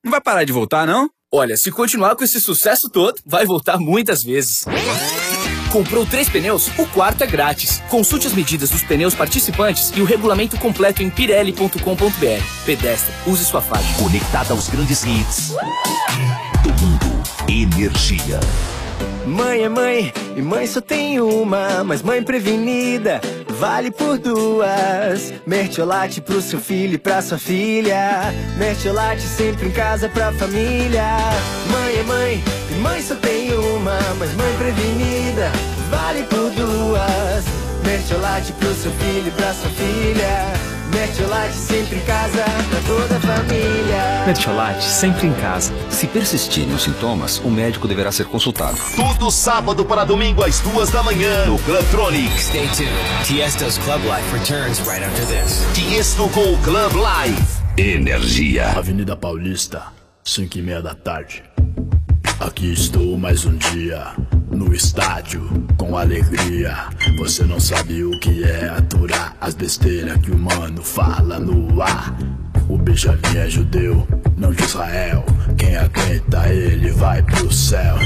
Não vai parar de voltar, não? Olha, se continuar com esse sucesso todo, vai voltar muitas vezes. Comprou 3 pneus? O quarto é grátis. Consulte as medidas dos pneus participantes e o regulamento completo em pirelli.com.br. Pedestre, use sua faixa. Conectada aos grandes hits do mundo. Energia. Mãe é mãe, e mãe só tem uma, mas mãe prevenida vale por 2. Mertiolate pro seu filho e pra sua filha. Mertiolate sempre em casa pra família. Mãe é mãe, e mãe só tem uma, mas mãe prevenida vale por 2. Mertiolate pro seu filho e pra sua filha. Mertiolate sempre em casa pra toda a família. Mertiolate sempre em casa. Se persistirem os sintomas, o médico deverá ser consultado. Todo sábado para domingo às 2 da manhã no Clubtronic. Stay tuned. Tiesto's Club Life returns right after this. Tiesto com o Club Live. Energia. Avenida Paulista, 5:30 da tarde. Aqui estou mais um dia no estádio com alegria. Você não sabe o que é aturar as besteiras que o mano fala no ar. O Benjamin é judeu, não de Israel. Quem aguenta ele vai pro céu.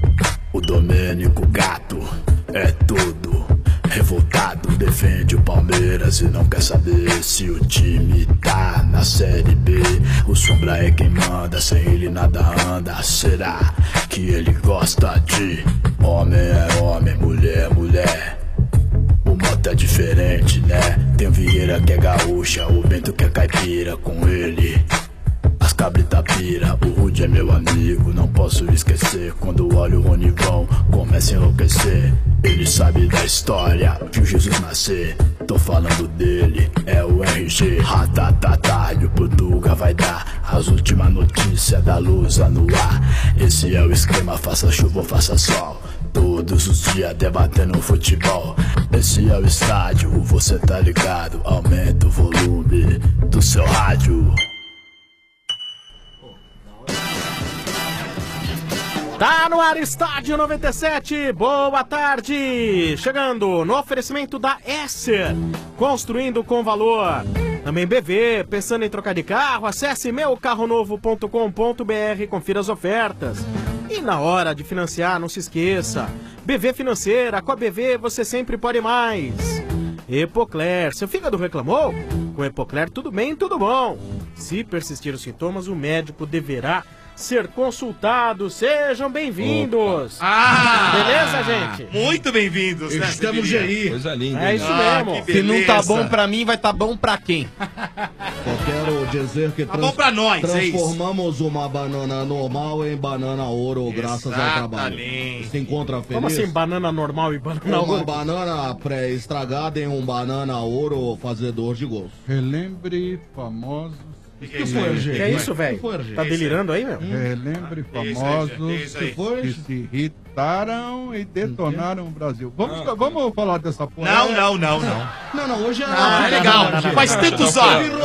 O Domênico Gato é todo revoltado, defende o Palmeiras e não quer saber se o time tá na Série B. O Sombra é quem manda, sem ele nada anda. Será que ele gosta de homem é homem, mulher é mulher? O moto é diferente, né? Tem o Vieira que é gaúcha, o Bento que é caipira. Com ele as cabritas pira. O Rude é meu amigo, não posso esquecer. Quando olho o Ronivão, começa a enlouquecer. Ele sabe da história, viu Jesus nascer. Tô falando dele, é o RG. Ratatata, e o Portuga vai dar as últimas notícias da Lusa no ar. Esse é o esquema, faça chuva ou faça sol. Todos os dias debatendo futebol. Esse é o estádio, você tá ligado. Aumenta o volume do seu rádio. Tá no ar, Estádio 97, boa tarde! Chegando no oferecimento da Esser, construindo com valor. Também BV, pensando em trocar de carro, acesse meucarronovo.com.br, confira as ofertas. E na hora de financiar, não se esqueça, BV Financeira, com a BV você sempre pode mais. Epocler, seu fígado reclamou? Com Epocler tudo bem, tudo bom. Se persistir os sintomas, o médico deverá ser consultado. Sejam bem-vindos. Beleza, gente? Muito bem-vindos, né? Estamos aí. Coisa linda. É isso mesmo. Se não tá bom pra mim, vai tá bom pra quem? Só quero dizer que Tá bom pra nós, transformamos uma banana normal em banana ouro, graças ao trabalho. Se encontra feliz? Como assim, banana normal e banana Uma ouro? banana pré-estragada em um banana ouro fazedor de gols. Relembre famosos. Que é isso, velho? Tá delirando aí, meu? Relembre famosos que se irritaram e detonaram o Brasil. Vamos falar dessa porra. Não, hoje é... é legal. Faz tantos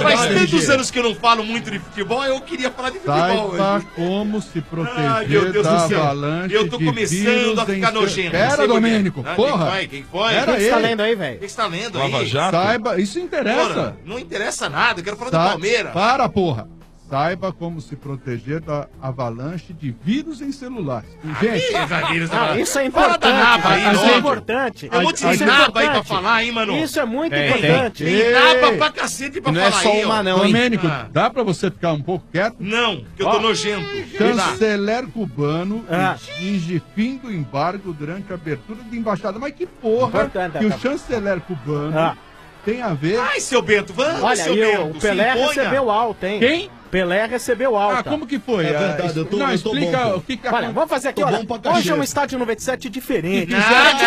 anos que eu não falo muito de futebol, eu queria falar de futebol Saiba hoje. como se Ai, meu proteger Deus da do céu. avalanche Eu tô de começando vírus a ficar em nojento. Pera, Domênico, porra. Quem foi? Era O que você tá ele. lendo aí, velho? O que você tá lendo Lava aí? Jato? Saiba, isso interessa. Porra, não interessa nada, eu quero falar do Palmeiras. Para, porra. Saiba como se proteger da avalanche de vírus em celulares. Gente, Isso é Fala da naba aí, importante. Isso é logo. importante. Tem um monte de Isso é naba aí pra importante. falar, hein, mano? Isso é muito importante. Tem naba pra cacete pra Não é falar só aí, uma ó. não, hein? Domênico, dá pra você ficar um pouco quieto? Não, que eu tô nojento. Chanceler cubano Ah. exige fim do embargo durante a abertura de embaixada. Mas que porra Importante, que o tá. chanceler cubano Ah. tem a ver... Ai, seu Bento, vamos, Olha, seu e Bento. o Pelé se imponha. recebeu alta, hein? Quem? Pelé recebeu alta. Ah, como que foi? É verdade, eu tô Não, bom, explica pô. o que que Olha, aconteceu. vamos fazer aqui, Tô olha. bom pra Hoje é caixeira. um estádio 97 diferente. Não,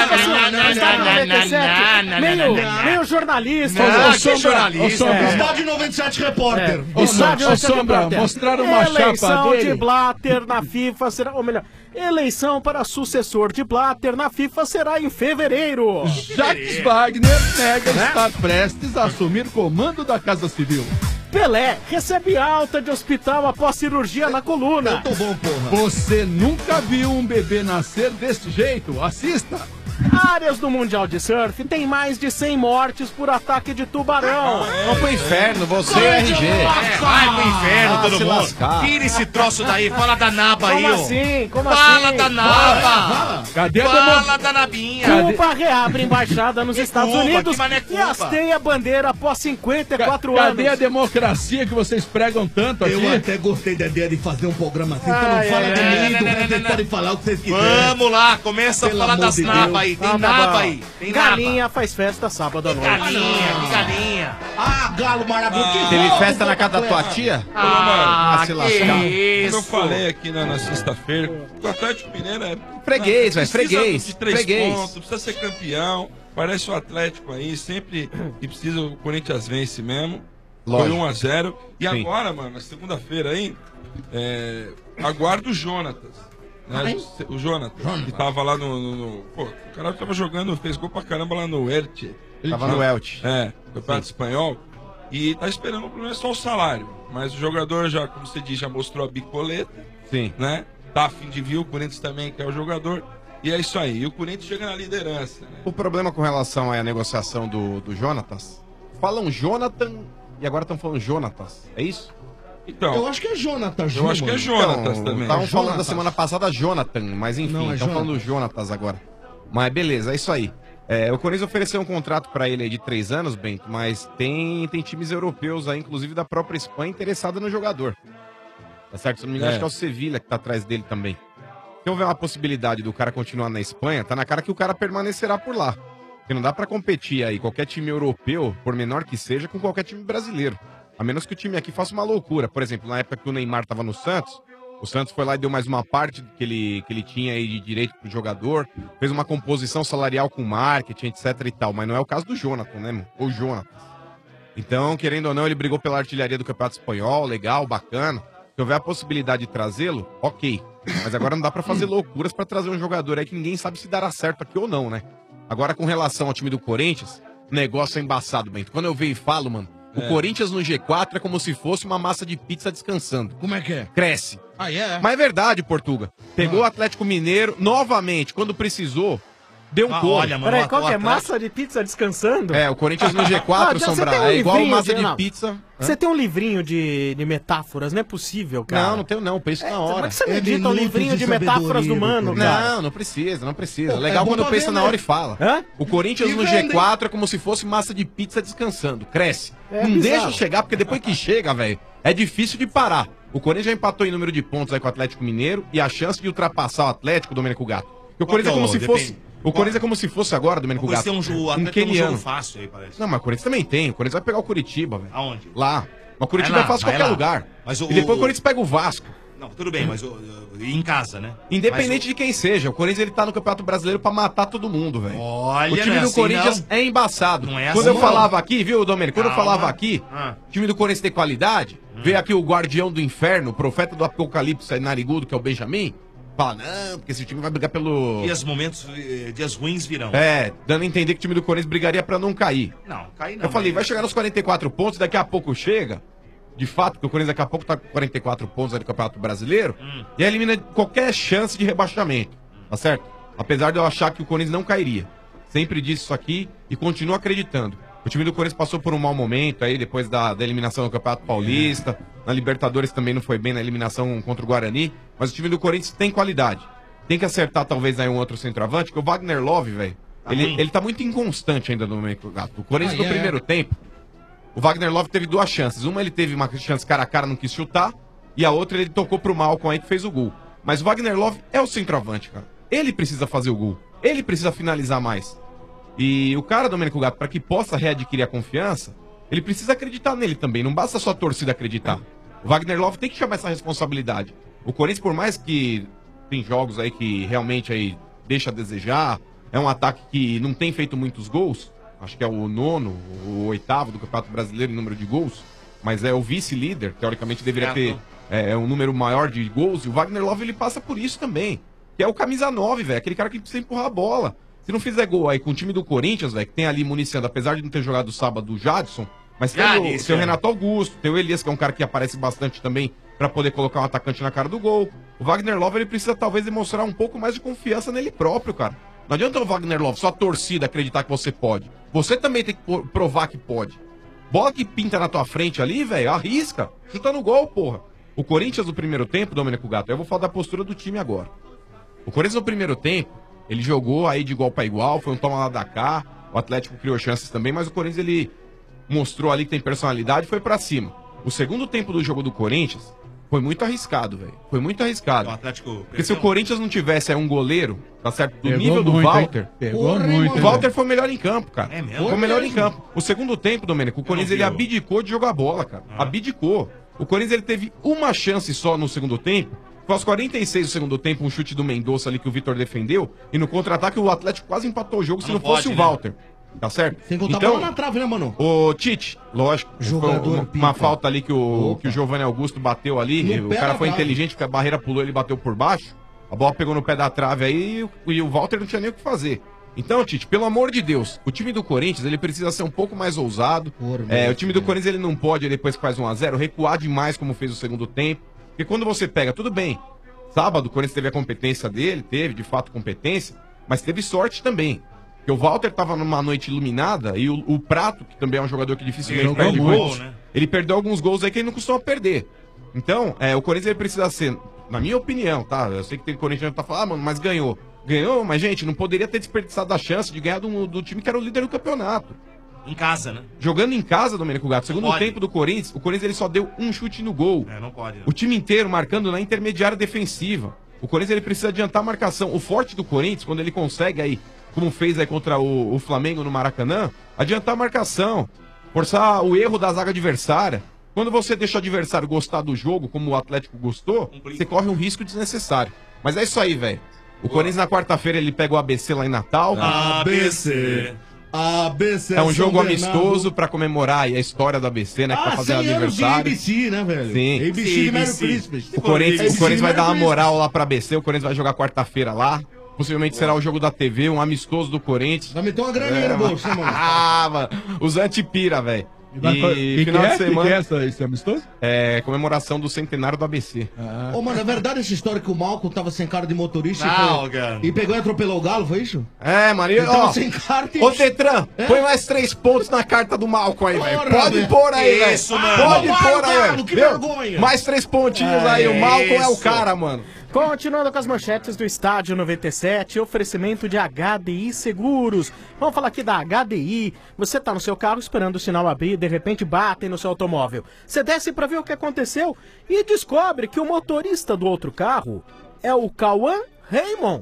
Meio jornalista. Que jornalista. Estádio 97 repórter. Ô, Estádio Ô, Sombra, mostraram uma chapa Eleição de dele. Blatter na FIFA será... Ou melhor, eleição para sucessor de Blatter na FIFA será em fevereiro. Jacques Wagner nega estar prestes a assumir comando da Casa Civil. Pelé recebe alta de hospital após cirurgia na coluna. Tô bom, porra. Você nunca viu um bebê nascer desse jeito? Assista! Áreas do Mundial de Surf tem mais de 100 mortes por ataque de tubarão. Vamos pro inferno, você e RG. Vai pro inferno, todo se mundo. lascar. Tira esse troço daí, fala da naba aí, Como ó. assim? Como Fala assim? da naba. Cadê a Fala da nabinha. Cuba reabre embaixada nos Estados Cuba? Unidos Que mané e Cuba? hasteia a bandeira após 54 Cadê a anos. democracia que vocês pregam tanto aqui? Eu até gostei da ideia de fazer um programa assim. Você Ai, não fala ai, de ai, mim, ai, vocês ai, podem falar o que vocês quiserem. Vamos lá, começa a Pelo falar amor das de nabas Deus. aí. Tem Ah, tá naba bom. aí. Tem Galinha naba. faz festa sábado à noite. Que galinha. Ah, galo maravilhoso. que Teve bom, festa na casa da tua Cleber. tia? Ah, se que lascar. Como isso. eu falei aqui na sexta-feira, o Atlético Mineiro é... Freguês, velho, precisa freguês, de 3 freguês. pontos, precisa ser campeão. Parece o Atlético aí, sempre que precisa o Corinthians vence mesmo. Lógico. Foi 1-0. E Sim. agora, mano, na segunda-feira aí, aguardo o Jonatas. Né? O Jonatas, que tava lá Pô, o cara tava jogando, fez gol pra caramba lá no Elche. Tava no Elche. Campeonato Espanhol. E tá esperando, o problema é só o salário. Mas o jogador já, como você diz, já mostrou a bicoleta. Sim. Né? Tá a fim de vir, o Corinthians também quer o jogador. E é isso aí. E o Corinthians chega na liderança. Né? O problema com relação à negociação do Jonatas, falam Jonathan e agora estão falando Jonatas, é isso? Então, Eu acho que é Jonatas, eu acho que é Jonatas também. Estavam falando da Jonatas. semana passada Jonathan, mas enfim, Não, é estão falando Jonatas agora. Mas beleza, é isso aí. O Corinthians ofereceu um contrato pra ele aí de 3 anos, Bento, mas tem times europeus aí, inclusive da própria Espanha, interessado no jogador. Tá certo? Se não me engano, acho que é o Sevilha que tá atrás dele também. Se houver uma possibilidade do cara continuar na Espanha, tá na cara que o cara permanecerá por lá. Porque não dá pra competir aí qualquer time europeu, por menor que seja, com qualquer time brasileiro. A menos que o time aqui faça uma loucura. Por exemplo, na época que o Neymar tava no Santos, o Santos foi lá e deu mais uma parte que ele tinha aí de direito pro jogador, fez uma composição salarial com marketing, etc e tal. Mas não é o caso do Jonathan, né, mano? Ou Jonatas. Então, querendo ou não, ele brigou pela artilharia do Campeonato Espanhol, legal, bacana. Se houver a possibilidade de trazê-lo, ok. Mas agora não dá pra fazer loucuras pra trazer um jogador aí que ninguém sabe se dará certo aqui ou não, né? Agora, com relação ao time do Corinthians, o negócio é embaçado, Bento. Quando eu vejo e falo, mano, o Corinthians no G4 é como se fosse uma massa de pizza descansando. Como é que é? Cresce. Ah, é? Mas é verdade, Portuga. Pegou o Atlético Mineiro, novamente, quando precisou, deu um couro. Olha, mano, Peraí, qual que é? Atlético- Massa de pizza descansando? O Corinthians no G4, você Sombra, tem um é igual livrinho massa de não. pizza. Você tem um livrinho de metáforas, não é possível, cara. Não, não tenho não, penso na Como hora. é que você não É edita um minutos livrinho de de metáforas do sabedoria, mano, doutor. cara? Não precisa, não precisa. Pô, Legal é bom quando pra pensa ver, na né? hora e fala. Hã? O Corinthians E no vende. G4 é como se fosse massa de pizza descansando. Cresce. É não bizarro. deixa chegar, porque depois que chega, velho, é difícil de parar. O Corinthians já empatou em número de pontos aí com o Atlético Mineiro e a chance de ultrapassar o Atlético, Domênico Gato. Porque o Corinthians é como se fosse. O Corinthians é como se fosse agora, Domênico Depois Gato. tem um jogo, um Atlético tem um jogo queniano. fácil aí, parece. Não, mas o Corinthians também tem. O Corinthians vai pegar o Curitiba, velho. Aonde? Lá. Mas o Curitiba Vai é lá, fácil em vai qualquer lá. lugar. Mas E depois o Corinthians pega o Vasco. Não, tudo bem, mas em casa, né? Independente de quem seja, o Corinthians ele tá no Campeonato Brasileiro pra matar todo mundo, velho. Olha, O time não é do assim, Corinthians não. é embaçado. Não é Quando assim, eu não. falava aqui, viu, Domênico? Quando eu Calma. falava aqui, o time do Corinthians tem qualidade, veio aqui o guardião do inferno, o profeta do apocalipse narigudo, que é o Benjamin, fala, não, porque esse time vai brigar pelo... Dias ruins virão. Dando a entender que o time do Corinthians brigaria pra não cair. Não, cair não. Eu falei, mas- vai chegar nos 44 pontos, daqui a pouco chega. De fato, porque o Corinthians daqui a pouco tá com 44 pontos aí do Campeonato Brasileiro. E aí elimina qualquer chance de rebaixamento. Tá certo? Apesar de eu achar que o Corinthians não cairia. Sempre disse isso aqui e continuo acreditando. O time do Corinthians passou por um mau momento aí, depois da eliminação do Campeonato Paulista. Na Libertadores também não foi bem na eliminação contra o Guarani. Mas o time do Corinthians tem qualidade. Tem que acertar talvez aí um outro centroavante, que o Wagner Love, velho. Ele tá muito inconstante ainda no meio do gato. O Corinthians no primeiro tempo. O Wagner Love teve 2 chances. Uma ele teve uma chance cara a cara, não quis chutar. E a outra ele tocou pro Malcom aí que fez o gol. Mas o Wagner Love é o centroavante, cara. Ele precisa fazer o gol. Ele precisa finalizar mais. E o cara, Domênico Gato, para que possa readquirir a confiança, ele precisa acreditar nele também. Não basta só a torcida acreditar. O Wagner Love tem que chamar essa responsabilidade. O Corinthians, por mais que tem jogos aí que realmente aí deixa a desejar, é um ataque que não tem feito muitos gols. Acho que é o 9º, o 8º do Campeonato Brasileiro em número de gols. Mas é o vice-líder, teoricamente deveria ter um número maior de gols. E o Wagner Love, ele passa por isso também. Que é o camisa 9, velho. Aquele cara que precisa empurrar a bola. Se não fizer gol aí com o time do Corinthians, velho, que tem ali municiando, apesar de não ter jogado sábado o Jadson, mas tem o Renato Augusto, tem o Elias, que é um cara que aparece bastante também pra poder colocar um atacante na cara do gol. O Wagner Love, ele precisa talvez demonstrar um pouco mais de confiança nele próprio, cara. Não adianta o Wagner Love, só a torcida acreditar que você pode. Você também tem que provar que pode. Bola que pinta na tua frente ali, velho, arrisca. Chuta no gol, porra. O Corinthians no primeiro tempo, Domênico Gato, eu vou falar da postura do time agora. O Corinthians no primeiro tempo, ele jogou aí de igual pra igual, foi um toma lá da cá. O Atlético criou chances também, mas o Corinthians ele mostrou ali que tem personalidade e foi pra cima. O segundo tempo do jogo do Corinthians foi muito arriscado, velho. Foi muito arriscado. O Atlético Porque se o Corinthians não tivesse aí um goleiro, tá certo? Do Pegou nível do muito, hein? Walter. Pegou muito, O Walter foi o melhor em campo, cara. É mesmo? Foi o melhor em campo. O segundo tempo, Domênico, o Corinthians ele abdicou de jogar bola, cara. Abdicou. O Corinthians ele teve uma chance só no segundo tempo. Foi aos 46 do segundo tempo, um chute do Mendonça ali que o Vitor defendeu. E no contra-ataque o Atlético quase empatou o jogo se não fosse o Walter. Tá certo? Sem contar a bola na trave, né, mano? O Tite, lógico, Jogador foi uma falta ali que o Giovanni Augusto bateu ali. No O pé cara da foi trave. inteligente, porque a barreira pulou, ele bateu por baixo. A bola pegou no pé da trave aí e o Walter não tinha nem o que fazer. Então, Tite, pelo amor de Deus, o time do Corinthians ele precisa ser um pouco mais ousado. O time do Corinthians ele não pode, depois que faz 1-0, recuar demais como fez o segundo tempo. Porque quando você pega, tudo bem, sábado o Corinthians teve a competência dele, teve de fato competência, mas teve sorte também. Porque o Walter tava numa noite iluminada e o Prato, que também é um jogador que dificilmente Ele perde jogou gols, muito, né? ele perdeu alguns gols aí que ele não costuma perder. Então, o Corinthians ele precisa ser, na minha opinião, tá? Eu sei que tem Corinthians que tá falando, mano, mas ganhou. Ganhou, mas, gente, não poderia ter desperdiçado a chance de ganhar do time que era o líder do campeonato. Em casa, né? Jogando em casa, Domênico Gato, segundo pode. tempo do Corinthians, o Corinthians ele só deu um chute no gol. Não pode. Né? O time inteiro marcando na intermediária defensiva. O Corinthians ele precisa adiantar a marcação. O forte do Corinthians, quando ele consegue aí, como fez aí contra o Flamengo no Maracanã, adiantar a marcação, forçar o erro da zaga adversária. Quando você deixa o adversário gostar do jogo, como o Atlético gostou, você corre um risco desnecessário. Mas é isso aí, velho. O Corinthians na quarta-feira ele pega o ABC lá em Natal. ABC. ABC. É um jogo São Bernardo. amistoso pra comemorar aí a história do ABC, né? Que tá fazendo 100 anos de aniversário. ABC, né, velho? Sim. ABC de Merry Christmas. O Corinthians vai Merry dar uma Christmas. moral lá pra ABC. O Corinthians vai jogar quarta-feira lá. Possivelmente será o jogo da TV, um amistoso do Corinthians. Vai meter uma graninha no bolso, né, mano? Ah, mano. Os antipira, velho. Que final é? de semana. Que é esse amistoso? É comemoração do centenário do ABC. Ô, mano, é verdade essa história que o Malcolm tava sem cara de motorista Não, e, cara. e pegou e atropelou o Galo, foi isso? É, Maria. Ele tava Ó, sem carta e... ô, Detran, É? põe mais 3 pontos na carta do Malco aí, velho. Porra, Pode velho. pôr aí, velho. Isso, mano. Pode Vai, pôr aí, Galo, velho. que Viu? vergonha. Mais 3 pontinhos aí. O Malco é o cara, mano. Continuando com as manchetes do Estádio 97, oferecimento de HDI Seguros. Vamos falar aqui da HDI. Você tá no seu carro esperando o sinal abrir e de repente batem no seu automóvel. Você desce pra ver o que aconteceu e descobre que o motorista do outro carro é o Cauã Raymond.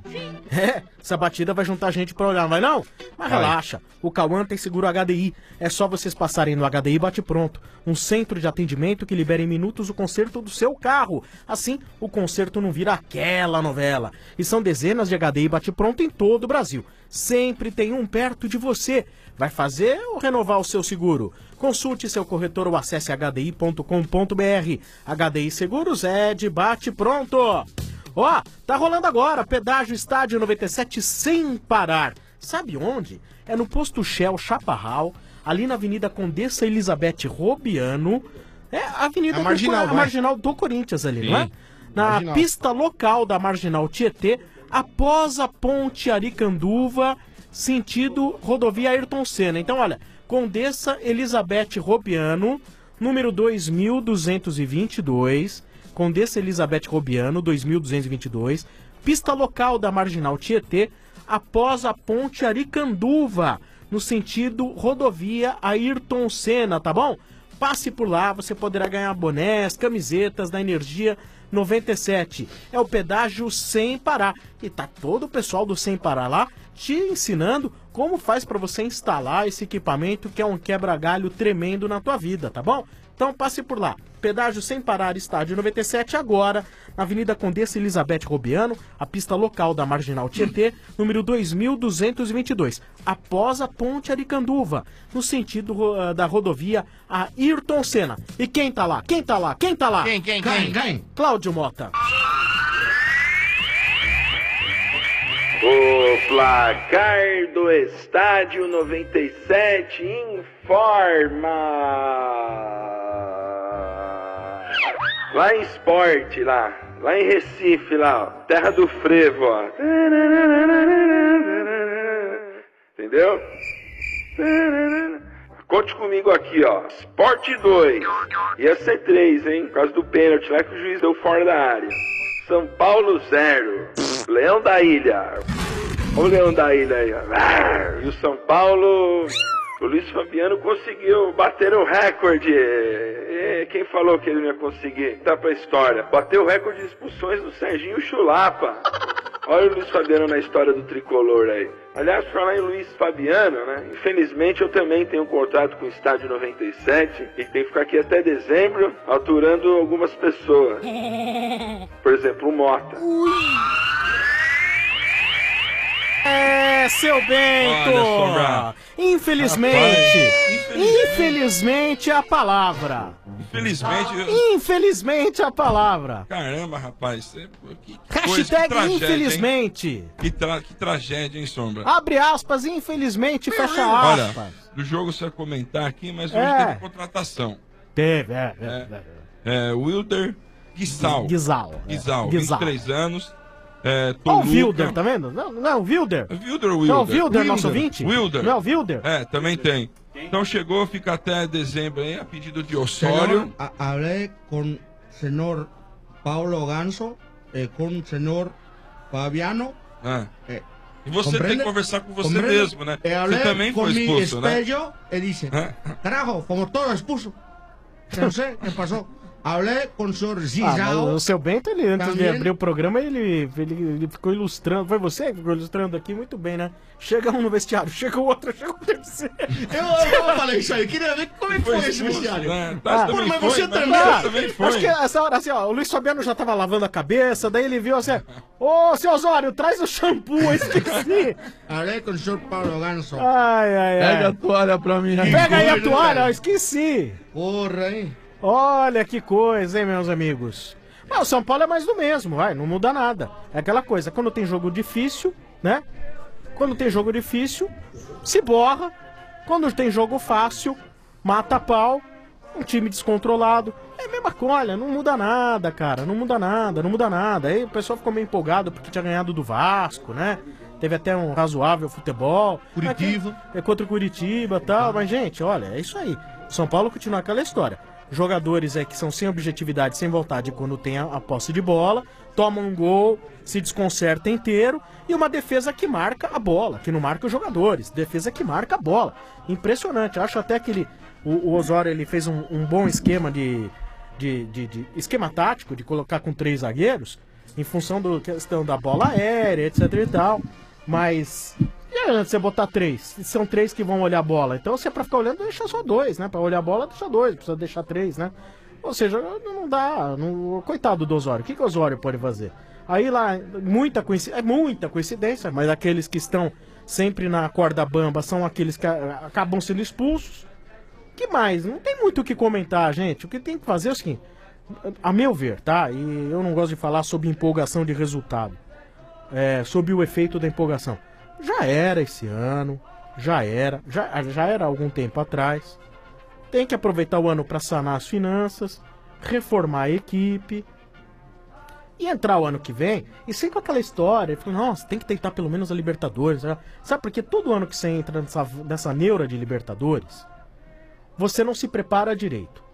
Essa batida vai juntar gente pra olhar, não vai não? Mas Vai. relaxa, o Cauã tem seguro HDI. É só vocês passarem no HDI Bate Pronto, um centro de atendimento que libera em minutos o conserto do seu carro. Assim, o conserto não vira aquela novela. E são dezenas de HDI Bate Pronto em todo o Brasil. Sempre tem um perto de você. Vai fazer ou renovar o seu seguro? Consulte seu corretor ou acesse hdi.com.br. HDI Seguros é de Bate Pronto. Ó, tá rolando agora, pedágio Estádio 97 sem parar. Sabe onde? É no posto Shell Chaparral, ali na Avenida Condessa Elizabeth Robiano. É a Avenida Marginal, a não é? Marginal do Corinthians ali, não é? Sim. Na Marginal. pista local da Marginal Tietê, após a ponte Aricanduva, sentido rodovia Ayrton Senna. Então, olha, Condessa Elizabeth Robiano, número 2222, Condessa Elizabeth Robiano, 2222, pista local da Marginal Tietê, após a ponte Aricanduva, no sentido rodovia Ayrton Senna, tá bom? Passe por lá, você poderá ganhar bonés, camisetas da Energia 97. É o pedágio Sem Parar. E tá todo o pessoal do Sem Parar lá te ensinando como faz para você instalar esse equipamento que é um quebra-galho tremendo na tua vida, tá bom? Então passe por lá. Pedágio Sem Parar, Estádio 97, agora, na Avenida Condessa Elizabeth Robiano, a pista local da Marginal Tietê, número 2222, após a ponte Aricanduva, no sentido da rodovia Ayrton Senna. E quem tá lá? Quem tá lá? Quem tá lá? Quem? Cláudio Mota. O placar do Estádio 97 informa. Lá em Esporte, lá em Recife, lá, ó, terra do frevo, ó. entendeu? Conte comigo aqui, ó. Sport 2. Ia ser 3, hein? Por causa do pênalti lá que o juiz deu fora da área. São Paulo 0. Leão da Ilha. Olha o Leão da Ilha aí, ó. E o São Paulo... O Luiz Fabiano conseguiu bater o recorde. Quem falou que ele não ia conseguir? Tá pra história. Bateu o recorde de expulsões do Serginho Chulapa. Olha o Luiz Fabiano na história do tricolor aí. Aliás, falar em Luiz Fabiano, né? Infelizmente eu também tenho um contrato com o Estádio 97 e tem que ficar aqui até dezembro, aturando algumas pessoas. Por exemplo, o Mota. É, seu Bento! Infelizmente a palavra. Infelizmente a palavra. Caramba, rapaz. Que Hashtag tragédia, infelizmente. Hein? Que tragédia, hein, Sombra? Abre aspas, infelizmente, fecha Olha, aspas. do jogo você vai comentar aqui, mas hoje teve contratação. Teve, Wilder Guizal. Guizal. 23 anos. Olha o Wilder, tá vendo? Não é o Wilder? Wilder ou Wilder? Não, o Wilder, nosso ouvinte? Wilder. Não é o Wilder? Também tem. Então chegou, fica até dezembro aí, a pedido de Osório. Hablé con senhor Paulo Ganso, com senhor Fabiano. E você tem que conversar com você Comprende? mesmo, né? Você também foi expulso, né? E disse, carajo, fomos todos expulsos. Não sei o que passou. Hablé com o senhor Zizal. O seu Bento, ele, antes de abrir o programa, ele ficou ilustrando. Foi você que ficou ilustrando aqui muito bem, né? Chega um no vestiário, chega o outro, chega o terceiro. Eu falei isso aí, queria ver como é que foi esse vestiário. Mas você também. Acho que essa hora, assim, ó, o Luiz Fabiano já tava lavando a cabeça, daí ele viu assim, ô, seu Osório, traz o shampoo, eu esqueci. Hablé com o senhor Paulo Ganso. Ai. Pega a toalha pra mim. Pega aí a toalha, eu esqueci. Porra, hein? Olha que coisa, hein, meus amigos. Mas o São Paulo é mais do mesmo, não muda nada. É aquela coisa, quando tem jogo difícil, né? Quando tem jogo difícil, se borra. Quando tem jogo fácil, mata a pau. Um time descontrolado. É a mesma coisa, não muda nada, cara. Não muda nada. Aí o pessoal ficou meio empolgado porque tinha ganhado do Vasco, né? Teve até um razoável futebol. Curitiba. É contra o Curitiba e tal. Mas, gente, olha, é isso aí. São Paulo continua aquela história. Jogadores que são sem objetividade, sem vontade quando tem a posse de bola, tomam um gol, se desconcerta inteiro, e uma defesa que marca a bola, que não marca os jogadores, defesa que marca a bola. Impressionante, acho até que o Osório ele fez um bom esquema de esquema tático, de colocar com 3 zagueiros, em função da questão da bola aérea, etc e tal, mas... E aí, você botar 3? São 3 que vão olhar a bola. Então, se é pra ficar olhando, deixa só 2, né? Pra olhar a bola, deixa 2. Precisa deixar 3, né? Ou seja, não dá. Coitado do Osório. O que o Osório pode fazer? Aí lá, muita coincidência, mas aqueles que estão sempre na corda bamba são aqueles que acabam sendo expulsos. Que mais? Não tem muito o que comentar, gente. O que tem que fazer é o seguinte, a meu ver, tá? E eu não gosto de falar sobre empolgação de resultado. Sobre o efeito da empolgação. Já era esse ano, já era há algum tempo atrás. Tem que aproveitar o ano para sanar as finanças, reformar a equipe e entrar o ano que vem e sem com aquela história, nossa, tem que tentar pelo menos a Libertadores, né? Sabe por quê? Todo ano que você entra nessa neura de Libertadores, você não se prepara direito.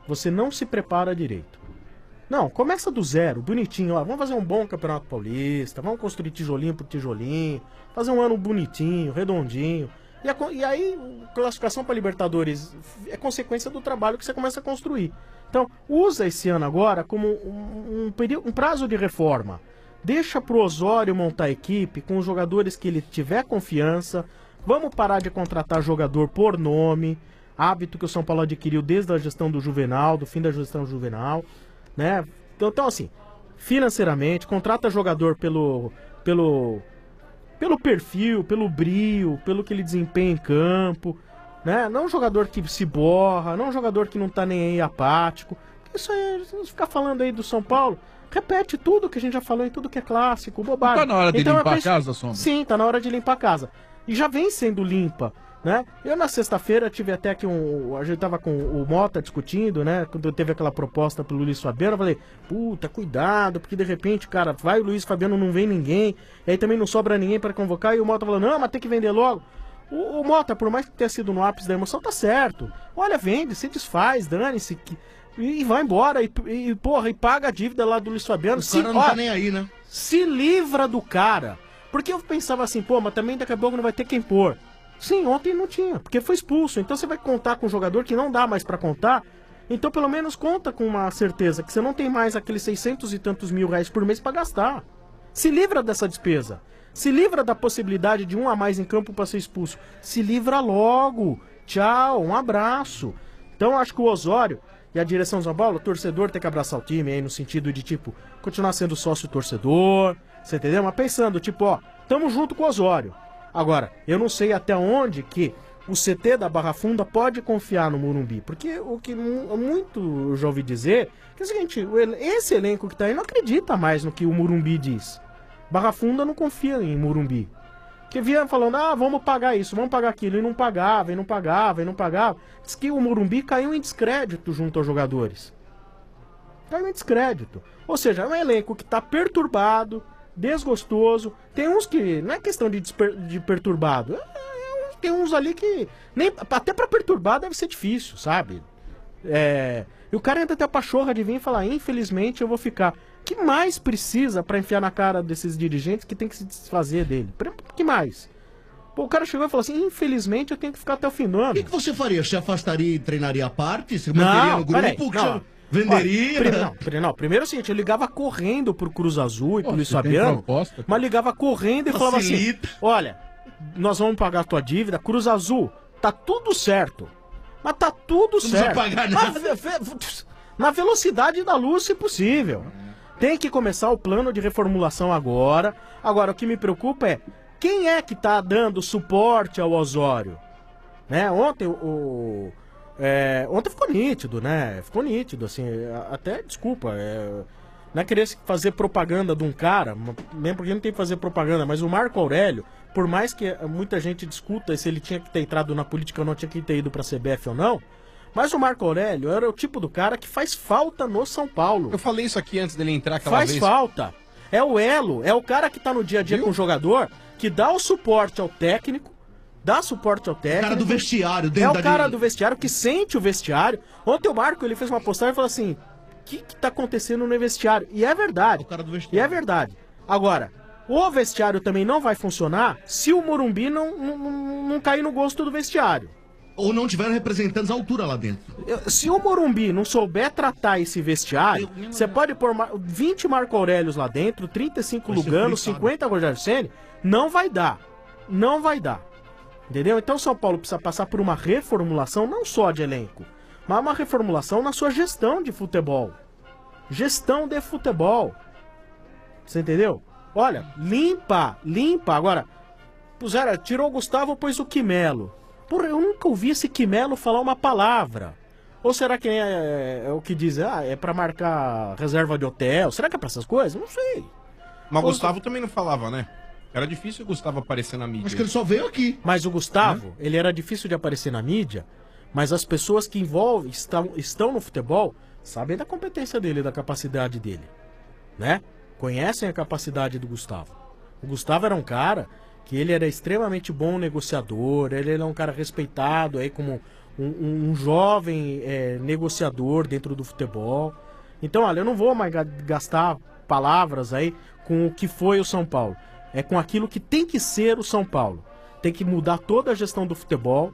Não, começa do zero, bonitinho, ó, vamos fazer um bom Campeonato Paulista, vamos construir tijolinho por tijolinho, fazer um ano bonitinho, redondinho. E aí, classificação para Libertadores é consequência do trabalho que você começa a construir. Então, usa esse ano agora como um prazo de reforma. Deixa pro Osório montar a equipe com os jogadores que ele tiver confiança. Vamos parar de contratar jogador por nome, hábito que o São Paulo adquiriu desde a gestão do Juvenal, do fim da gestão do Juvenal. Né? Então, assim, financeiramente, contrata jogador pelo perfil, pelo brio, pelo que ele desempenha em campo, né? Não um jogador que se borra, não um jogador que não tá nem aí apático. Isso aí, se ficar falando aí do São Paulo, repete tudo que a gente já falou em tudo que é clássico, bobagem. Tá na hora de limpar a casa, Sombra? Sim, tá na hora de limpar a casa. E já vem sendo limpa. Né? Eu na sexta-feira tive até que a gente tava com o Mota discutindo, né? Quando teve aquela proposta pelo Luiz Fabiano, eu falei, puta, cuidado, porque de repente, cara, vai o Luiz Fabiano, não vem ninguém, e aí também não sobra ninguém para convocar, e o Mota falou, não, mas tem que vender logo. O Mota, por mais que tenha sido no ápice da emoção, tá certo. Olha, vende, se desfaz, dane-se. E vai embora. E paga a dívida lá do Luiz Fabiano. O cara não tá nem aí, né? Se livra do cara. Porque eu pensava assim, mas também daqui a pouco não vai ter quem pôr. Sim, ontem não tinha, porque foi expulso. Então você vai contar com um jogador que não dá mais pra contar. Então pelo menos conta com uma certeza que você não tem mais aqueles 600 e tantos mil reais por mês pra gastar. Se livra dessa despesa. Se livra da possibilidade de um a mais em campo pra ser expulso. Se livra logo. Tchau, um abraço. Então eu acho que o Osório e a direção de São Paulo, o torcedor tem que abraçar o time aí no sentido de, continuar sendo sócio torcedor, você entendeu? Mas pensando, tamo junto com o Osório. Agora, eu não sei até onde que o CT da Barra Funda pode confiar no Morumbi, porque o que muito eu já ouvi dizer, que é o seguinte, esse elenco que tá aí não acredita mais no que o Morumbi diz. Barra Funda não confia em Morumbi. Que vinha falando, vamos pagar isso, vamos pagar aquilo, e não pagava, e não pagava, e não pagava. Diz que o Morumbi caiu em descrédito junto aos jogadores. Caiu em descrédito. Ou seja, é um elenco que tá perturbado, desgostoso. Tem uns que, não é questão de perturbado, tem uns ali que, até pra perturbar deve ser difícil, sabe? E o cara ainda tem a pachorra de vir e falar, infelizmente eu vou ficar. O que mais precisa pra enfiar na cara desses dirigentes que tem que se desfazer dele? O que mais? O cara chegou e falou assim, infelizmente eu tenho que ficar até o fim do ano. O que você faria? Você afastaria e treinaria à parte? Você manteria no grupo? Você venderia? Primeiro é o seguinte, eu ligava correndo pro Cruz Azul e pro Luiz Fabiano, mas ligava correndo e falava assim, olha, nós vamos pagar a tua dívida, Cruz Azul, tá tudo certo. Mas tá tudo certo. Não precisa pagar nada. Na velocidade da luz, se possível. Tem que começar o plano de reformulação agora. Agora, o que me preocupa é quem é que tá dando suporte ao Osório? Né? Ontem ontem ficou nítido, né? Ficou nítido, assim, até, desculpa, não é querer fazer propaganda de um cara, mesmo porque não tem que fazer propaganda, mas o Marco Aurélio, por mais que muita gente discuta se ele tinha que ter entrado na política ou não tinha que ter ido pra CBF ou não, mas o Marco Aurélio era o tipo do cara que faz falta no São Paulo. Eu falei isso aqui antes dele entrar aquela vez. Faz falta. É o elo, é o cara que tá no dia a dia com o jogador, que dá o suporte ao técnico, O cara do vestiário, dentro da... É o cara do vestiário que sente o vestiário. Ontem o Marco, ele fez uma postagem e falou assim, o que tá acontecendo no vestiário? E é verdade. O cara do vestiário. E é verdade. Agora, o vestiário também não vai funcionar se o Morumbi não cair no gosto do vestiário. Ou não tiver representantes à altura lá dentro. Se o Morumbi não souber tratar esse vestiário, você pode pôr 20 Marco Aurélios lá dentro, 35 Lugano, 50 Rogério Ceni, não vai dar. Não vai dar. Entendeu? Então o São Paulo precisa passar por uma reformulação, não só de elenco, mas uma reformulação na sua gestão de futebol. Gestão de futebol. Você entendeu? Olha, limpa. Agora, tirou o Gustavo, pôs o Quimelo. Porra, eu nunca ouvi esse Quimelo falar uma palavra. Ou será que é o que diz? É pra marcar reserva de hotel? Será que é pra essas coisas? Não sei. Mas o Gustavo também não falava, né? Era difícil o Gustavo aparecer na mídia. Acho que ele só veio aqui. Mas o Gustavo, ele era difícil de aparecer na mídia, mas as pessoas que envolvem, estão no futebol, sabem da competência dele, da capacidade dele. Né? Conhecem a capacidade do Gustavo. O Gustavo era um cara que ele era extremamente bom negociador, ele era um cara respeitado aí como um jovem negociador dentro do futebol. Então, olha, eu não vou mais gastar palavras aí com o que foi o São Paulo. É com aquilo que tem que ser o São Paulo. Tem que mudar toda a gestão do futebol,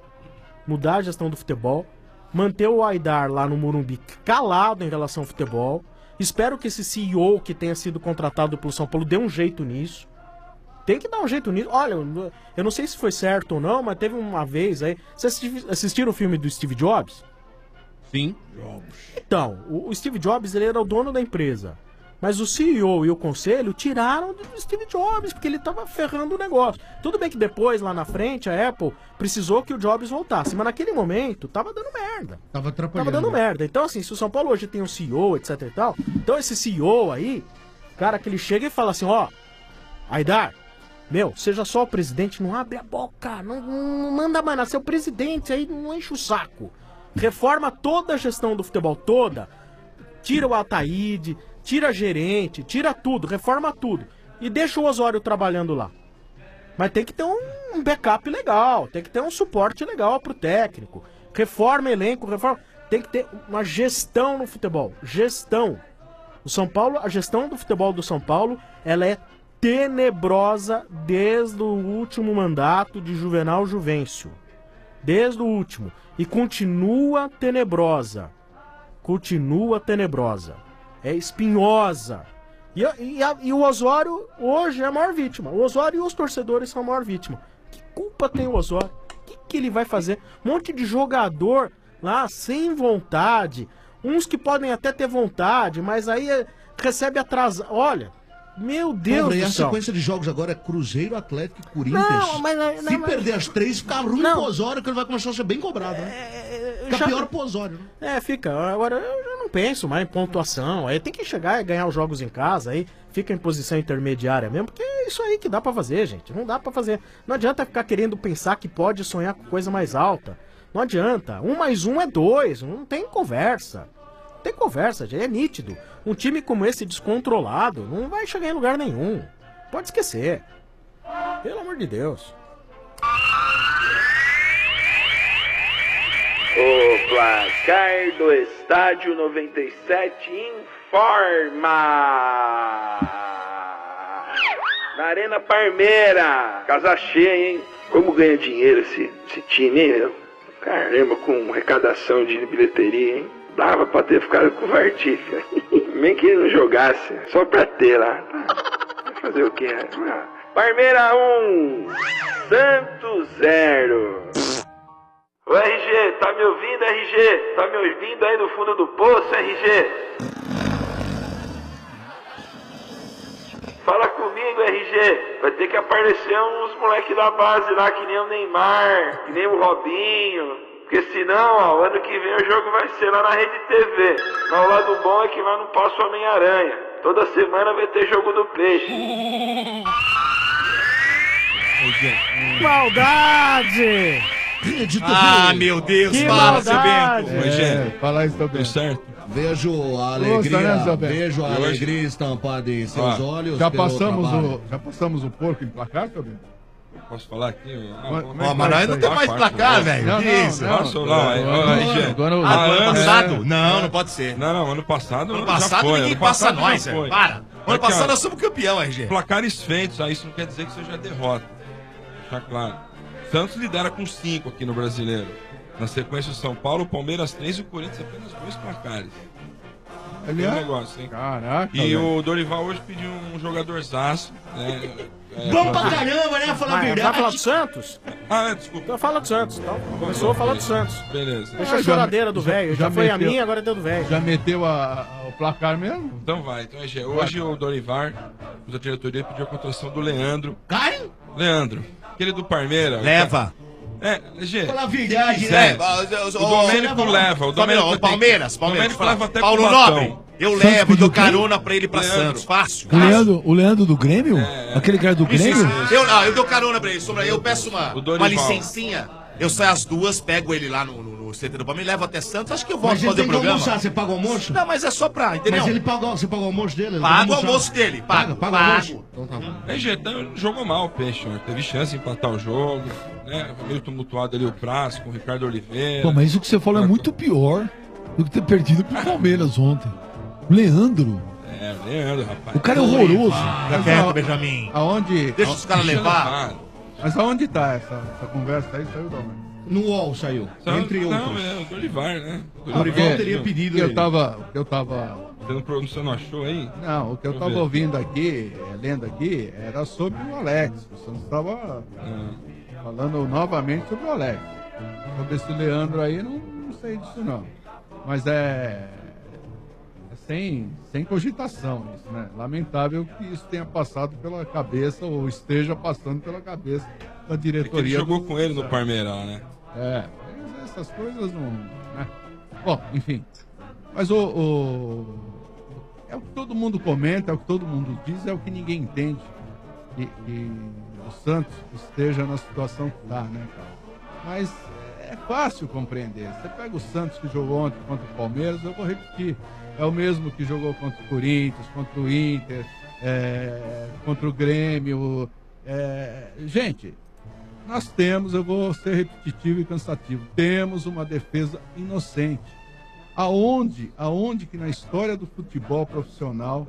manter o Aidar lá no Morumbi calado em relação ao futebol. Espero que esse CEO que tenha sido contratado pelo São Paulo dê um jeito nisso. Tem que dar um jeito nisso. Olha, eu não sei se foi certo ou não, mas teve uma vez aí... Vocês assistiram o filme do Steve Jobs? Sim. Então, o Steve Jobs, ele era o dono da empresa. Mas o CEO e o conselho tiraram do Steve Jobs, porque ele estava ferrando o negócio. Tudo bem que depois, lá na frente, a Apple precisou que o Jobs voltasse. Mas naquele momento, tava dando merda. Tava atrapalhando. Tava dando merda. Então, assim, se o São Paulo hoje tem um CEO, etc e tal... Então, esse CEO aí, cara, que ele chega e fala assim, ó... Aidar, seja só o presidente, não abre a boca, não manda mais nada. Ser o presidente aí, não enche o saco. Reforma toda a gestão do futebol, toda. Tira o Ataíde... Tira gerente, tira tudo, reforma tudo. E deixa o Osório trabalhando lá. Mas tem que ter um backup legal, tem que ter um suporte legal pro técnico. Reforma elenco, tem que ter uma gestão no futebol. Gestão. O São Paulo, a gestão do futebol do São Paulo, ela é tenebrosa desde o último mandato de Juvenal Juvencio. Desde o último. E continua tenebrosa. Continua tenebrosa. É espinhosa. E o Osório hoje é a maior vítima. O Osório e os torcedores são a maior vítima. Que culpa tem o Osório? O que ele vai fazer? Um monte de jogador lá sem vontade. Uns que podem até ter vontade, mas aí recebe atrasado. Olha, meu Deus do céu. céu. A sequência de jogos agora é Cruzeiro, Atlético e Corinthians. Se perder as 3, fica ruim pro Osório, que ele vai começar a ser bem cobrado, né? Fica pior pro Osório, né? Fica. Agora, eu não penso mais em pontuação. Aí tem que chegar e ganhar os jogos em casa, aí fica em posição intermediária mesmo, porque é isso aí que dá pra fazer, gente. Não dá pra fazer. Não adianta ficar querendo pensar que pode sonhar com coisa mais alta. Não adianta. 1 mais 1 é 2. Não tem conversa. Não tem conversa, gente. É nítido. Um time como esse descontrolado não vai chegar em lugar nenhum. Pode esquecer. Pelo amor de Deus. O placar do Estádio 97 informa. Na Arena Parmeira. Casa cheia, hein? Como ganha dinheiro esse time, hein? Caramba, com arrecadação de bilheteria, hein? Dava pra ter ficado com o Vartifa. Nem que ele não jogasse, só pra ter lá. Vai fazer o quê? Parmeira 1, Santos 0. Ô RG, tá me ouvindo, RG? Tá me ouvindo aí do fundo do poço, RG? Fala comigo, RG. Vai ter que aparecer uns moleque da base lá, que nem o Neymar, que nem o Robinho. Porque senão, ó, o ano que vem o jogo vai ser lá na Rede TV. Mas o lado bom é que lá não passa o Homem-Aranha. Toda semana vai ter jogo do peixe. Maldade! Meu Deus, que para, seu maldade! Bento. Falar isso também. Certo? Vejo a alegria, estampada em seus olhos. Já pelo passamos trabalho. o porco em placar, também? Posso falar aqui? Mas nós não temos mais placar, velho. Não, Que isso? Ano passado? Não pode ser. Não, ano passado. Ano passado ninguém passa nós, velho. Para. Ano passado nós somos campeão, RG. Placares feitos, isso não quer dizer que seja derrota. Tá claro. Santos lidera com 5 aqui no Brasileiro. Na sequência, o São Paulo, o Palmeiras 3 e o Corinthians apenas 2 placares. É um negócio, hein? Caraca. E o Dorival hoje pediu um jogadorzaço, né? Bom pra caramba, né? Falar a verdade. Vai falar do Santos? Desculpa. Então fala do Santos. Então. Começou a falar do Santos. Beleza. Deixa a choradeira do velho. Já foi a minha, agora deu do velho. Já meteu o placar mesmo? Então vai. Então, hoje o Dorival, a diretoria pediu a contratação do Leandro. Caio? Leandro. Aquele do Parmeira. Leva. G. Fala a verdade, né? O Domênico leva. O Palmeiras. Domênico leva até Paulo com o Nobre. Eu levo, dou carona pra ele pra Leandro. Santos. Fácil. O Leandro do Grêmio? Aquele cara do Grêmio? Eu dou carona pra ele. Eu peço uma licencinha. Eu saio às 2, pego ele lá no CT do Palmeiras, levo até Santos. Acho que eu volto fazer o programa. Almoçar, você paga o almoço? Não, mas é só pra, entendeu? Mas você paga o almoço dele? Paga o almoço dele. Paga o almoço. Então tá bom. Então jogou mal o Peixe, né? Teve chance de empatar o jogo, né? Meio tumultuado ali o Prazo com o Ricardo Oliveira. Pô, mas isso que você falou é muito pior do que ter perdido pro Palmeiras ontem. O Leandro. Leandro, rapaz. O cara é horroroso. Fica quieto, Benjamin. Aonde? Deixa os caras levar. Mas aonde tá essa conversa aí? Saiu da onde? No UOL saiu. Entre outros. Não, o Dorival, né? O Dorival teria pedido ele. Você não achou aí? Não, o que eu tava ouvindo aqui, lendo aqui, era sobre o Alex. O Santos estava falando novamente sobre o Alex. Sobre esse Leandro aí, não sei disso não. Mas é sem cogitação isso, né? Lamentável que isso tenha passado pela cabeça, ou esteja passando pela cabeça da diretoria. Ele jogou com ele no Parmeira, né? Mas essas coisas não... Né? Bom, enfim. Mas é o que todo mundo comenta, é o que todo mundo diz, é o que ninguém entende. Que o Santos esteja na situação que está, né, cara? Mas é fácil compreender. Você pega o Santos que jogou ontem contra o Palmeiras, eu vou repetir. É o mesmo que jogou contra o Corinthians, contra o Inter, contra o Grêmio. Gente, nós temos, eu vou ser repetitivo e cansativo, temos uma defesa inocente. Aonde que na história do futebol profissional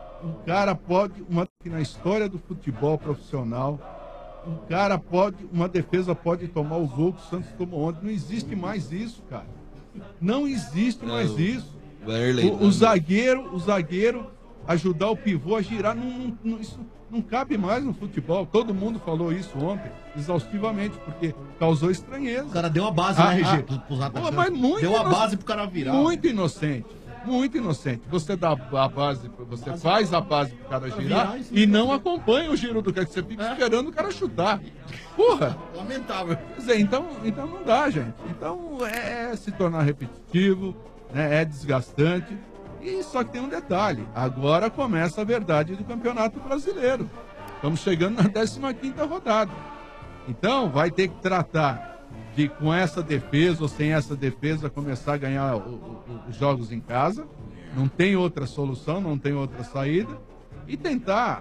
uma defesa pode tomar o gol que o Santos tomou ontem? Não existe mais isso, cara. Não existe mais isso. O zagueiro ajudar o pivô a girar, isso não cabe mais no futebol. Todo mundo falou isso ontem, exaustivamente, porque causou estranheza. O cara deu a base, né, RG? Pros atacantes. Mas muito deu a base pro cara virar. Muito inocente. Muito inocente. Você dá a base, você faz a base pro cara girar e não acompanha o giro do cara, que você fica esperando o cara chutar. Porra! Lamentável. Quer dizer, então não dá, gente. Então é se tornar repetitivo, né? É desgastante. E só que tem um detalhe, agora começa a verdade do Campeonato Brasileiro. Estamos chegando na 15ª rodada. Então vai ter que tratar de, com essa defesa ou sem essa defesa, começar a ganhar os jogos em casa. Não tem outra solução, não tem outra saída. E tentar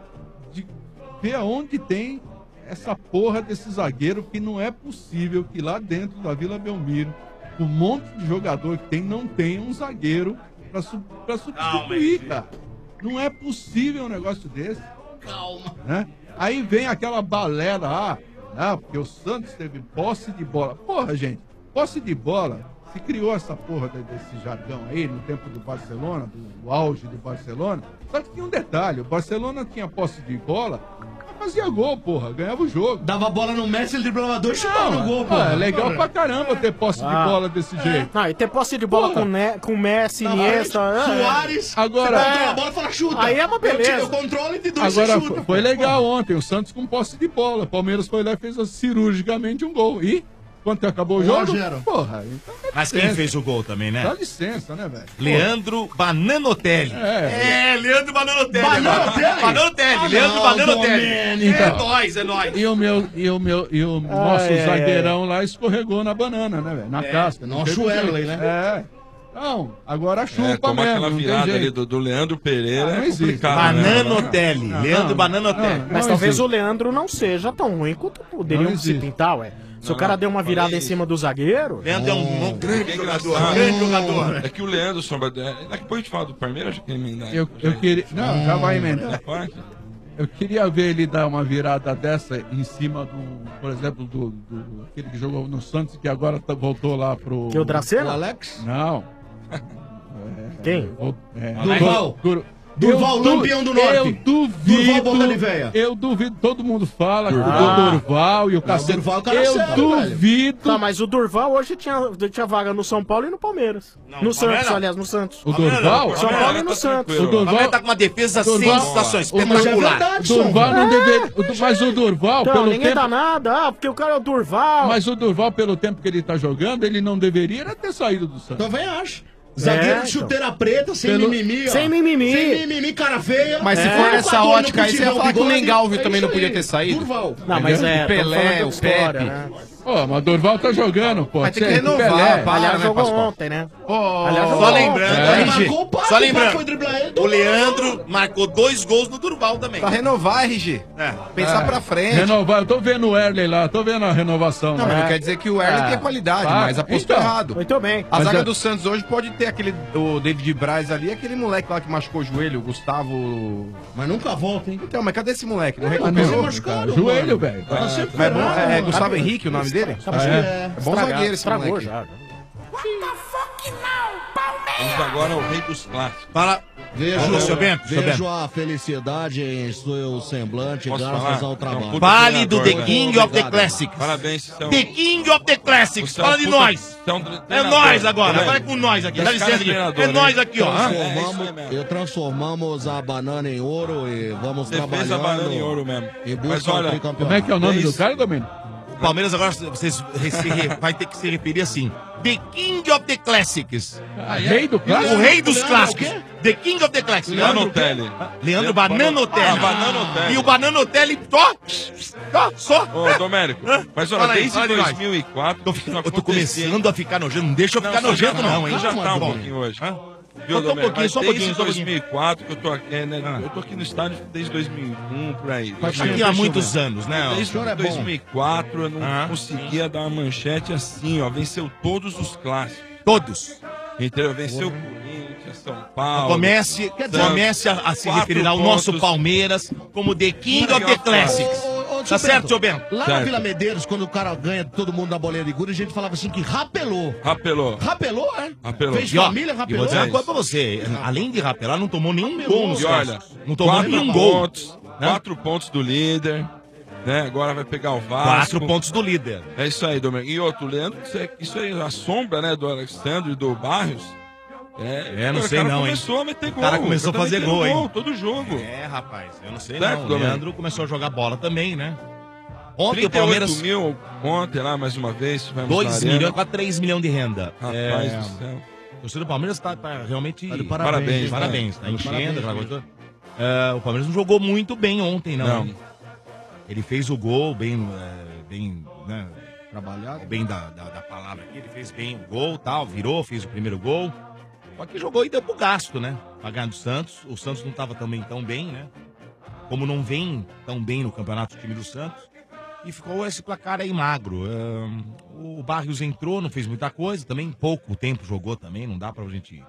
ver aonde tem essa porra desse zagueiro, que não é possível que lá dentro da Vila Belmiro, um monte de jogador que tem, não tem um zagueiro pra substituir, cara. Não é possível um negócio desse. Calma. Né? Aí vem aquela balela, porque o Santos teve posse de bola. Porra, gente, posse de bola, se criou essa porra desse jargão aí no tempo do Barcelona, do auge do Barcelona. Só que tinha um detalhe, o Barcelona tinha posse de bola, fazia gol, porra, ganhava o jogo. Dava a bola no Messi, ele driblava dois, chutava no gol, porra. É legal pra caramba ter posse de bola desse jeito. Não, e ter posse de bola com Messi, Iniesta, Soares, agora, você controla a bola e fala chuta. Aí é uma beleza. Eu controle de dois, agora, você chuta. Foi legal ontem, o Santos com posse de bola. O Palmeiras foi lá e fez cirurgicamente um gol. E quando acabou o jogo, porra. Então, mas quem fez o gol também, né? Dá licença, né, velho? Leandro Bananotelli. Leandro Bananotelli. Bananotelli. Leandro Bananotelli. Domênico. É nóis. E o nosso zagueirão lá escorregou na banana, né, velho? Na casca. Nosso Erley, né? Não, agora chupa tomar mesmo. aquela virada ali do Leandro Pereira é complicado. Bananotelli. Leandro Bananotelli. Mas talvez o Leandro não seja tão ruim quanto poderiam se pintar, ué. Se o cara deu uma virada em cima do zagueiro... Leandro é um grande jogador. Grande jogador. É que o Leandro, Sombra... Daqui a pouco a gente fala do Palmeiras, já quer emendar. Eu queria... Não, já vai emendar. Eu queria ver ele dar uma virada dessa em cima do... Por exemplo, aquele que jogou no Santos, que agora voltou lá pro... Que o Dracena? O Alex? Não. Quem? Durval, lampião do norte. Eu duvido. Durval, boca de véia. Eu duvido. Todo mundo fala que o Durval e o cacete. Eu duvido. Tá, mas o Durval hoje tinha vaga no São Paulo e no Palmeiras. No Santos, aliás, no Santos. O Durval? São Paulo e no Santos. O Durval tá com uma defesa sensacional, espetacular. O Durval não deveria. Mas o Durval, então, pelo ninguém tempo. dá nada, porque o cara é o Durval. Mas o Durval, pelo tempo que ele tá jogando, ele não deveria ter saído do Santos. Também acho. Zagueiro de chuteira preta, sem mimimi, ó. Sem mimimi. Sem mimimi, cara feia. Mas se for nessa ótica aí, você ia falar que o Mengalvio também não podia ter saído. Durval. Não, mas o Pelé, o Pepe. né? Pô, mas o Durval tá jogando, pô. Mas tem que renovar. Aliás, jogou ontem, né? Só lembrando, só lembrando, o Leandro marcou 2 gols no Durval também. Pra renovar, RG. Pensar pra frente. Renovar, eu tô vendo o Erley lá, tô vendo a renovação. Não, mas não quer dizer que o Erley tem qualidade, mas apostou errado. Muito bem. A zaga do Santos hoje pode ter o David Braz ali, aquele moleque lá que machucou o joelho, o Gustavo... Mas nunca volta, hein? Então, mas cadê esse moleque? Não recuperou? Joelho, velho. É Gustavo Henrique o nome dele? É bom zagueiro esse moleque. Vamos agora ao rei dos clássicos. Fala. Vejo a felicidade em seu semblante, graças ao trabalho. Fale do The King of the Classics. Parabéns. The King of the Classics. Fala de nós. É nós agora. Vai com nós aqui. Dá licença aqui. É nós aqui, ó. Transformamos a banana em ouro e vamos trabalhando. A banana em ouro mesmo. Mas olha, como é que é o nome do cara, Domênico? O Palmeiras agora vai ter que se referir assim. The King of the Classics. Rei do clássico? O rei dos clássicos. The King of the Classics. Bananotelli. Leandro Bananotelli. E o Bananotelli só. Ô, Domênico, mas olha, desde 2004... Eu tô começando a ficar nojento. Não deixa eu ficar nojento não, hein? Já tá um pouquinho hoje. Viu, Só um pouquinho, só um pouquinho. Desde 2004 que eu tô aqui, né? Eu tô aqui no estádio desde 2001, por aí. Aqui há muitos anos, né? Desde 2004 eu não conseguia dar uma manchete assim, ó. Venceu todos os clássicos. Todos. Entendeu? Venceu o Corinthians, São Paulo. Comece a se referir ao nosso Palmeiras como The King of the Classics. Tá certo, seu Bento? Lá na Vila Medeiros, quando o cara ganha todo mundo na boleira de gude, a gente falava assim que rapelou. Rapelou. Rapelou, é? Rapelou. Fez E, ó, família, e rapelou. vou dizer uma coisa pra você. Além de rapelar, não tomou nenhum gol nos E olha, clássicos. Não tomou nenhum gol. 4 pontos do líder. Né? Agora vai pegar o Vasco. 4 pontos do líder. É isso aí, Domingo. E outro, Leandro, isso aí, a sombra, né, do Alexandre e do Barrios. Não sei não, hein? Começou a meter gol. O cara começou a fazer gol, hein? Todo jogo. Rapaz, eu não sei Certo, não. O Domingo? Leandro começou a jogar bola também, né? Ontem 38 o Palmeiras... mil ontem lá, mais uma vez. 2 milhões, quase 3 milhões de renda. Rapaz do céu. O torcedor do Palmeiras tá realmente... Tá de parabéns, Parabéns. né? Tá enchendo Parabéns, aquela coisa toda. O Palmeiras não jogou muito bem ontem, não. Ele fez o gol bem né? Trabalhado. Bem da palavra aqui. Ele fez bem o gol, tal, virou, fez o primeiro gol. Só que jogou e deu pro gasto, né? Pra ganhar do Santos. O Santos não tava também tão bem, né? Como não vem tão bem no campeonato o time do Santos. E ficou esse placar aí magro. O Barrios entrou, não fez muita coisa. Também pouco tempo jogou também. Não dá pra gente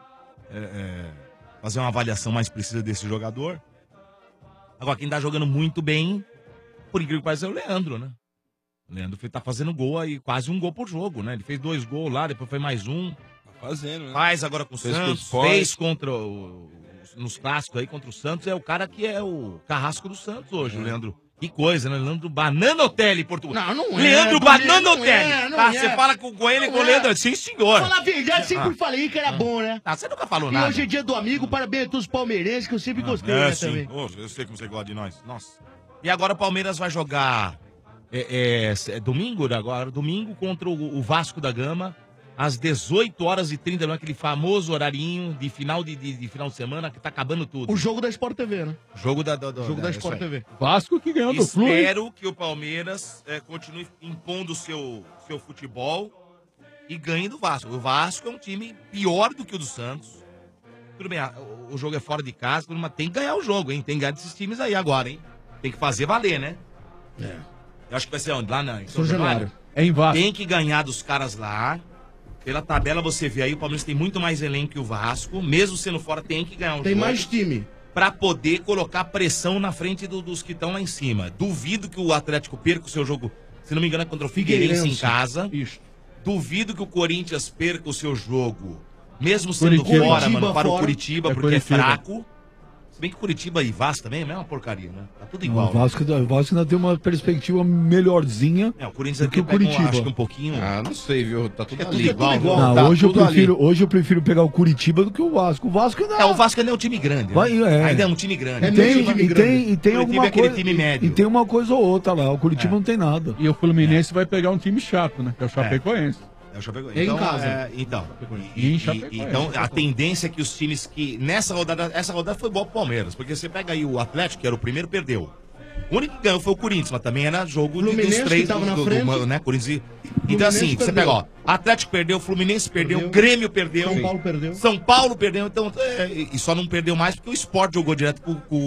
fazer uma avaliação mais precisa desse jogador. Agora, quem tá jogando muito bem, por incrível que pareça, é o Leandro, né? O Leandro tá fazendo gol aí, quase um gol por jogo, né? Ele fez 2 gols lá, depois foi mais um. Tá fazendo, né? Faz agora com o Santos, fez contra nos clássicos aí contra o Santos. É o cara que é o carrasco do Santos hoje, o Leandro. Que coisa, né? Leandro Bananotelli, Portugal. Não é. Leandro Bananotelli. Não é. Você fala com ele, com o Leandro. Sim, senhor. Falar a verdade, sempre falei que era bom, né? Você nunca falou E nada. hoje é dia do amigo, parabéns a todos os palmeirenses, que eu sempre gostei, né, sim. também. Eu sei que você gosta de nós. Nossa. E agora o Palmeiras vai jogar domingo, agora? Domingo contra o Vasco da Gama, às 18h30, aquele famoso horarinho de final de final de semana que tá acabando tudo. O jogo da Sport TV, né? Jogo da Sport TV. Vasco que ganhou do Flu. Espero que o Palmeiras continue impondo o seu futebol e ganhe do Vasco. O Vasco é um time pior do que o do Santos. Tudo bem, o jogo é fora de casa, mas tem que ganhar o jogo, hein? Tem que ganhar desses times aí agora, hein? Tem que fazer valer, né? Eu acho que vai ser onde? Lá em São Januário. É em Vasco. Tem que ganhar dos caras lá. Pela tabela você vê aí, o Palmeiras tem muito mais elenco que o Vasco. Mesmo sendo fora, tem que ganhar o jogo. Tem mais time. Pra poder colocar pressão na frente dos que estão lá em cima. Duvido que o Atlético perca o seu jogo, se não me engano, é contra o Figueirense em casa. Isso. Duvido que o Corinthians perca o seu jogo, mesmo sendo Curitiba. fora, mano, para o Fora. Curitiba, porque Curitiba. é fraco. Se bem que Curitiba e Vasco também é a mesma porcaria, né? Tá tudo O igual. Vasco ainda tem uma perspectiva melhorzinha O Corinthians do que o pega Curitiba. acho que um pouquinho. Não sei, viu? Tá tudo tudo ali. igual, igual. Não, Tá hoje tudo eu prefiro pegar o Curitiba do que o Vasco. O Vasco ainda O Vasco ainda é um time grande. Né? Vai, Ainda é um time grande. É tem, meio time e grande. tem Curitiba alguma é aquele coisa. time médio. E tem uma coisa ou outra lá. O Curitiba não tem nada. E o Fluminense vai pegar um time chato, né? Que é o Chapecoense. É o Chapecoense. Em casa. Em Chapecoense. Então, a tendência é que os times que. Essa rodada foi boa pro Palmeiras. Porque você pega aí o Atlético, que era o primeiro, perdeu. O único que ganhou foi o Corinthians, mas também era jogo dos Fluminense, três que tava na frente. né? Corinthians. Então, assim, Fluminense você perdeu. pega, ó, Atlético perdeu, Fluminense perdeu, Grêmio perdeu. São Paulo perdeu. São Paulo perdeu, então. E só não perdeu mais porque o Sport jogou direto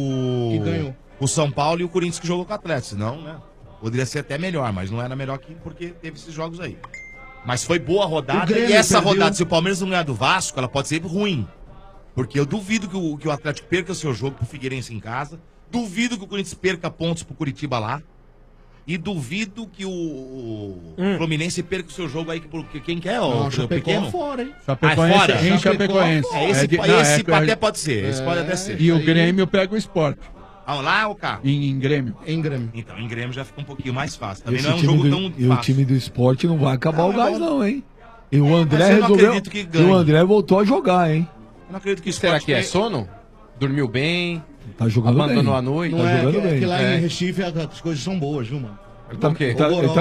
Que ganhou. com o São Paulo e o Corinthians que jogou com o Atlético. Senão, né? Poderia ser até melhor, mas não era melhor que porque teve esses jogos aí. Mas foi boa a O rodada Grêmio e essa perdeu. rodada, se o Palmeiras não ganhar do Vasco, ela pode ser ruim. Porque eu duvido que o Atlético perca o seu jogo pro Figueirense em casa. Duvido que o Corinthians perca pontos pro Curitiba lá. E duvido que o Fluminense perca o seu jogo aí, porque quem quer, Não, o Chapecó pequeno? fora, hein? Chapecoense fora? em Chapecoense. Esse até pode ser, esse pode até ser. E o Grêmio pega o Sport. Vamos lá, o cá? Em Grêmio. Em Grêmio. Então, em Grêmio já fica um pouquinho mais fácil. Também Esse não é um time jogo do- tão E o fácil. time do esporte não vai acabar o gás, não, hein? E o André Mas eu não resolveu. acredito que E ganhe. o André voltou a jogar, hein? Eu não acredito que o Será Sport que é ganhe. sono? Dormiu bem? Tá jogando Abandonou bem. a noite? Não Tá é jogando bem. que lá É. em Recife as coisas são boas, viu, mano? Tá o quê?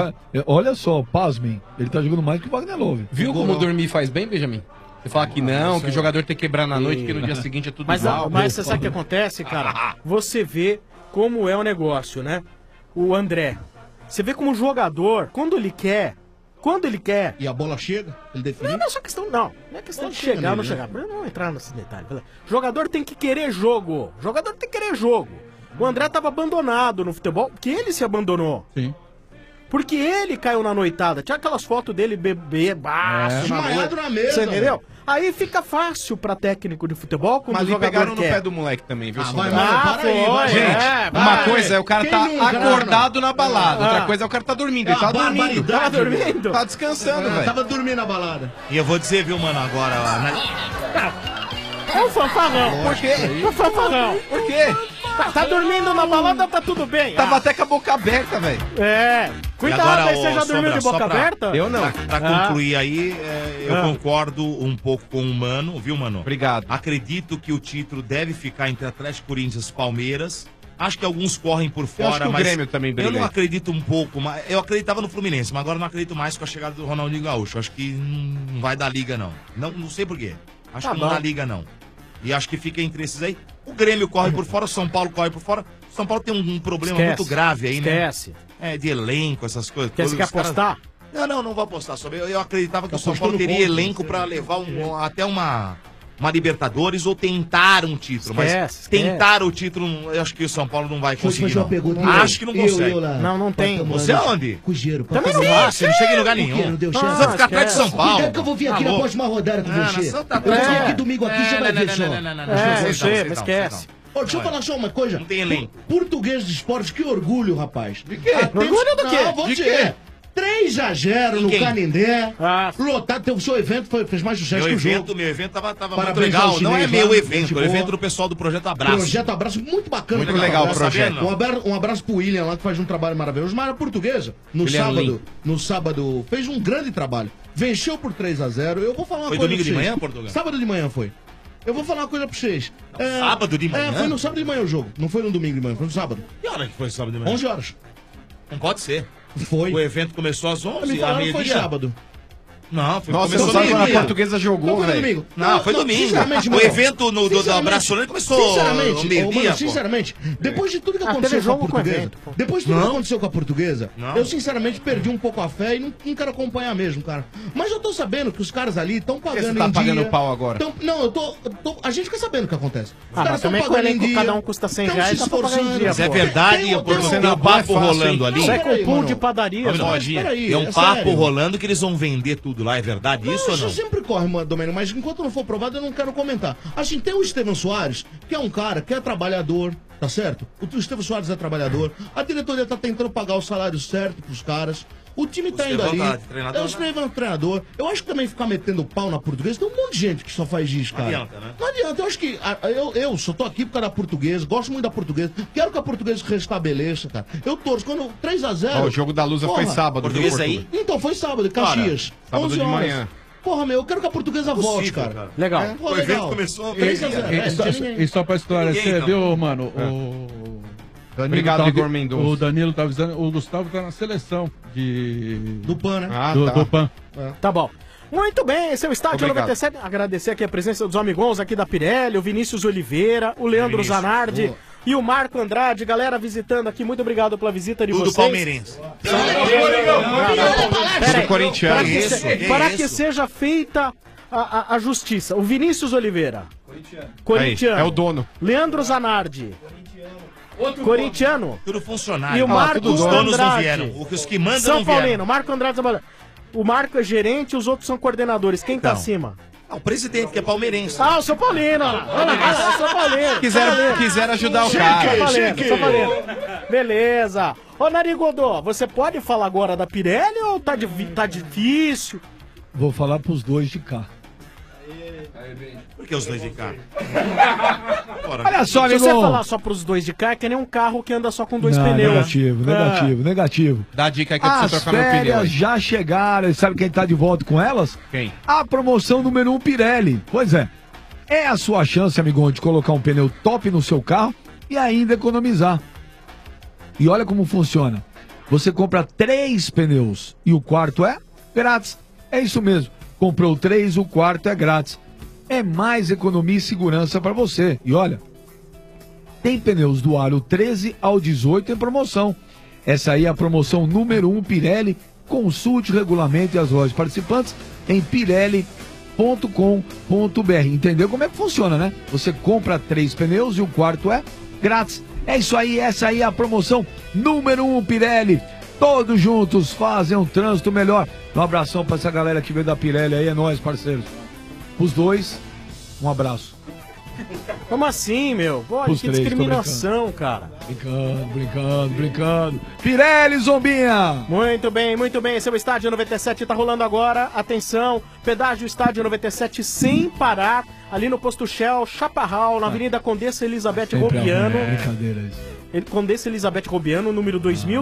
Olha só, pasmem. Ele tá jogando mais que o Wagner Love. Viu como dormir faz bem, Benjamin? Você fala que não, que o jogador tem que quebrar na noite, que no dia seguinte é tudo Mas, igual. mas você sabe o que acontece, cara? Você vê como é o negócio, né? O André. Você vê como o jogador, quando ele quer, Quando ele quer. E a bola chega? Ele define? Não é só questão, não. Não é questão Ele de chega chegar ou não nele, chegar. Eu não vou entrar nesse detalhe. Jogador tem que querer jogo. Jogador tem que querer jogo. O André tava abandonado no futebol, que ele se abandonou. Sim. Porque ele caiu na noitada. Tinha aquelas fotos dele bebaço Desmaiado na mesa, Você entendeu? velho. Aí fica fácil pra técnico de futebol quando Mas o ali jogador pegaram no quer. pé do moleque também, viu, vai, Sombra? mano, para aí, vai. Gente, uma coisa é o cara tá acordado na balada, outra coisa é o cara tá dormindo. Ele tá dormindo. Tava dormindo? Tá descansando, velho. Tava dormindo na balada. E eu vou dizer, viu, mano, agora... É um fanfarrão. Por quê? É um fanfarrão. Por quê? Tá dormindo na balada, tá tudo bem. Tava até com a boca aberta, velho. É. Cuidado, agora, aí você já Sombra, dormiu de só boca pra- aberta? Eu não. Pra concluir aí, eu Ah. concordo um pouco com o Mano, viu, Mano? Obrigado. Acredito que o título deve ficar entre Atlético, Corinthians e Palmeiras. Acho que alguns correm por Eu acho fora, que o mas Grêmio também briga eu não aí. acredito um pouco, mas eu acreditava no Fluminense, mas agora não acredito mais com a chegada do Ronaldinho Gaúcho. Acho que não vai dar liga, não. Não sei por quê. Acho Tá que não bom. dá liga, não. E acho que fica entre esses aí. O Grêmio corre por fora, o São Paulo corre por fora. O São Paulo tem um problema Esquece. muito grave aí, né? Esquece. É, de elenco, essas coisas. Quer, você quer Os caras- apostar? Não vou apostar sobre. Eu acreditava que Tá o São Paulo apostando teria contra, elenco pra levar até uma Libertadores ou tentar um título. Mas Esquece. tentar o título, eu acho que o São Paulo não vai Deixa eu te conseguir. fazer uma Não. pergunta. Acho que não consegue. Não tem. Você aonde? Cujeiro. Também não Ah, vai. você não chega em lugar Por quê? nenhum. Não deu Você chance? vai ficar atrás de São Paulo. Cuidado que eu vou vir aqui na Alô? próxima rodada com Não, você. não, tá Eu vou vir bom. aqui domingo aqui, você vai ver só. É, eu sei, mas esquece. Ô, deixa eu falar só uma coisa. Não tem elenco. Português de esporte, que orgulho, rapaz. De quê? Orgulho do quê? Não, vou De dizer. 3-0 no Quem? Canindé. Ah. Lotado, o seu evento fez mais sucesso Meu que o jogo. evento tava muito Parabéns legal. ao Não é chinês meu lá, evento, gente é o evento boa. do pessoal do Projeto Abraço. Projeto Abraço, muito bacana. Muito legal o projeto. Um abraço pro William lá, que faz um trabalho maravilhoso. Mas a portuguesa, William Lin. no sábado, fez um grande trabalho. Venceu por 3-0. Eu vou falar uma Foi coisa domingo pra de vocês. manhã, Portugal? Sábado de manhã foi. Eu vou falar uma coisa pra vocês. Sábado de manhã? Foi no sábado de manhã o jogo. Não foi no domingo de manhã, foi no sábado. Que hora que foi sábado de manhã? 11 horas. Não pode ser. Foi. O evento começou às Me 11, a falaram que foi meio-dia. sábado. Não, foi Nossa, começou não sabe no quando a meio-dia. portuguesa jogou, Foi no velho. domingo. Não, foi domingo. Sinceramente, O mano. evento do Sinceramente, Abraço Olímpico começou Sinceramente, ao meio-dia, mano, pô. sinceramente, depois de tudo que Ah, aconteceu teve com a jogo com portuguesa, evento, pô. depois de tudo que Não. aconteceu com a portuguesa, Não. eu sinceramente perdi um pouco a fé e não quero acompanhar mesmo, cara. Mas eu tô sabendo que os caras ali estão que pagando você tá em pagando dia. pau agora? Não, a gente fica sabendo o que acontece. Os Ah, caras mas tão também com o pagando em elenco, dia, cada um custa 100 tão reais, se dá pra pagar em esforçando. dia, Mas é pô. verdade, Tem tem um papo fácil, rolando ali. Isso é peraí, cupom mano. de padaria, Olha, mano. Lojinha, peraí, tem um é papo sério. rolando que eles vão vender tudo lá, é verdade isso ou Isso não? sempre corre, Domênio, mas enquanto não for provado, eu não quero comentar. Assim, tem o Estevão Soares, que é um cara que é trabalhador, tá certo? O Estevão Soares é trabalhador. A diretoria tá tentando pagar o salário certo pros caras. O time tá indo Estevão ali. tá de treinador, É o Estevão é treinador. Eu acho que também ficar metendo pau na portuguesa, tem um monte de gente que só faz isso, Não cara. adianta, né? Não adianta, eu acho que eu só tô aqui por causa da portuguesa, gosto muito da portuguesa, quero que a portuguesa se restabeleça, cara. Eu torço, quando 3-0. Ó, o jogo da Lusa foi porra. sábado, viu, Portuguesa Portugal? aí? Então, foi sábado, Caxias. sábado 11 de horas. manhã. Porra, meu, eu quero que a portuguesa volte, cara. Legal. É, pô, O evento legal. começou... 3-0. E só, e só pra esclarecer, Ninguém, então. viu, mano? O Danilo Obrigado, tá, Igor Mendonça. O Danilo tá avisando, o Gustavo tá na seleção de... Do PAN, né? Ah, do, tá. do PAN. Tá bom. Muito bem, esse é o Estádio Obrigado. 97. Agradecer aqui a presença dos amigões aqui da Pirelli, o Vinícius Oliveira, o Leandro Vinícius. Zanardi Boa. e o Marco Andrade. Galera visitando aqui, muito obrigado pela visita de Tudo vocês. palmeirense. Sou corintiano. Para que seja feita a justiça. O Vinícius Oliveira. Corintiano. Aí, é o dono. Leandro Zanardi. Corintiano. Tudo funcionário. E o Marcos Os donos não Andrade. vieram. Os que mandam São não vieram. Paulino, Marco Andrade trabalhando. O Marco é gerente, os outros são coordenadores. Quem tá Então. acima? Ah, o presidente, que é palmeirense. Ah, o São Paulino. Olha lá, o São Paulino. Quiser ajudar o cara. São Paulino, São Paulino. Beleza. Ô, Narigodô, você pode falar agora da Pirelli ou tá difícil? Vou falar pros dois de cá. Por que os dois de cá? Olha só, Se você amigo. falar só pros dois de cá, é que nem um carro que anda só com dois Não, pneus. negativo. Dá a dica aí que eu As preciso trocar meu pneu. férias aí. já chegaram, e sabe quem tá de volta com elas? Quem? A promoção número 1 Pirelli. Pois é, é a sua chance, amigão, de colocar um pneu top no seu carro e ainda economizar. E olha como funciona. Você compra 3 pneus e o quarto é grátis. É isso mesmo. Comprou 3, o quarto é grátis. É mais economia e segurança para você. E olha, tem pneus do aro 13 ao 18 em promoção. Essa aí é a promoção número 1 Pirelli Consulte o regulamento e as lojas participantes em pirelli.com.br. Entendeu como é que funciona, né? Você compra 3 pneus e o quarto é grátis. É isso aí, essa aí é a promoção número 1 Pirelli. Todos juntos fazem um trânsito melhor. Um abração pra essa galera que veio da Pirelli aí, é nóis, parceiros. Os dois, um abraço. Como assim, meu? Pô, Os que três, discriminação, cara. Brincando. Pirelli, Zombinha! Muito bem. Seu Estádio 97 tá rolando agora. Atenção, pedágio Estádio 97 sem parar. Ali no posto Shell, Chaparral, na Avenida Condessa Elizabeth Robiano. Brincadeira isso. Condessa Elizabeth Robiano, número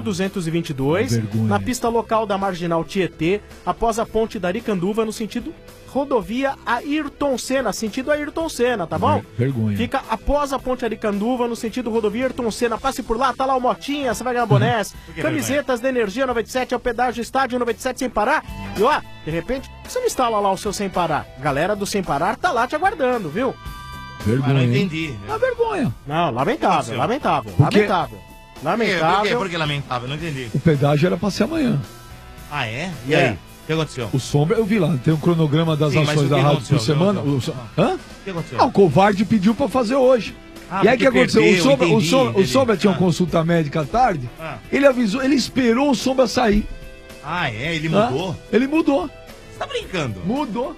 2222, vergonha. na pista local da Marginal Tietê, após a ponte da Aricanduva, no sentido rodovia Ayrton Senna, sentido Ayrton Senna, tá bom? Vergonha. Fica após a ponte Aricanduva, no sentido rodovia Ayrton Senna. Passe por lá, tá lá o Motinha, você vai ganhar bonés, camisetas da Energia 97, é o pedágio Estádio 97 sem parar. E ó, de repente, por que você não instala lá o seu sem parar? Galera do sem parar tá lá te aguardando, viu? Vergonha. Mas não entendi. É vergonha. Não, lamentável. Por quê? Por que lamentável? Não entendi. O pedágio era pra ser amanhã. Ah, é? E aí? O que aconteceu? O Sombra, eu vi lá, tem um cronograma das Sim, mas ações o da que rádio aconteceu? por semana. O que Hã? que aconteceu? Ah, o covarde pediu pra fazer hoje. E aí o que porque aconteceu? perdeu, O Sombra tinha uma consulta médica à tarde, ele avisou, ele esperou o Sombra sair. Ah, é? Ele Hã? mudou? Ele mudou. Você tá brincando? Mudou.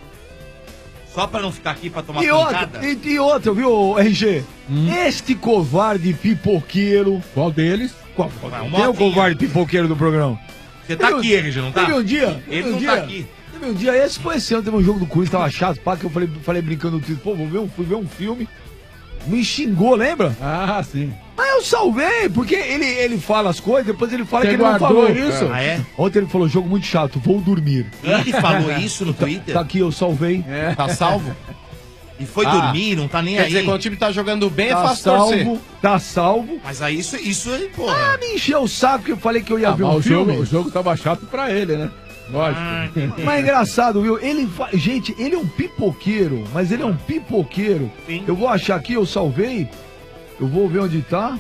Só pra não ficar aqui pra tomar E pancada? outra, viu, RG? Este covarde pipoqueiro. Qual deles? Qual? um Tem o Motinha. covarde pipoqueiro do programa. Você tá aqui, RG, não tá? Teve um dia. Ele não tá aqui. Teve um dia, esse foi esse ano, teve um jogo do Corinthians, tava chato, pá, que eu falei brincando no Twitter, pô, fui ver um filme. Me xingou, lembra? Ah, sim. Mas eu salvei, porque ele fala as coisas, depois ele fala Você que ele não guardou falou isso? Ah, é? Ontem ele falou, jogo muito chato, vou dormir. Ele falou isso no Twitter? Tá aqui, eu salvei. Tá salvo? E foi dormir, não tá nem Quer aí. dizer, quando o time tá jogando bem, é Tá fácil torcer. salvo, tá salvo. Mas aí isso aí, porra. Ah, me encheu o saco que eu falei que eu ia ver um o filme. jogo tava chato pra ele, né? Lógico. Mas é engraçado, viu? Gente, ele é um pipoqueiro, mas ele é um pipoqueiro. Sim. Eu vou achar aqui, eu salvei. Eu vou ver onde tá.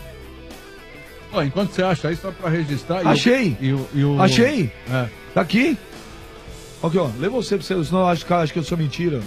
Ó, enquanto você acha aí, só pra registrar. Achei. Achei. É. Tá aqui. Aqui, ó. Lê você pra você, senão eu acho que eu sou mentira.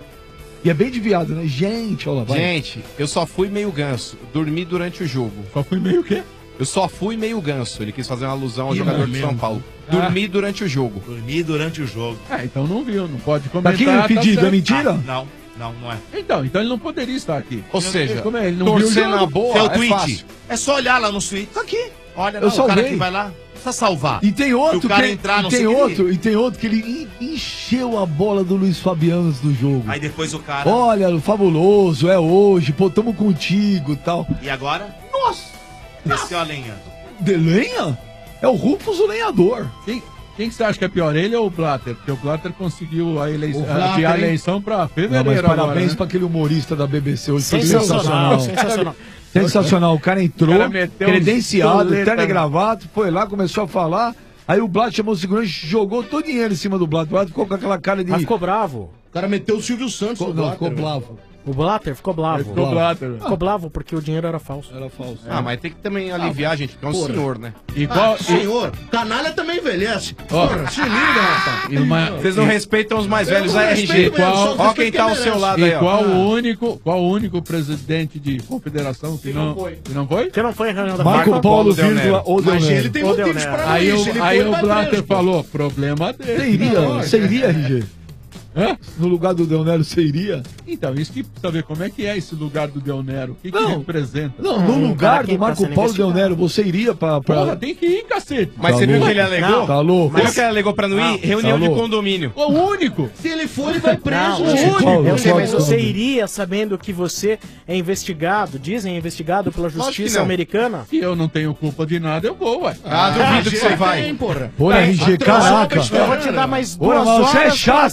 E é bem desviado, né? Gente, olha lá, vai. Gente, eu só fui meio ganso. Dormi durante o jogo. Só fui meio o quê? Eu só fui meio ganso. Ele quis fazer uma alusão ao Ih, jogador mas de São mesmo. Paulo. Dormi durante o jogo. Dormi durante o jogo. É, então não viu, não pode Tá comentar. aqui no pedido, certo. é mentira? Não é. Então ele não poderia estar aqui. Ou seja, como é? Ele não torcer viu o na jogo? boa Seu é tweet. fácil. É só olhar lá no tweet. Tá aqui. Olha, Eu não, o cara salvei. que vai lá, precisa salvar. E tem outro Se o cara que, entrar, e não tem sei o outro, que. e tem outro que ele encheu a bola do Luiz Fabiano antes do jogo. Aí depois o cara... Olha, fabuloso, é hoje, pô, tamo contigo e tal. E agora? Nossa! Desceu a lenha. De lenha? É o Rufus o lenhador. Quem que você acha que é pior, ele ou o Blatter? Porque o Blatter conseguiu a eleição, Blatter, adiar a hein? eleição pra fevereiro. Não, mas agora, parabéns né? pra aquele humorista da BBC hoje. Foi Sensacional, sensacional. Sensacional. O cara entrou, O cara meteu uns credenciado, doleta, terno e né? gravata, foi lá, começou a falar. Aí o Blatter chamou o segurança, jogou todo o dinheiro em cima do Blatter. O Blatter ficou com aquela cara de... Mas ficou bravo. O cara meteu o Silvio Santos no Não, Blatter, ficou velho. bravo. O Blatter ficou bravo. Ficou Blatter. Ficou bravo porque o dinheiro era falso. Era falso. Ah, mas tem que também aliviar, gente, porque é um porra. senhor, né? E qual, Senhor, canalha também envelhece. Ó. Porra, se liga, rapaz. e uma- Vocês não respeitam os mais velhos, não a RG. respeito mesmo, só Ó respeito quem tá ao quem seu merece. lado E aí, ó. qual o único presidente de confederação que não foi? Que não foi? Que não foi em reunião da Marco FIFA? Paulo, Del vírgula, Nero. ou Del Mas Nero. ele tem Ô, motivos Del pra Aí isso. Ele o foi, vai Blatter preso, pô. falou, problema dele. Você iria, você iria, RG? Hã? No lugar do Del Nero, você iria? Então, isso que precisa ver como é que é esse lugar do Del Nero. O que Não. representa? Não, no lugar cara que do Marco tá sendo Paulo Del investigado. Nero, você iria pra... Porra, tem que ir, cacete. Mas Tá você viu louco. que ele alegou? Tá louco? Você viu que ele alegou pra não ir? Reunião Tá de louco. condomínio. O único. Se ele for, ele vai preso. Não, gente. Qual- eu sei, qual- mas qual- você iria sabendo que você é investigado, dizem investigado pela que justiça não. americana? Se eu não tenho culpa de nada, eu vou, ué. Ah, duvido que você vai. Tem, porra. Pô, RG, caraca. Eu vou te dar mais Ô, 2 mas você é horas pra chato, você quer ver?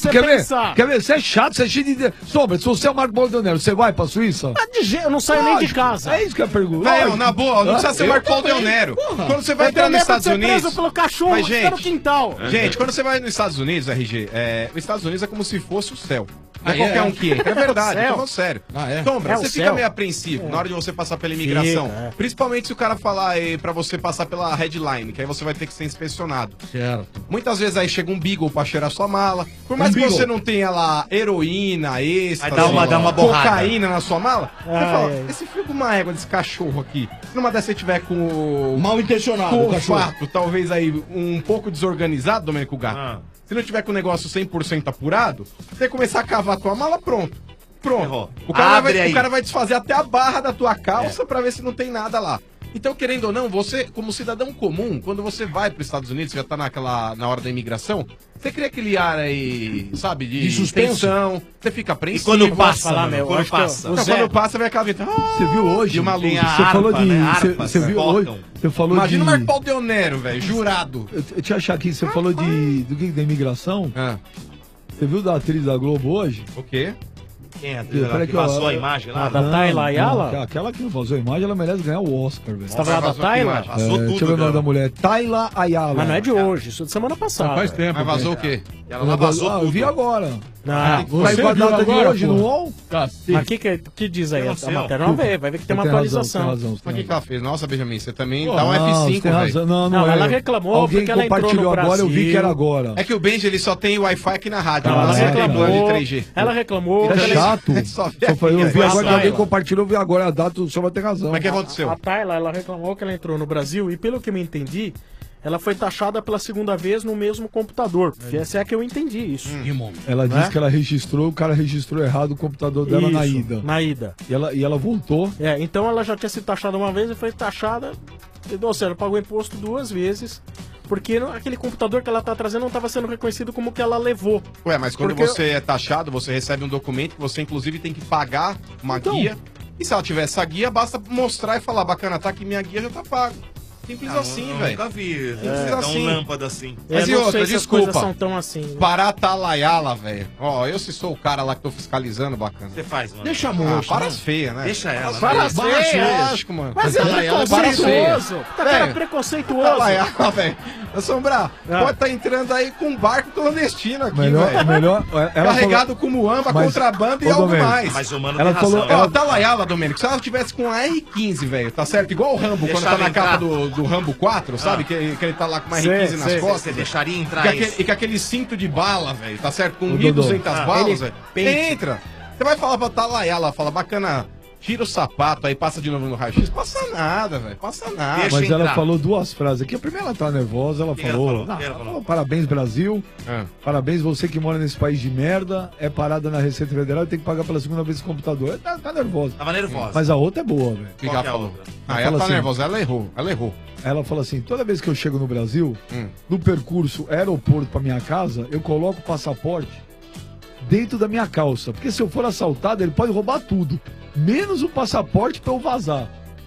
Suíça! Quer ver? Você é chato, você é cheio de... Sombra, se você é o Marco Paulo Deonero, você vai pra Suíça? Eu não saio nem de casa. É isso que eu pergunto. Velho, na boa, não precisa ser o Marco Paulo Deonero. Quando você vai entrar nos Estados Unidos... preso pelo cachorro, Mas, fica no quintal. Gente, quando você vai nos Estados Unidos, RG, os Estados Unidos é como se fosse o céu. Não é Ah, qualquer é? um que entra. É verdade, É o eu tô céu? falando sério. Ah, é? Sombra, É você o fica céu? meio apreensivo na hora de você passar pela Fica, imigração. é. Principalmente se o cara falar pra você passar pela headline, que aí você vai ter que ser inspecionado. Certo. Muitas vezes aí chega um beagle pra cheirar sua mala. Por mais que beagle. você não tenha lá heroína, êxtase, Vai dar uma borrada. cocaína na sua mala, você fala, ai. esse fio de uma égua desse cachorro aqui, se numa dessa você tiver com o... Mal intencionado, com o o cachorro. fato, talvez aí um pouco desorganizado, Domênico Gato. Se não tiver com o negócio 100% apurado, você começar a cavar a tua mala, pronto. Pronto. O cara vai desfazer até a barra da tua calça pra ver se não tem nada lá. Então, querendo ou não, você, como cidadão comum, quando você vai para os Estados Unidos, você já tá na hora da imigração, você cria aquele ar aí, sabe, de suspense. tensão, você fica apreensivo. quando passa, Falar, mano, quando passa. Quando passa, vem aquela vinheta. Você viu hoje? De uma luz. Você falou de... Você viu hoje? Você falou Imagina o de... Marco Paulo Deonero, velho, jurado. Eu te achar aqui, você falou do que da imigração? Você viu da atriz da Globo hoje? O quê? Quem é? Peraí Que vazou a imagem lá? Da Tayla Ayala? Não, aquela que não vazou a imagem, ela merece ganhar o Oscar, velho. Você tá falando da Tayla? Vazou tudo, Deixa eu ver o nome cara. da mulher. Tayla Ayala. Mas não é de hoje, isso é de semana passada. Faz tempo. Mas vazou o quê? Ela vazou Eu tudo. vi agora. Não, Vai com a viu data de agora, hoje pô? no UOL? Cacete. Mas o que diz aí Eu não a sei, matéria? Vamos ver, vai ver que tem uma Tem razão, atualização. tem razão, Mas o tem que ela fez? Nossa, Benjamin, você também Pô, dá um não, F5, você tem razão. velho. Não, ela é. reclamou Alguém porque ela entrou compartilhou no agora, eu vi Brasil. que era agora. É que o Benji, ele só tem Wi-Fi aqui na rádio. Não, Não, ela você tem reclamou. plano de 3G. Ela reclamou. É que ela- chato. Só vê Só foi, eu aqui, vi né? agora que Tayla. alguém compartilhou, eu vi agora a data, o senhor vai ter razão. Mas o que aconteceu? A Tayla, ela reclamou que ela entrou no Brasil e, pelo que eu me entendi, ela foi taxada pela segunda vez no mesmo computador. Essa é que eu entendi isso. Ela Né? disse que ela registrou, o cara registrou errado o computador dela na Isso, ida. Na ida. E ela voltou. Então ela já tinha sido taxada uma vez e foi taxada. Ou seja, ela pagou imposto 2 vezes. Porque aquele computador que ela tá trazendo não estava sendo reconhecido como que ela levou. Ué, mas quando Porque- você é taxado, você recebe um documento que você, inclusive, tem que pagar uma guia. E se ela tiver essa guia, basta mostrar e falar, bacana, tá aqui minha guia, já tá pago. Simples assim, velho. Nunca vi. Simples Tão assim. lâmpada assim. Mas e eu não outra, sei se as desculpa. coisas são tão assim. né? Paratalaiala, velho. Ó, eu se sou o cara lá que tô fiscalizando, bacana. Você faz, mano. Deixa a Ah, moça. para né? as feias, né? Deixa ela. né? Para as feias. Lógico, mano. Mas é Ela preconceituoso. Tá cara Velho, preconceituoso. Talaiala, velho. Assombrar, Ah. pode estar entrando aí com um barco clandestino aqui, Melhor, velho. melhor. Ela Carregado com muamba, Mas- contrabando e Ô, algo Domênico, mais. Mas o mano Ela tem falou- razão. Ó, Talaiala, Domênico, se ela tivesse com a R15, velho, tá certo? Igual o Rambo, quando tá Deixava na capa entrar. do Rambo 4, sabe? Que ele tá lá com uma R15 nas sei, costas. Você velho. deixaria entrar E isso? com aquele cinto de bala, velho, tá certo? Com Ô, 1.200 Dodô. balas, Ele velho. pente. Entra. Você vai falar pra Talaiala, fala, bacana, tira o sapato aí, passa de novo no raio-x. Passa nada, velho, passa nada. Deixa Mas ela entrar. falou duas frases aqui. A primeira ela tá nervosa, ela que ela falou. falou? Não, O que ela ela falou? falou, parabéns, Brasil. Ah. Parabéns você que mora nesse país de merda. É parada na Receita Federal e tem que pagar pela segunda vez o computador. Tá nervosa. Tava nervosa. Mas a outra é boa, velho. O que Qual ela que é a falou? outra? Ah, Ela ela tá assim, nervosa, ela errou. Ela fala assim: toda vez que eu chego no Brasil, no percurso aeroporto pra minha casa, eu coloco o passaporte dentro da minha calça. Porque se eu for assaltado, ele pode roubar tudo. Menos o passaporte pra eu vazar.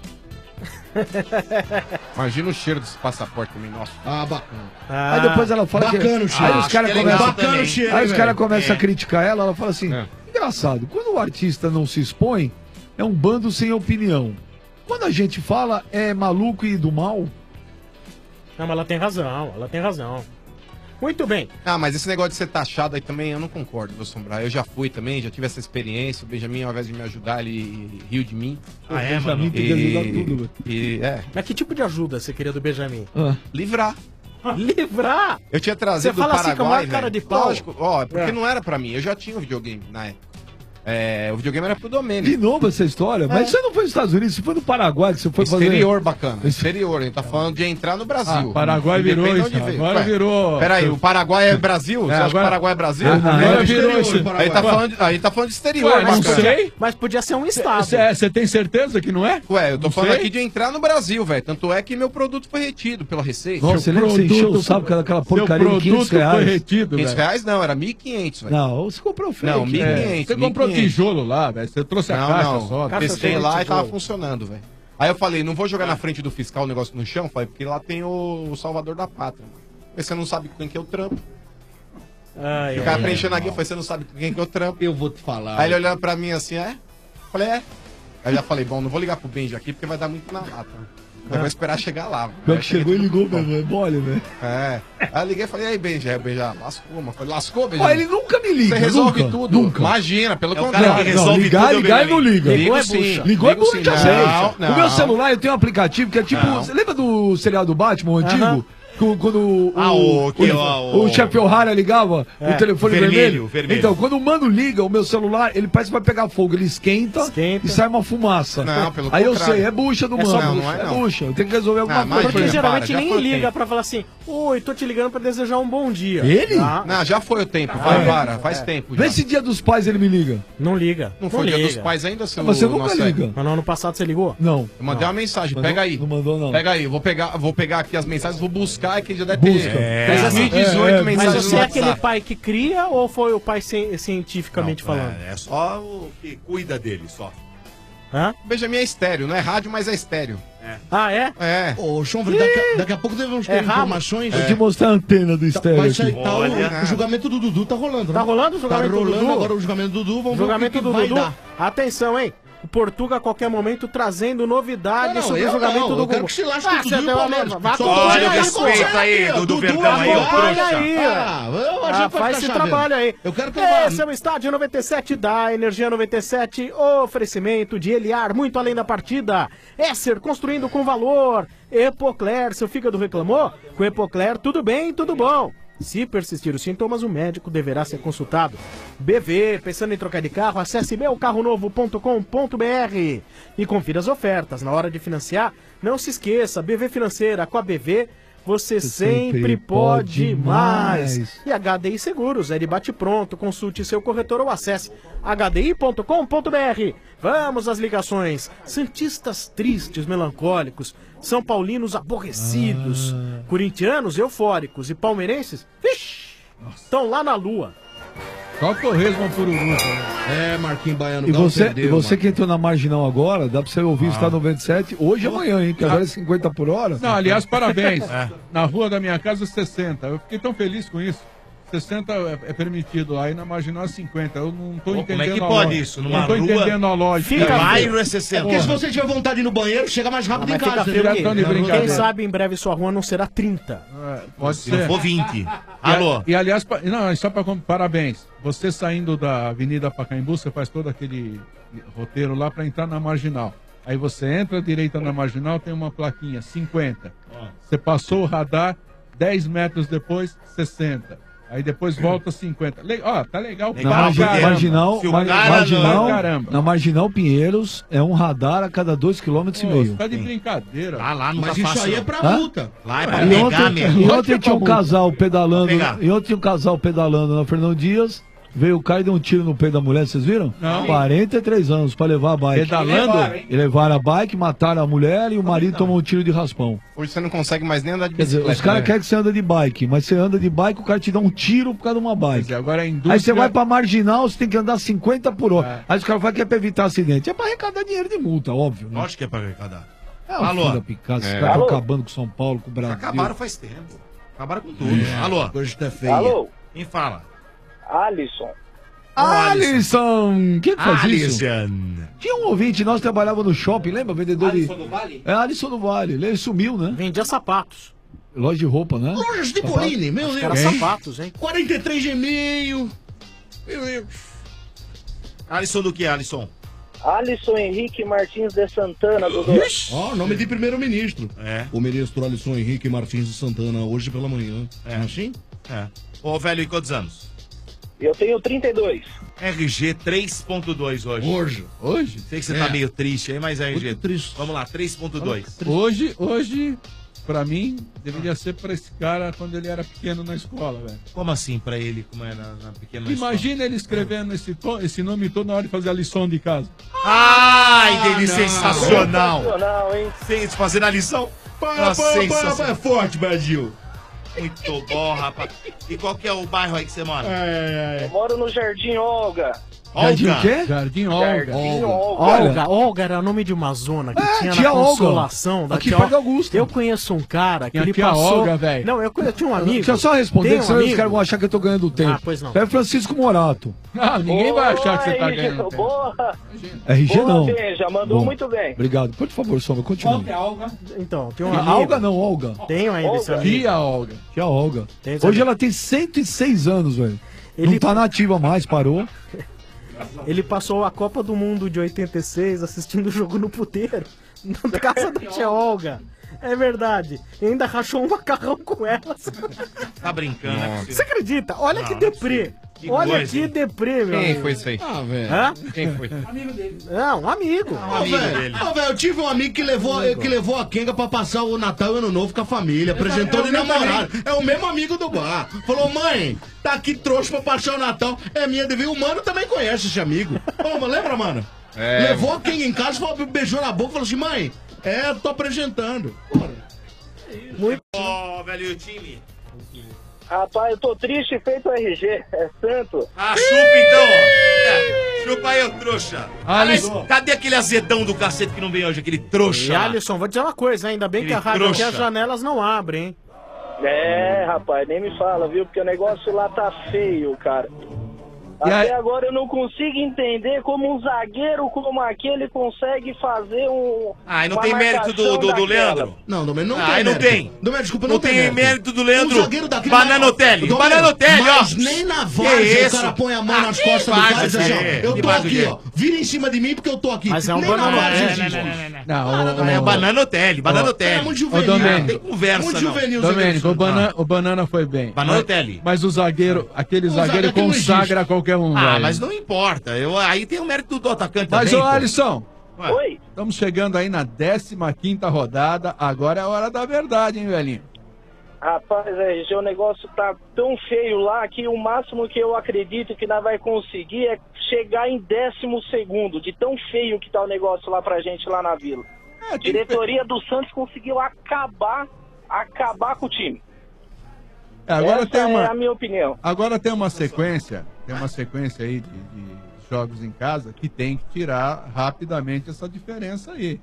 Imagina o cheiro desse passaporte também, nossa. Ah, bacana. Aí depois ela fala Bacana que. o cheiro. Aí os Acho caras que é legal começam. Bacana também. o cheiro, Aí os hein, caras velho? começam a criticar ela, ela fala assim: É. engraçado, quando o artista não se expõe, é um bando sem opinião. Quando a gente fala é maluco e do mal, Não, mas ela tem razão. Muito bem. Ah, mas esse negócio de ser taxado aí também eu não concordo, meu Sombrar. Eu já fui também, já tive essa experiência. O Benjamin, ao invés de me ajudar, ele riu de mim. Ah, é, Benjamin mano? tem que ajudar tudo, velho. Mas que tipo de ajuda você queria do Benjamin? Livrar. Livrar? Eu tinha trazido Você fala do assim com a Paraguai, maior cara velho. de pau? Lógico, ó, porque É. não era pra mim. Eu já tinha um videogame na época. O videogame era pro de Domênico. novo essa história. Mas você não foi nos Estados Unidos, você foi no Paraguai que você foi Exterior, bacana. Exterior. A gente tá falando de entrar no Brasil. Ah, Paraguai virou Independente isso, de onde veio. agora Ué, virou- Peraí, o Paraguai é Brasil? Você acha que o agora- Paraguai é Brasil? Agora virou isso. Aí tá falando de exterior, Ué, não bacana. sei. Mas podia ser um estado. Você tem certeza que não é? Ué, eu tô Não falando sei. aqui de entrar no Brasil, velho. Tanto é que meu produto foi retido pela Receita. Nossa, você lembra que você encheu o saco com aquela porcaria de 500 reais? retido, 500 reais não, era 1.500, velho. Não, você comprou fake. Não, 1.500. Você comprou 1.500. tijolo lá, velho. Você trouxe a caixa Não, só. não. Testei lá e tava funcionando, velho. Aí eu falei, não vou jogar na frente do fiscal o negócio no chão, falei, porque lá tem o Salvador da Pátria. Mas você não sabe quem que é o trampo. E o cara preenchendo aqui, eu falei, você não sabe com quem que eu trampo. Eu vou te falar. Aí ele olhando pra mim assim, Falei, Aí eu já falei, bom, não vou ligar pro Benji aqui, porque vai dar muito na lata. Eu vou esperar chegar lá. Pior que chegou e ligou mesmo, é mole, velho. Aí eu liguei e falei, e aí, Benji? Aí o Benji, lascou, mano. Falei, lascou, Benji? Ó, ele nunca me liga. Você resolve nunca, tudo. Nunca. Imagina, pelo Não, contrário. não, Resolve ligar tudo, e não liga. Ligou é sim. bucha. Ligou é Ligo bucha, sim. que aceita. Não, O meu celular, eu tenho um aplicativo que é tipo... Não. Você lembra do serial do Batman, o antigo? Quando o chefe O'Hara ligava, o telefone vermelho. Então, quando o mano liga, o meu celular, ele parece que vai pegar fogo. Ele esquenta. E sai uma fumaça. Não, pelo Aí eu contrário. sei, é bucha do É só mano. bucha, é não. bucha. Eu tenho que resolver alguma coisa. Porque geralmente já nem foi o liga tempo. pra falar assim, oi, tô te ligando pra desejar um bom dia. Ele? Tá? Não, já foi o tempo. Vai, para. Faz tempo. Vê se dia dos pais ele me liga. Não liga. Não foi dia dos pais ainda, seu Você nunca liga. Mas no ano passado você ligou? Não. Eu mandei uma mensagem, Mas pega não- aí. não mandou, não. Pega aí, eu vou pegar aqui as mensagens, vou buscar que já deve Busca. ter 2018 mensagens Mas você no é aquele WhatsApp. pai que cria ou foi o pai cientificamente falando? É só o que cuida dele, só. Hã? Benjamin é estéreo, não é rádio, mas é estéreo. Ah, é? É. Ô, Chonver, daqui a pouco devemos ter É rabo? informações. Vou te mostrar a antena do estéreo Vai aqui. sair, o julgamento do Dudu tá rolando, né? Tá rolando o julgamento Tá rolando do Dudu? agora o julgamento do Dudu, vamos Julgamento ver o que do vai Dudu. dar. Atenção, hein? O Portuga a qualquer momento trazendo novidades Não, sobre eu o julgamento não, do eu quero Gugu. que se lasque o Dudu você e o deu uma Palmeiras. nova. Vá Só acompanha olha o aí, respeito pô. aí, Dudu Verdão aí, Acompanha trouxa. aí. eu achei que vai Faz ficar esse chaveiro. trabalho aí. Eu quero que eu vá. Esse é o Estádio 97 da Energia 97. Oferecimento de Eliar, muito além da partida. Esser, construindo com valor. Epocler, seu fígado reclamou? Com Epocler, tudo bem, tudo bom. Se persistir os sintomas, o médico deverá ser consultado. BV, pensando em trocar de carro, acesse meucarronovo.com.br e confira as ofertas. Na hora de financiar, não se esqueça, BV Financeira, com a BV, você sempre pode mais. E HDI Seguros, é de bate-pronto, consulte seu corretor ou acesse hdi.com.br. Vamos às ligações. Santistas tristes, melancólicos, São Paulinos aborrecidos, corintianos eufóricos e palmeirenses, vixi, estão lá na lua. Só torresmo pururuca. É, Marquinhos Baiano, E Galo você, perdeu, você mano. que entrou na marginal agora, dá pra você ouvir o Estado 97 hoje e amanhã, hein? Que agora é 50 por hora. Não, aliás, parabéns. Na rua da minha casa, 60. Eu fiquei tão feliz com isso. 60 é permitido, aí na marginal é 50. Eu não tô Pô, entendendo. como é que a pode lógica. isso? Numa Não tô rua, entendendo a lógica. fica bairro é É 60. porque se você tiver vontade de ir no banheiro, chega mais rápido em Mas fica casa. frio entendeu? que, tão de brincadeira. quem sabe em breve sua rua não será 30. Pode Se não ser. for 20. Alô? E aliás, não, só para parabéns. Você saindo da Avenida Pacaembu, você faz todo aquele roteiro lá para entrar na marginal. Aí você entra à direita na marginal, tem uma plaquinha 50. Você passou o radar, 10 metros depois, 60. Aí depois volta 50. Tá legal. Na marginal, Se o mar- cara marginal, caramba. na marginal Pinheiros é um radar a cada 2,5 km. Tá de brincadeira. Lá não Mas tá isso fácil. aí é não. pra Hã? multa. Lá é pra E pegar ontem, mesmo. e ontem tinha um casal pedalando. Pra pegar. E ontem tinha um casal pedalando na Fernão Dias. Veio o cara e deu um tiro no peito da mulher, vocês viram? Não. 43 anos pra levar a bike. Pedalando? E levaram a bike, mataram a mulher e o marido tomou um tiro de raspão. Hoje você não consegue mais nem andar de Quer dizer, bicicleta. os caras né? querem que você anda de bike, mas você anda de bike, o cara te dá um tiro por causa de uma bike. Quer dizer, agora a indústria... Aí você vai pra marginal, você tem que andar 50 por hora. É. Aí os caras falam que é pra evitar acidente. É pra arrecadar dinheiro de multa, óbvio. Né? Lógico que é pra arrecadar. É um Alô? filho da picada, esses caras estão acabando com São Paulo, com o Brasil. Acabaram faz tempo. Acabaram com tudo. Alô? Hoje tá feio. Alô, Quem fala? Alisson. Alisson! Quem que faz isso? Alisson. Tinha um ouvinte, nós trabalhava no shopping, lembra? Vendedor Alisson de... do Vale? É, Alisson do Vale. Ele sumiu, né? Vendia sapatos. Loja de roupa, né? Lojas de Poline, meu Acho que Deus. era sapatos, hein? 43 e meio. Meu Deus. Alisson do que, Alisson? Alisson Henrique Martins de Santana, Dudu. Ó, nome de primeiro-ministro. É. O ministro Alisson Henrique Martins de Santana, hoje pela manhã. É. Assim? É. Ô, velho, e quantos anos? Eu tenho 32. RG 3.2 hoje. Hoje? Sei que você É. tá meio triste aí, mas RG. Muito triste. Vamos lá, 3.2. Hoje, pra mim, deveria ser pra esse cara quando ele era pequeno na escola, velho. Como assim pra ele, como é na pequena Imagina ele escrevendo esse nome todo na hora de fazer a lição de casa. Ai, dele sensacional. Sensacional, hein? Sem fazendo a lição. Para, é forte, Brasil. Muito bom, rapaz. E qual que é o bairro aí que você mora? Eu moro no Jardim Olga. Jardim o quê? Jardim Olga. Olga era nome de uma zona que tinha tia na Olga. Consolação. Da Aqui tia perto da Olga. Augusta. Eu conheço um cara que Tinha ele tia passou... Olga, velho. Não, eu tinha um amigo. Deixa eu só responder, Tem um senão os amigo? caras vão achar que eu tô ganhando tempo. Ah, pois não. É Francisco Morato. Ah, ninguém vai achar que você tá RG, ganhando. boa. RG Boa, não. Benja, mandou Bom. muito bem. Obrigado. Por favor, Sombra, continue. Então, tem um Ah, amigo. Olga não, Olga. Tenho ainda esse amigo. Tia Olga. Tia Olga. Tem esse Hoje amigo. ela tem 106 anos, velho. Ele- Não tá nativa mais, parou. Ele passou a Copa do Mundo de 86 assistindo o jogo no puteiro, na casa da tia Olga. É verdade. E ainda rachou um macarrão com elas. Tá brincando, né? Você acredita? Olha que deprê. Que Olha coisa, que hein? deprê, meu Quem amigo. foi isso aí? Ah, velho. Hã? Quem foi? Não, um amigo. Velho, eu tive um amigo que levou a Kenga pra passar o Natal e o Ano Novo com a família, apresentou de namorado. É o mesmo amigo do bar. Falou, mãe, tá aqui trouxa pra passar o Natal. É minha dever. O mano também conhece esse amigo. Ô, mano, lembra, mano? É. Levou a Kenga em casa, falou, beijou na boca e falou assim, mãe, tô apresentando. Muito. Ó, velho, e o time? Rapaz, eu tô triste feito o RG. É santo. Ah, chupa então, ó. Chupa aí, ô trouxa. Alisson. Aliás, cadê aquele azedão do cacete que não veio hoje, aquele trouxa? E lá? Alisson, vou dizer uma coisa, ainda bem que a Aquele rádio aqui trouxa. as janelas não abrem, hein? É, rapaz, nem me fala, viu? Porque o negócio lá tá feio, cara. E aí- Até agora eu não consigo entender como um zagueiro como aquele consegue fazer um. Ah, e não uma tem mérito do marcação Leandro? Não, Domênio, não Ah, tem aí não mérito. tem. Domênio, desculpa, Não tem mérito do Leandro. Um zagueiro daquele... Bananotelli. Domênio, Bananotelli, ó. Mas nem na Que várzea o isso? cara põe a mão Ah, nas que costas do cara e diz assim, ó, várzea? eu Que tô várzea? aqui, ó. Vira em cima de mim porque eu tô aqui. Mas é um Nem na Bananotelli. várzea existe. Não, É Bananotelli, Bananotelli. É muito Ô, juvenil. Domênico. Não tem conversa, Muito não. juvenil. Domênico, o Banana foi bem. Bananotelli. Mas o zagueiro, aquele zagueiro zagueiro não consagra existe. qualquer um, Ah, velho. mas não importa. Aí tem o mérito do atacante Mas, também. ô pô. Alisson, Ué. Oi? estamos chegando aí na 15ª rodada. Agora é a hora da verdade, hein, velhinho? Rapaz, RG, o negócio tá tão feio lá que o máximo que eu acredito que nós vai conseguir é chegar em 12º, de tão feio que tá o negócio lá pra gente lá na Vila. A diretoria do Santos conseguiu acabar com o time. Agora Essa tem uma... é a minha opinião. Agora tem uma sequência aí de jogos em casa que tem que tirar rapidamente essa diferença aí.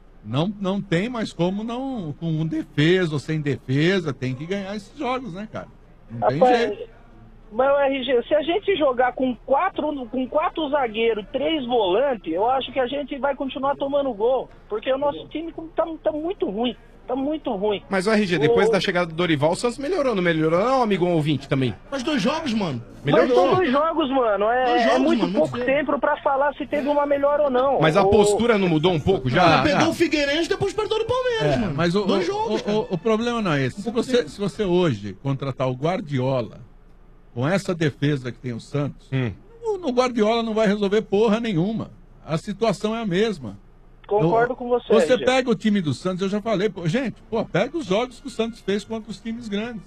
Não tem mais como não, com defesa ou sem defesa, tem que ganhar esses jogos, né, cara? Não tem Rapaz, jeito. mas o RG, se a gente jogar com quatro zagueiros, 3 volantes, eu acho que a gente vai continuar tomando gol. Porque o nosso time tá muito ruim. Tá muito ruim. Mas o RG, depois da chegada do Dorival, o Santos melhorou, não melhorou, não, amigo ouvinte também? Mas 2 jogos, mano. Mas são Melhorou. 2 jogos, mano. Dois jogos, muito mano, pouco muito tempo pra falar se teve uma melhora ou não. Mas a postura não mudou um pouco já? Pegou o Figueirense e depois perdeu do Palmeiras, mano. Mas 2 jogos, cara. o problema não é esse. Se você hoje contratar o Guardiola com essa defesa que tem o Santos, o Guardiola não vai resolver porra nenhuma. A situação é a mesma. Concordo com você. Você RG. pega o time do Santos, eu já falei, pega os jogos que o Santos fez contra os times grandes.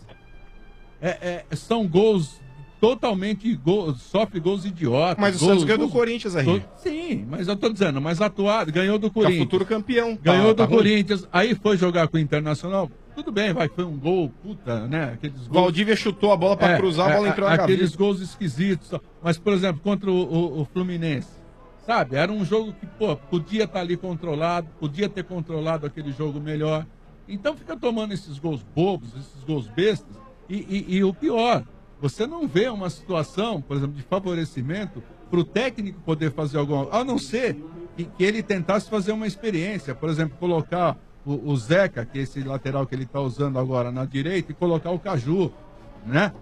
São gols totalmente, sofre gols idiotas. Mas o gols, Santos ganhou do gols- Corinthians, RG. Sim, mas eu tô dizendo, mas atuado, ganhou do É o Corinthians. futuro campeão. Ganhou Tá do ruim? Corinthians, aí foi jogar com o Internacional. Tudo bem, foi um gol, puta, né? Aqueles gols. Valdívia chutou a bola pra cruzar, a bola entrou na Aqueles cabeça. gols esquisitos. Mas, por exemplo, contra o Fluminense, sabe? Era um jogo que, podia estar ali controlado, podia ter controlado aquele jogo melhor. Então fica tomando esses gols bobos, esses gols bestas. E o pior, você não vê uma situação, por exemplo, de favorecimento para o técnico poder fazer alguma coisa, a não ser que ele tentasse fazer uma experiência. Por exemplo, colocar o Zeca, que é esse lateral que ele está usando agora na direita, e colocar o Caju, né?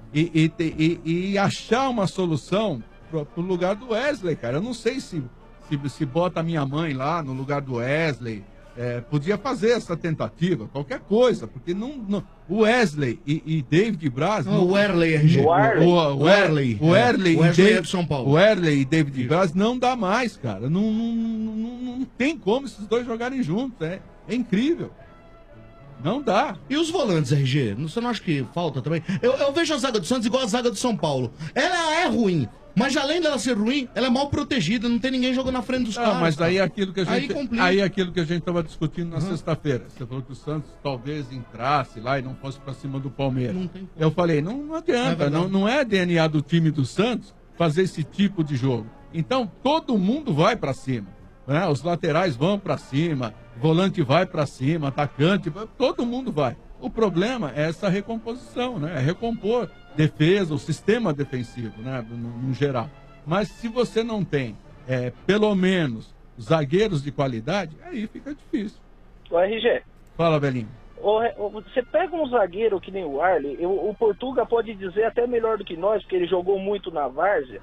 E achar uma solução pro lugar do Wesley, cara. Eu não sei se bota a minha mãe lá no lugar do Wesley. Podia fazer essa tentativa, qualquer coisa, porque o Wesley e David Braz... O Werley, RG. O Werley é de São Paulo. O Werley e David Braz não dá mais, cara. Não tem como esses dois jogarem juntos. É incrível. Não dá. E os volantes, RG? Você não acha que falta também? Eu vejo a zaga do Santos igual a zaga do São Paulo. Ela é ruim, mas além dela ser ruim, ela é mal protegida, não tem ninguém jogando na frente dos caras. Mas aí é aquilo que a gente, complica. aí é aquilo que a gente estava discutindo na sexta-feira. Você falou que o Santos talvez entrasse lá e não fosse para cima do Palmeiras. Não tem Eu falei, não adianta, É verdade. não é DNA do time do Santos fazer esse tipo de jogo. Então, todo mundo vai pra cima. Né? Os laterais vão pra cima, volante vai pra cima, atacante, todo mundo vai. O problema é essa recomposição, né? É recompor defesa, o sistema defensivo, né? No geral. Mas se você não tem, pelo menos, zagueiros de qualidade, aí fica difícil. O RG. Fala, Belinho. Você pega um zagueiro que nem o Arley, o Portuga pode dizer até melhor do que nós, porque ele jogou muito na várzea.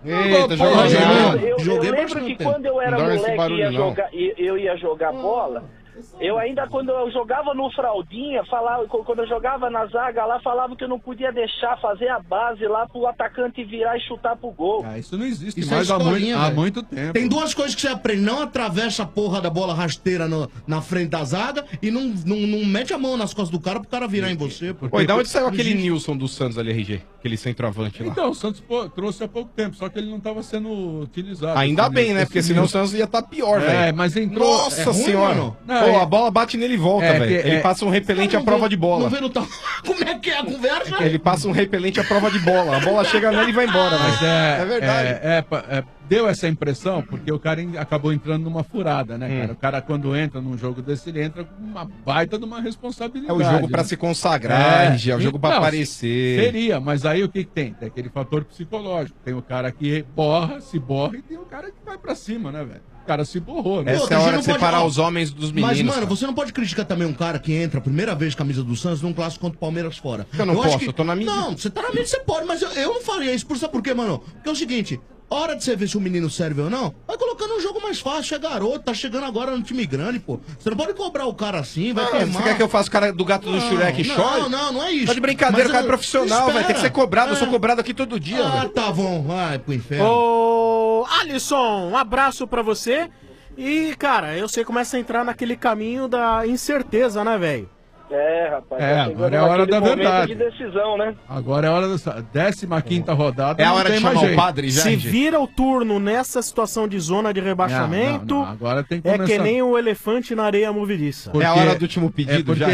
Eu lembro que quando eu era moleque eu ia jogar bola, eu ainda, quando eu jogava no fraldinha, quando eu jogava na zaga lá, falava que eu não podia deixar fazer a base lá pro atacante virar e chutar pro gol. Isso não existe Isso mais é há escolinha, muito tempo. Tem duas coisas que você aprende. Não atravessa a porra da bola rasteira na frente da zaga e não mete a mão nas costas do cara pro cara virar em você. Pô, e da onde saiu aquele Nilson do Santos ali, RG? Aquele centroavante lá. Então, o Santos trouxe há pouco tempo, só que ele não estava sendo utilizado. Ainda bem, né? Porque senão o Santos ia estar pior, velho. Mas entrou... Nossa senhora! Pô, a bola bate nele e volta, velho. Ele passa um repelente à prova de bola. Não vê no tal... Como é que é a conversa? Ele passa um repelente à prova de bola. A bola chega nele e vai embora, Mas velho. É verdade. Deu essa impressão porque o cara acabou entrando numa furada, né, cara? O cara, quando entra num jogo desse, ele entra com uma baita de uma responsabilidade. É o jogo pra se consagrar, RG, é o jogo pra Não, aparecer. Seria, mas aí o que tem? Tem aquele fator psicológico. Tem o cara que se borra, e tem o cara que vai pra cima, né, velho? O cara se borrou, né? Essa é a hora de separar os homens dos meninos. Mas, mano, cara. você não pode criticar também um cara que entra a primeira vez com a camisa do Santos num clássico contra o Palmeiras fora. Eu não posso, eu tô na mídia. Não, você tá na mídia, você pode, mas eu não faria isso. Sabe por quê, mano? Porque é o seguinte... Hora de você ver se o menino serve ou não, vai colocando um jogo mais fácil, é garoto, tá chegando agora no time grande, pô. Você não pode cobrar o cara assim, vai queimar. Você quer que eu faça o cara do gato do Shurek e chore? Não é isso. Tá de brincadeira, Mas o cara é profissional, velho. Tem que ser cobrado, eu sou cobrado aqui todo dia, velho. Tá bom, vai pro inferno. Ô, Alisson, um abraço pra você. E, cara, eu sei que começa a entrar naquele caminho da incerteza, né, velho? Rapaz. Agora é a hora da verdade. De decisão, né? Agora é a hora da 15ª rodada. É a hora de chamar o padre já. Se vira o turno nessa situação de zona de rebaixamento, não. Agora tem que começar. É que nem o elefante na areia movediça. É a hora do último pedido já.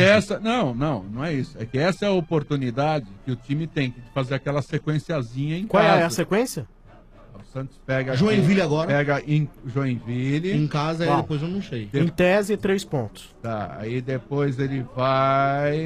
Não é isso. É que essa é a oportunidade que o time tem de fazer aquela sequenciazinha em Qual casa. é a sequência? O Santos pega Joinville agora. Pega em Joinville. Em casa, aí depois eu não sei. Em tese, 3 pontos. Tá, aí depois ele vai.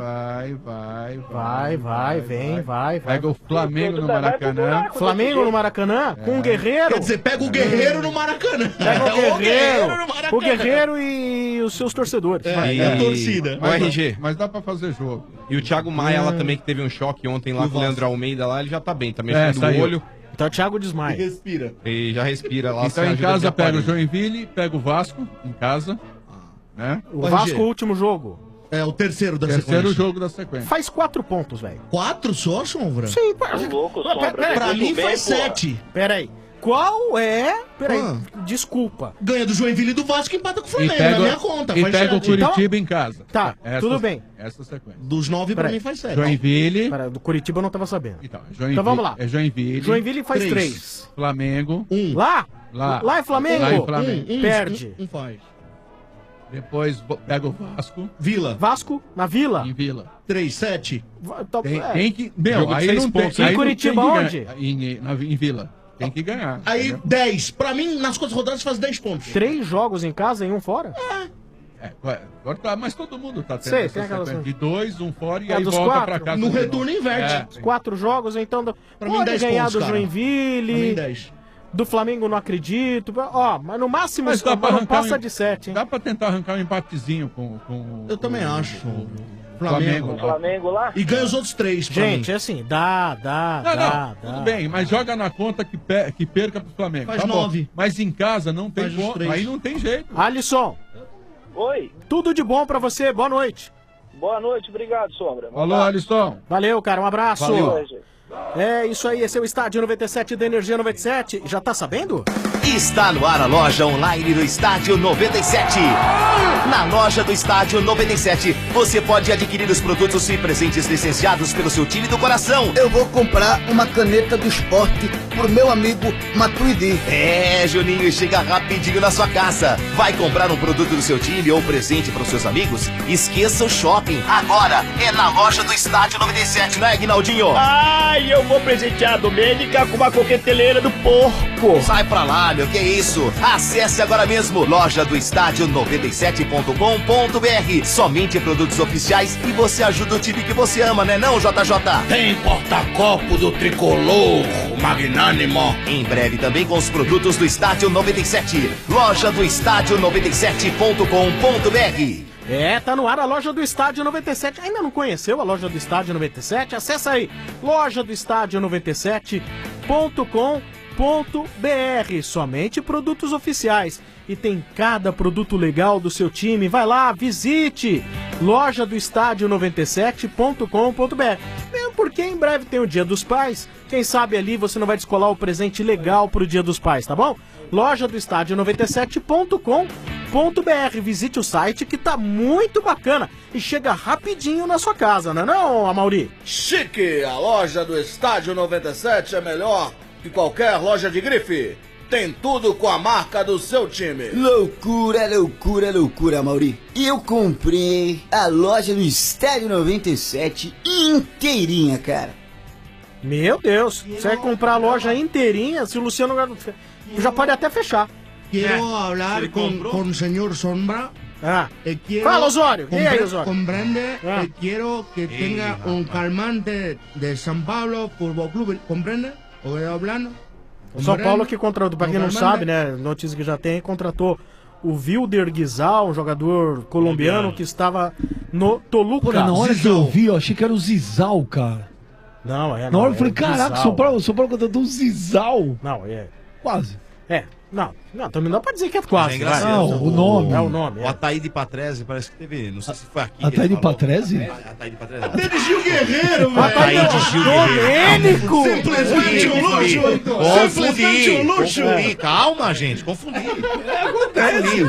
Vai. Pega o Flamengo no Maracanã. Flamengo no Maracanã? Com o Guerreiro? Quer dizer, pega o Guerreiro no Maracanã. Pega o Guerreiro. O Guerreiro e os seus torcedores. É a torcida. O RG. Mas dá pra fazer jogo. E o Thiago Maia lá também, que teve um choque ontem lá com o Leandro Almeida lá, ele já tá bem, tá mexendo o olho. Então o Thiago desmaia. E respira. E já respira lá. Então em casa pega o Joinville, pega o Vasco, em casa. Né? O Vasco, o último jogo. É o terceiro da sequência. Terceiro jogo da sequência. Faz 4 pontos, velho. 4 só, Sombra? Sim, louco, Sombra. Pra mim faz 7. Pera aí. Qual é... Peraí, desculpa. Ganha do Joinville e do Vasco e empata com o Flamengo, na minha conta. E faz pega 7. o Curitiba em casa. Tá, tudo bem. Essa sequência. Dos 9 pra mim faz 7. Joinville. Pera, do Curitiba eu não tava sabendo. Então vamos lá. É Joinville. Joinville faz 3. Flamengo. 1. Lá é Flamengo? Lá é Flamengo. Perde. 1 faz. Depois pega o Vasco. Vila. Vasco na Vila. Em Vila. 3, 7. Tem que... Meu, aí não tem... Em Curitiba onde? Em Vila. Tem que ganhar. Aí, entendeu? 10. Pra mim, nas contas rodadas, faz 10 pontos. 3 jogos em casa e 1 fora? Agora tá, mas todo mundo tá tendo Sei, essa tem aquela sequência de 2, 1 fora e É, aí dos volta 4. pra casa. No de retorno novo. inverte. 4 jogos, então... Pra mim, 10 ganhar pontos, do cara. Joinville. Pra mim, 10. Do Flamengo não acredito. Ó, mas no máximo Mas dá pra não arrancar passa de 7, hein? Dá pra tentar arrancar um empatezinho com Eu também acho. Flamengo. O Flamengo lá? E ganha os outros 3, Gente, é assim, dá. Tudo bem, mas joga na conta que perca pro Flamengo. Faz tá bom. 9. Mas em casa não tem Faz os como. 3. Aí não tem jeito. Alisson, Oi. tudo de bom pra você, boa noite. Boa noite, obrigado, Sombra. Alô, Alisson. Valeu, cara, um abraço. Valeu. É isso aí, esse é o Estádio 97 da Energia 97. Já tá sabendo? Está no ar a loja online do Estádio 97. Na loja do Estádio 97, você pode adquirir os produtos e presentes licenciados pelo seu time do coração. Eu vou comprar uma caneta do esporte por meu amigo Matuidi. É, Juninho, chega rapidinho na sua casa. Vai comprar um produto do seu time ou presente para os seus amigos? Esqueça o shopping. Agora é na loja do Estádio 97, né, Guinaldinho? Ai, eu vou presentear a Domênica com uma coqueteleira do porco. Sai pra lá, meu, que isso? Acesse agora mesmo loja do estádio 97.com.br. Somente produtos oficiais e você ajuda o time que você ama, né não, JJ? Tem porta-copo do tricolor, magnânimo. Em breve também com os produtos do Estádio 97. Loja do estádio 97.com.br. É, tá no ar a loja do Estádio 97. Ainda não conheceu a loja do Estádio 97? Acessa aí, loja do estádio 97.com.br. Somente produtos oficiais. E tem cada produto legal do seu time. Vai lá, visite loja do estádio 97.com.br. Mesmo porque em breve tem o Dia dos Pais. Quem sabe ali você não vai descolar o presente legal pro Dia dos Pais, tá bom? Loja do estádio 97.com.br. Visite o site que tá muito bacana e chega rapidinho na sua casa, não é não, Amauri? Chique! A loja do Estádio 97 é melhor que qualquer loja de grife. Tem tudo com a marca do seu time. Loucura, loucura, loucura, Mauri. Eu comprei a loja do Estádio 97 inteirinha, cara. Meu Deus, você vai comprar a loja inteirinha, se o Luciano já pode até fechar. Quiero hablar con señor Sombra. Fala, Osório. E aí, Osório? Comprende? Quiero que tenga un calmante de São Paulo Futebol Clube. Comprende? O que eu hablando? O São Paulo que contratou, pra quem não sabe, né, notícia que já tem, contratou o Wilder Guizal, um jogador colombiano que estava no Toluca. Pô, na hora que eu vi, eu achei que era o Zizal, cara. Não, é. Na hora eu falei, caraca, São Paulo contratou o Zizal. Não, é. Quase. Não, também não dá pra dizer que é quase. É engraçado. Não, o nome. É o nome. O Ataíde Patrese parece que teve, não sei se foi aqui. Ataíde Patrese? Ataíde Patrese. Até de Gil Guerreiro, velho. Ataíde Gil Guerreiro. Domênico! Simplesmente um luxo. Simplesmente um luxo. Confundi. Calma, gente, confundi. Acontece.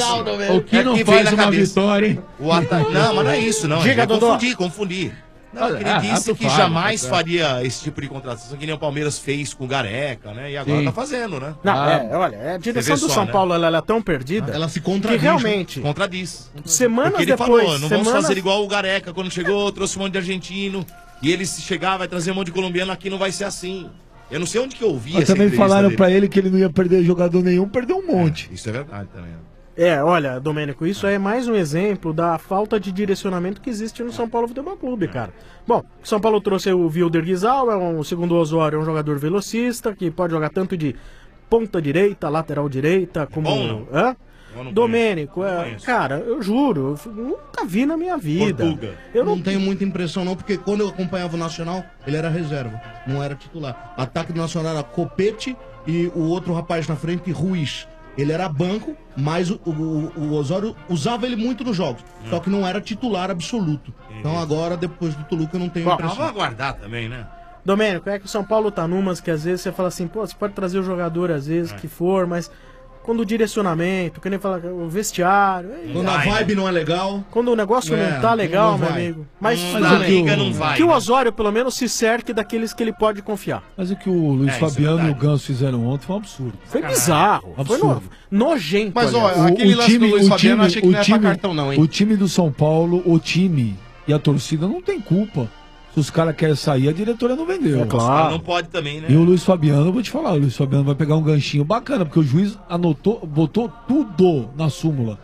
O que não faz uma vitória, hein? Não, mas não é isso, não. Diga, Dodô. Confundi. Não, ele disse que jamais faria esse tipo de contratação que nem o Palmeiras fez com o Gareca, né? E agora tá fazendo, né? Não, olha, a direção do São Paulo ela é tão perdida. Ela se contradiz. Que realmente. Contradiz. Semanas Porque ele depois. falou, não vamos fazer igual o Gareca quando chegou, trouxe um monte de argentino. E ele se chegar, vai trazer um monte de colombiano, aqui não vai ser assim. Eu não sei onde que eu ouvi Mas também falaram pra ele que ele não ia perder jogador nenhum, perdeu um monte. Isso é verdade também. Olha, Domênico, isso é mais um exemplo da falta de direcionamento que existe no São Paulo Futebol Clube, cara. Bom, o São Paulo trouxe o Wilder Guizal, segundo o Osório, é um jogador velocista, que pode jogar tanto de ponta direita, lateral direita, como... Bom, Domênico, cara, eu juro, eu nunca vi na minha vida. Portuga. Eu não tenho muita impressão não, porque quando eu acompanhava o Nacional, ele era reserva, não era titular. Ataque do Nacional era Copete e o outro rapaz na frente, Ruiz. Ele era banco, mas o Osório usava ele muito nos jogos. Só que não era titular absoluto. Então agora, depois do Toluca, eu não tenho impressão. Vamos aguardar também, né? Domênico, é que o São Paulo tá numas que às vezes você fala assim, pô, você pode trazer o jogador às vezes que for, mas quando o direcionamento, que nem fala, o vestiário... Quando a vibe não é legal... Quando o negócio não tá legal, meu amigo. Mas na liga não vai. Que o Osório, pelo menos, se cerque daqueles que ele pode confiar. Mas o que o Luiz Fabiano e o Ganso fizeram ontem foi um absurdo. Foi bizarro. Absurdo. Foi nojento. Mas, ó, aquele lance do Luiz Fabiano, eu achei que não era pra cartão, não, hein? O time do São Paulo, o time e a torcida não tem culpa. Se os caras querem sair, a diretoria não vendeu. É claro. Não pode também, né? E o Luiz Fabiano, eu vou te falar, o Luiz Fabiano vai pegar um ganchinho bacana, porque o juiz botou tudo na súmula.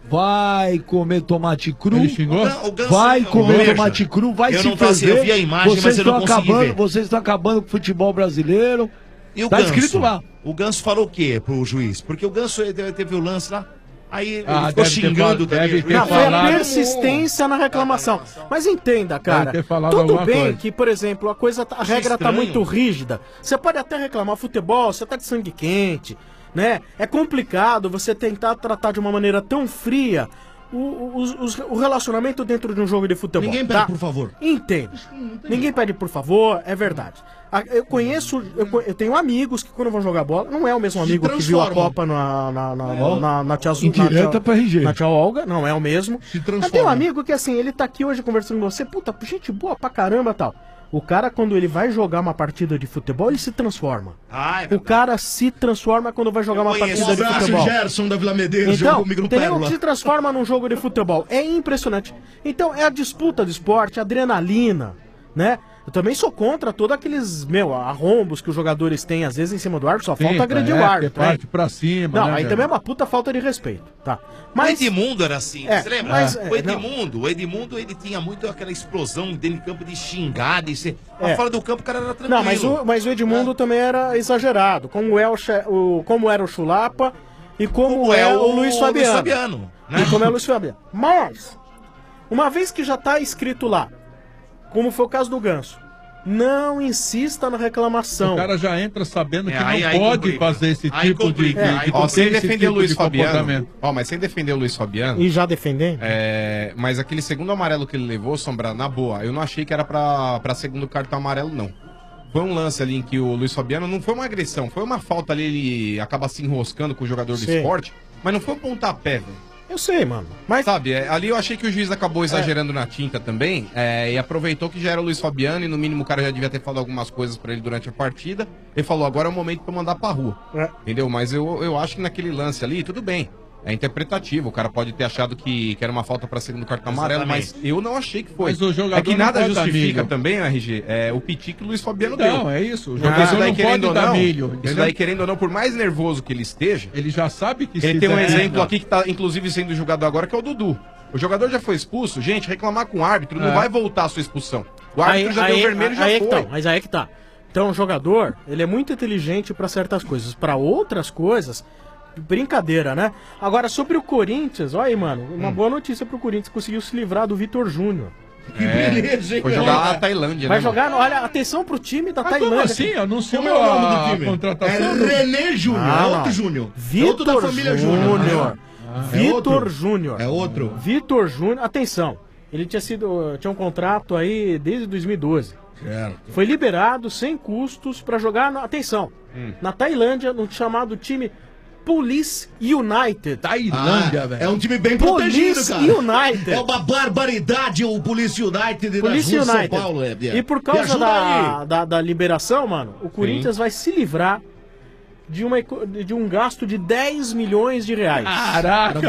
Vai comer tomate cru. Ele xingou? Vai comer tomate cru, vai se perder. Eu vi a imagem, mas eu não consegui ver. Vocês estão acabando com o futebol brasileiro. E o tá Ganso? escrito lá. O Ganso falou o quê pro juiz? Porque o Ganso teve o lance lá. Aí ele ficou deve xingando ter também. Foi a persistência na reclamação. Mas entenda, cara, Deve ter falado tudo alguma bem coisa. que, por exemplo, a regra tá muito rígida. Você pode até reclamar futebol, você tá de sangue quente, né? É complicado você tentar tratar de uma maneira tão fria o relacionamento dentro de um jogo de futebol. Ninguém pede por favor. Entendo. Ninguém pede por favor, é verdade. Eu conheço, eu tenho amigos que quando vão jogar bola, não é o mesmo amigo que viu a Copa na Tia Azul. Indireta pra RG. Na Tia Olga, não é o mesmo. Se transforma. Mas tem um amigo que assim, ele tá aqui hoje conversando com você, puta, gente boa pra caramba e tal. O cara, quando ele vai jogar uma partida de futebol, ele se transforma. O cara se transforma quando vai jogar uma partida de futebol. Gerson da Vila Medeiros, Então, jogou comigo no tem nego Pérola. que se transforma num jogo de futebol. É impressionante. Então, é a disputa do esporte, a adrenalina, né? Eu também sou contra todos aqueles, arrombos que os jogadores têm, às vezes, em cima do árbitro, só falta agredir o árbitro. Parte pra cima, Não, né, aí velho? também é uma puta falta de respeito, tá? O Edmundo era assim, você lembra? mas, O Edmundo, ele tinha muito aquela explosão dentro de campo de xingar, de ser... É. Fora do campo o cara era tranquilo. Não, mas o Edmundo também era exagerado, como era o Chulapa e como é o Luiz Fabiano. Né? E como é o Luiz Fabiano. Mas, uma vez que já tá escrito lá, como foi o caso do Ganso, não insista na reclamação. O cara já entra sabendo que aí não pode complica. fazer esse Aí tipo de complica. Ó, ter sem esse defender tipo o Luiz de Fabiano. comportamento. Ó, mas sem defender o Luiz Fabiano. E já defendendo? Mas aquele segundo amarelo que ele levou, Sombra, na boa, eu não achei que era pra segundo cartão amarelo, não. Foi um lance ali em que o Luiz Fabiano não foi uma agressão, foi uma falta ali, ele acaba se enroscando com o jogador do Sim. esporte, mas não foi um pontapé, velho. Eu sei, mano. Mas... Sabe, ali eu achei que o juiz acabou exagerando na tinta também, e aproveitou que já era o Luiz Fabiano, e no mínimo o cara já devia ter falado algumas coisas pra ele durante a partida. Ele falou, agora é o momento pra eu mandar pra rua. Entendeu? Mas eu acho que naquele lance ali, tudo bem. É interpretativo, o cara pode ter achado que era uma falta pra segundo cartão amarelo, mas eu não achei que foi. Mas o jogador é que nada não pode dar justifica milho. também, RG, o piti que o Luiz Fabiano Não, deu. é isso, o Porque jogador isso daí, não querendo pode ou dar não, milho, isso entendeu? daí, querendo ou não, por mais nervoso que ele esteja, ele já sabe que ele se tem um der exemplo merda. aqui que tá, inclusive, sendo julgado agora, que é o Dudu. O jogador já foi expulso, gente, reclamar com o árbitro não vai voltar a sua expulsão. O árbitro já deu vermelho e já foi. Então, mas aí que tá. Então, o jogador, ele é muito inteligente pra certas coisas. Pra outras coisas, brincadeira, né? Agora, sobre o Corinthians, olha aí, mano, uma boa notícia pro Corinthians, conseguiu se livrar do Vitor Júnior. Que beleza, hein? Foi jogar lá na Tailândia, Vai né? jogar, olha, atenção pro time da Mas Tailândia. como assim? Anunciou Como é o nome do a time? contratação? É René Júnior, é outro Júnior. É outro da família Júnior. Vitor Júnior. É outro. Vitor Júnior, atenção, ele tinha um contrato aí desde 2012. Certo. Foi liberado sem custos pra jogar, atenção, na Tailândia, no chamado time Police United. Tailândia, velho. É um time bem protegido, Police cara. United. É uma barbaridade o Police United Police das ruas de São United. Paulo. E por Me causa ajuda aí. da liberação, mano, o Corinthians vai se livrar de um gasto de 10 milhões de reais. Caraca,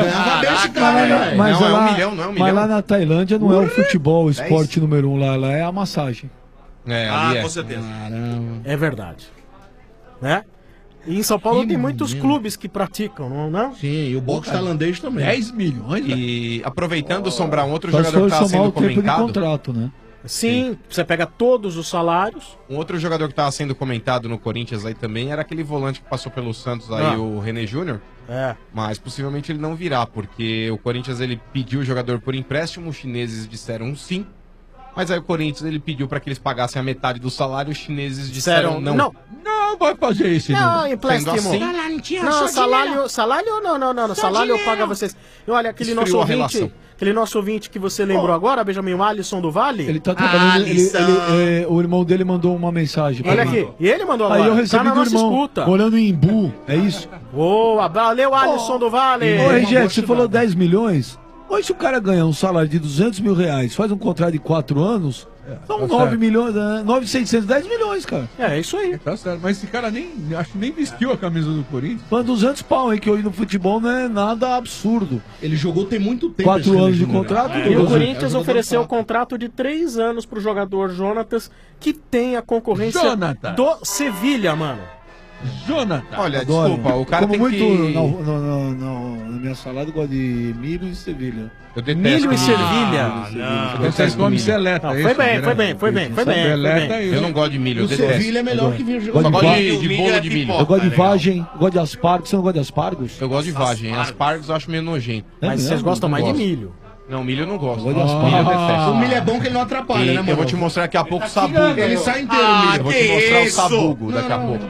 Mas, Não, é lá, um milhão, não é um mas milhão. lá na Tailândia não é o futebol, o esporte número 1 lá é a massagem. Ali com certeza. É verdade. Né? E em São Paulo tem muitos clubes que praticam, não? Sim, e o boxe tailandês também. 10 milhões, velho. E aproveitando, Sombrar, um outro Só se jogador for que tava somar sendo o tempo de comentado. contrato, né? Sim, você pega todos os salários. Um outro jogador que tava sendo comentado no Corinthians aí também era aquele volante que passou pelo Santos aí, o René Júnior. É. Mas possivelmente ele não virá, porque o Corinthians ele pediu o jogador por empréstimo, os chineses disseram sim. Mas aí o Corinthians ele pediu para que eles pagassem a metade do salário, os chineses disseram não. Não vai fazer isso, Não, Nino. empréstimo. Sendo assim, Não, salário não. Salário eu pago a vocês. E olha, aquele nosso Esfriou a ouvinte, relação. aquele nosso ouvinte que você lembrou agora, Benjamin, o Alisson do Vale. Ele tá trabalhando, o irmão dele mandou uma mensagem. pra Olha mim. aqui, e ele mandou agora. Aí eu recebi tá na do nossa irmão, escuta. morando em Imbu, é isso? Boa, valeu, Alisson do Vale. Ô, RG, você falou 10 milhões? Hoje se o cara ganhar um salário de 200 mil reais, faz um contrato de 4 anos, são tá 9 certo. milhões, 9,610 milhões, cara. É isso aí. Tá certo, mas esse cara acho que nem vestiu a camisa do Corinthians. Mas 200 pau, hein, que hoje no futebol não é nada absurdo. Ele jogou tem muito tempo. 4 esse René anos de Júnior. contrato. E o 12. Corinthians É um ofereceu jogador contrato de 3 anos pro jogador Jonatas, que tem a concorrência Jonathan. do Sevilha, mano. Jonathan. Olha, Adoro. desculpa, o cara Como tem muito que... na minha salada, eu gosto de milho e Sevilha. Eu detesto Milho e milho. Servilha. Vocês comem seleta, Não, é foi isso, bem, né? foi bem. Seleta é isso. Eu não gosto de milho, eu O detesto. Sevilha é melhor que vir Eu jogar. só Gosto gosto de de bolo de milho. Eu gosto de vagem, gosto de aspargos. Você não gosta de aspargos? Eu gosto de vagem. Aspargos eu acho meio nojento. Mas mesmo? vocês gostam mais de gosto. milho. Não, milho eu não gosto. Eu gosto de Milho eu aspargos. detesto. O milho é bom que ele não atrapalha, E né, mano? eu vou te mostrar daqui a pouco o sabugo. Ele sai inteiro, Eu milho. vou te mostrar o sabugo daqui a pouco.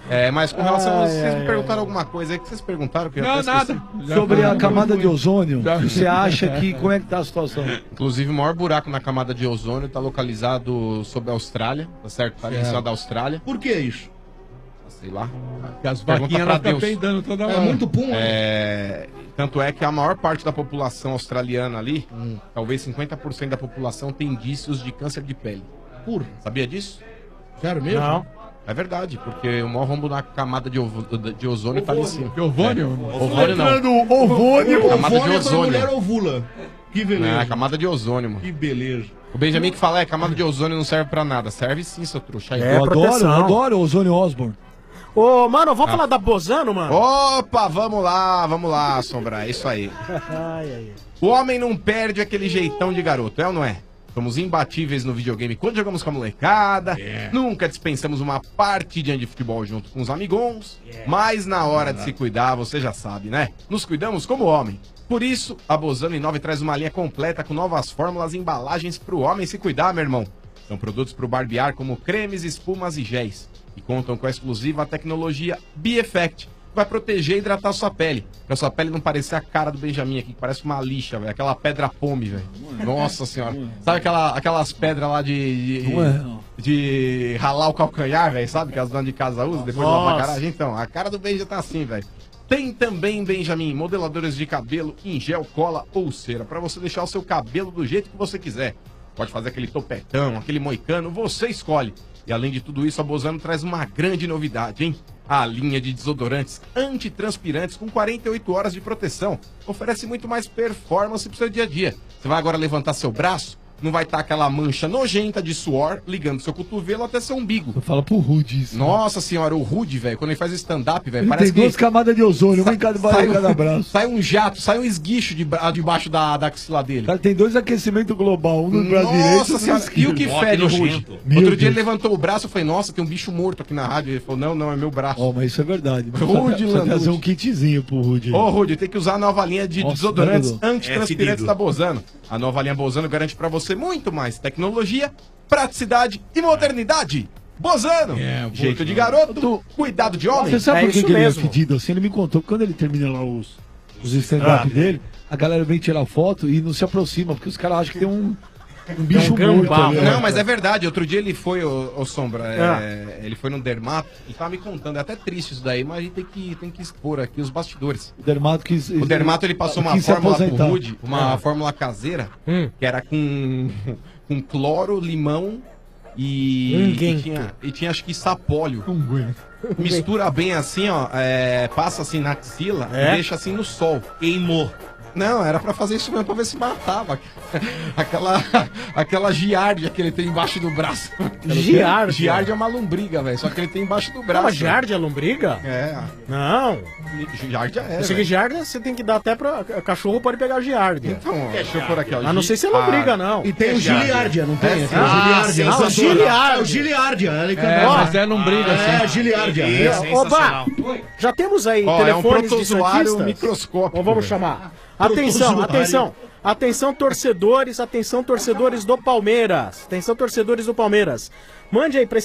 Mas com relação a vocês me perguntaram alguma coisa aí que vocês perguntaram que eu Não, até nada. esqueci. Sobre a camada de ozônio, você acha que como é que tá a situação? Inclusive, o maior buraco na camada de ozônio está localizado sobre a Austrália, tá certo? Tá em cima da Austrália. Por que isso? Sei lá. Porque as Pergunta vaquinhas pra elas ficam Deus. peidando toda hora. É muito pum, Tanto é que a maior parte da população australiana ali, talvez 50% da população, tem indícios de câncer de pele. Sabia disso? Sério mesmo? Não. É verdade, porque o maior rombo na camada de ozônio tá ali em cima. Que ovônio? Ovônio não. Ovônio. Camada de Ovônio é quando a ozônio. mulher ovula. Que beleza. Não, é camada de ozônio, mano. Que beleza. O Benjamin que fala, camada de ozônio não serve pra nada. Serve sim, seu trouxa. Aí. Eu adoro o ozônio Osborne. Ô, mano, vamos falar da Bozano, mano? Opa, vamos lá, Sombra. É isso aí. O homem não perde aquele jeitão de garoto, é ou não é? Somos imbatíveis no videogame quando jogamos com a molecada. Nunca dispensamos uma partidinha de futebol junto com os amigons. Mas na hora de se cuidar, você já sabe, né? Nos cuidamos como homem. Por isso, a Bozano Inove traz uma linha completa com novas fórmulas e embalagens pro homem se cuidar, meu irmão. São produtos pro barbear como cremes, espumas e géis. E contam com a exclusiva tecnologia B-Effect. Vai proteger e hidratar sua pele. Pra sua pele não parecer a cara do Benjamin aqui, que parece uma lixa, velho. Aquela pedra pome, velho. Nossa senhora. Sabe aquelas pedras lá de ralar o calcanhar, velho? Sabe? Que as donas de casa usam depois de lavar a garagem? Então, a cara do Benjamin tá assim, velho. Tem também, Benjamin, modeladores de cabelo em gel, cola ou cera. Pra você deixar o seu cabelo do jeito que você quiser. Pode fazer aquele topetão, aquele moicano, você escolhe. E além de tudo isso, a Bozano traz uma grande novidade, hein? A linha de desodorantes antitranspirantes com 48 horas de proteção. Oferece muito mais performance pro seu dia a dia. Você vai agora levantar seu braço, não vai estar aquela mancha nojenta de suor ligando seu cotovelo até seu umbigo. Fala pro Rude isso. Nossa senhora, o Rude, velho, quando ele faz stand-up, velho, Ele parece tem duas camadas de ozônio, uma em cada braço. Sai um jato, sai um esguicho debaixo da axila dele. Cara, tem dois aquecimentos global, um no braço direito e Nossa no senhora, esquerdo. e o que fede, o Rude? Meu Outro dia Deus. ele levantou o braço e falei, nossa, tem um bicho morto aqui na rádio. Ele falou, não, é meu braço. Ó, mas isso é verdade. Rude, Precisa trazer Landucci. um kitzinho pro Rude. Ô, Rude, tem que usar a nova linha de Nossa, desodorantes Dudu. antitranspirantes da Bozano. A nova linha Bozano garante pra você muito mais tecnologia, praticidade e modernidade. Bozano, jeito de garoto, cuidado de homem. Você sabe por que ele é fedido assim? Ele me contou que quando ele termina lá os stand-up dele, a galera vem tirar foto e não se aproxima, porque os caras acham que tem um bicho morto ali, né? Não, mas é verdade. Outro dia ele foi, ô Sombra, ele foi no dermato e tava me contando. É até triste isso daí, mas a gente tem que expor aqui os bastidores. O dermato O dermato ele passou uma quis se fórmula pro aposentar. Rude, uma fórmula caseira, que era com cloro, limão e tinha acho que sapólio. Mistura bem assim, ó, passa assim na axila e deixa assim no sol. Queimou. Não, era pra fazer isso mesmo, pra ver se matava. Aquela giardia que ele tem embaixo do braço. Giardia? Giardia é uma lombriga, velho. Só que ele tem embaixo do braço. Não, mas giardia é lombriga? É. Não. Giardia é. Eu sei que giardia você tem que dar até pra. Cachorro pode pegar giardia. Então, deixa eu pôr aqui, ó. Ah, não sei se é lombriga, não. E tem o Giliardia, não tem? Tem o Giliardia. o Giliardia. É o Giliardia. Mas é lombriga, sim. É, Giliardia. Oba, já temos aí Ó, é um telefones de protozoário santistas? microscópico. Ou vamos chamar? Atenção, atenção. Atenção, torcedores do Palmeiras. Atenção, torcedores do Palmeiras. Mande aí para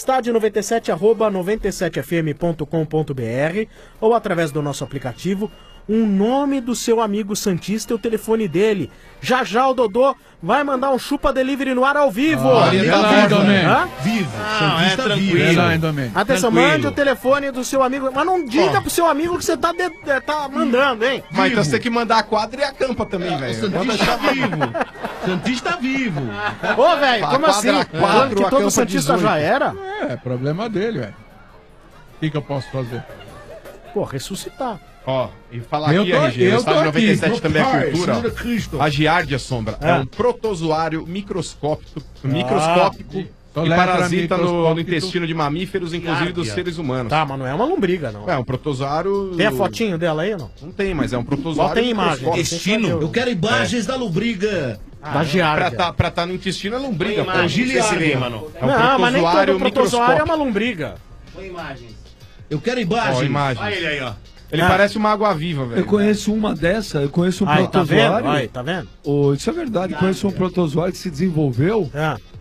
estádio97@97fm.com.br ou através do nosso aplicativo um nome do seu amigo santista e o telefone dele. Já já o Dodô vai mandar um chupa delivery no ar ao vivo. Vivo. Santista vivo. Atenção, mande o telefone do seu amigo, mas não diga pro seu amigo que você tá mandando, hein? Mas então você tem que mandar a quadra e a campa também, velho. Santista vivo. Santista vivo. Ô, velho, como assim? Quadro, Que a todo campa santista 18. já era? É, problema dele, velho. O que eu posso fazer? Pô, ressuscitar. Ó, e falar Eu aqui, tô- RG, eu o estádio tô aqui. 97 também é Pai, cultura. Senhor ó. Cristo. A giardia, Sombra, é um protozoário microscópico Só que letra parasita no microscópico. intestino de mamíferos, inclusive dos seres humanos. Tá, mas não é uma lombriga, não. É um protozoário... Tem a fotinho dela aí ou não? Não tem, mas é um protozoário Bota em imagem. microscópico. Eu quero imagens da lombriga. Da giardia. Pra estar no intestino é lombriga, pô. É o Giliardia. mano. É um Não, mas nem protozoário todo protozoário é microscópico. uma lombriga. Eu quero Ó, imagens. imagens. Olha ele aí, ó. Ele parece uma água-viva, velho. Eu conheço uma dessa, eu conheço um Aí, tá protozoário. vendo? Aí, tá vendo? Isso é verdade, conheço um protozoário que se desenvolveu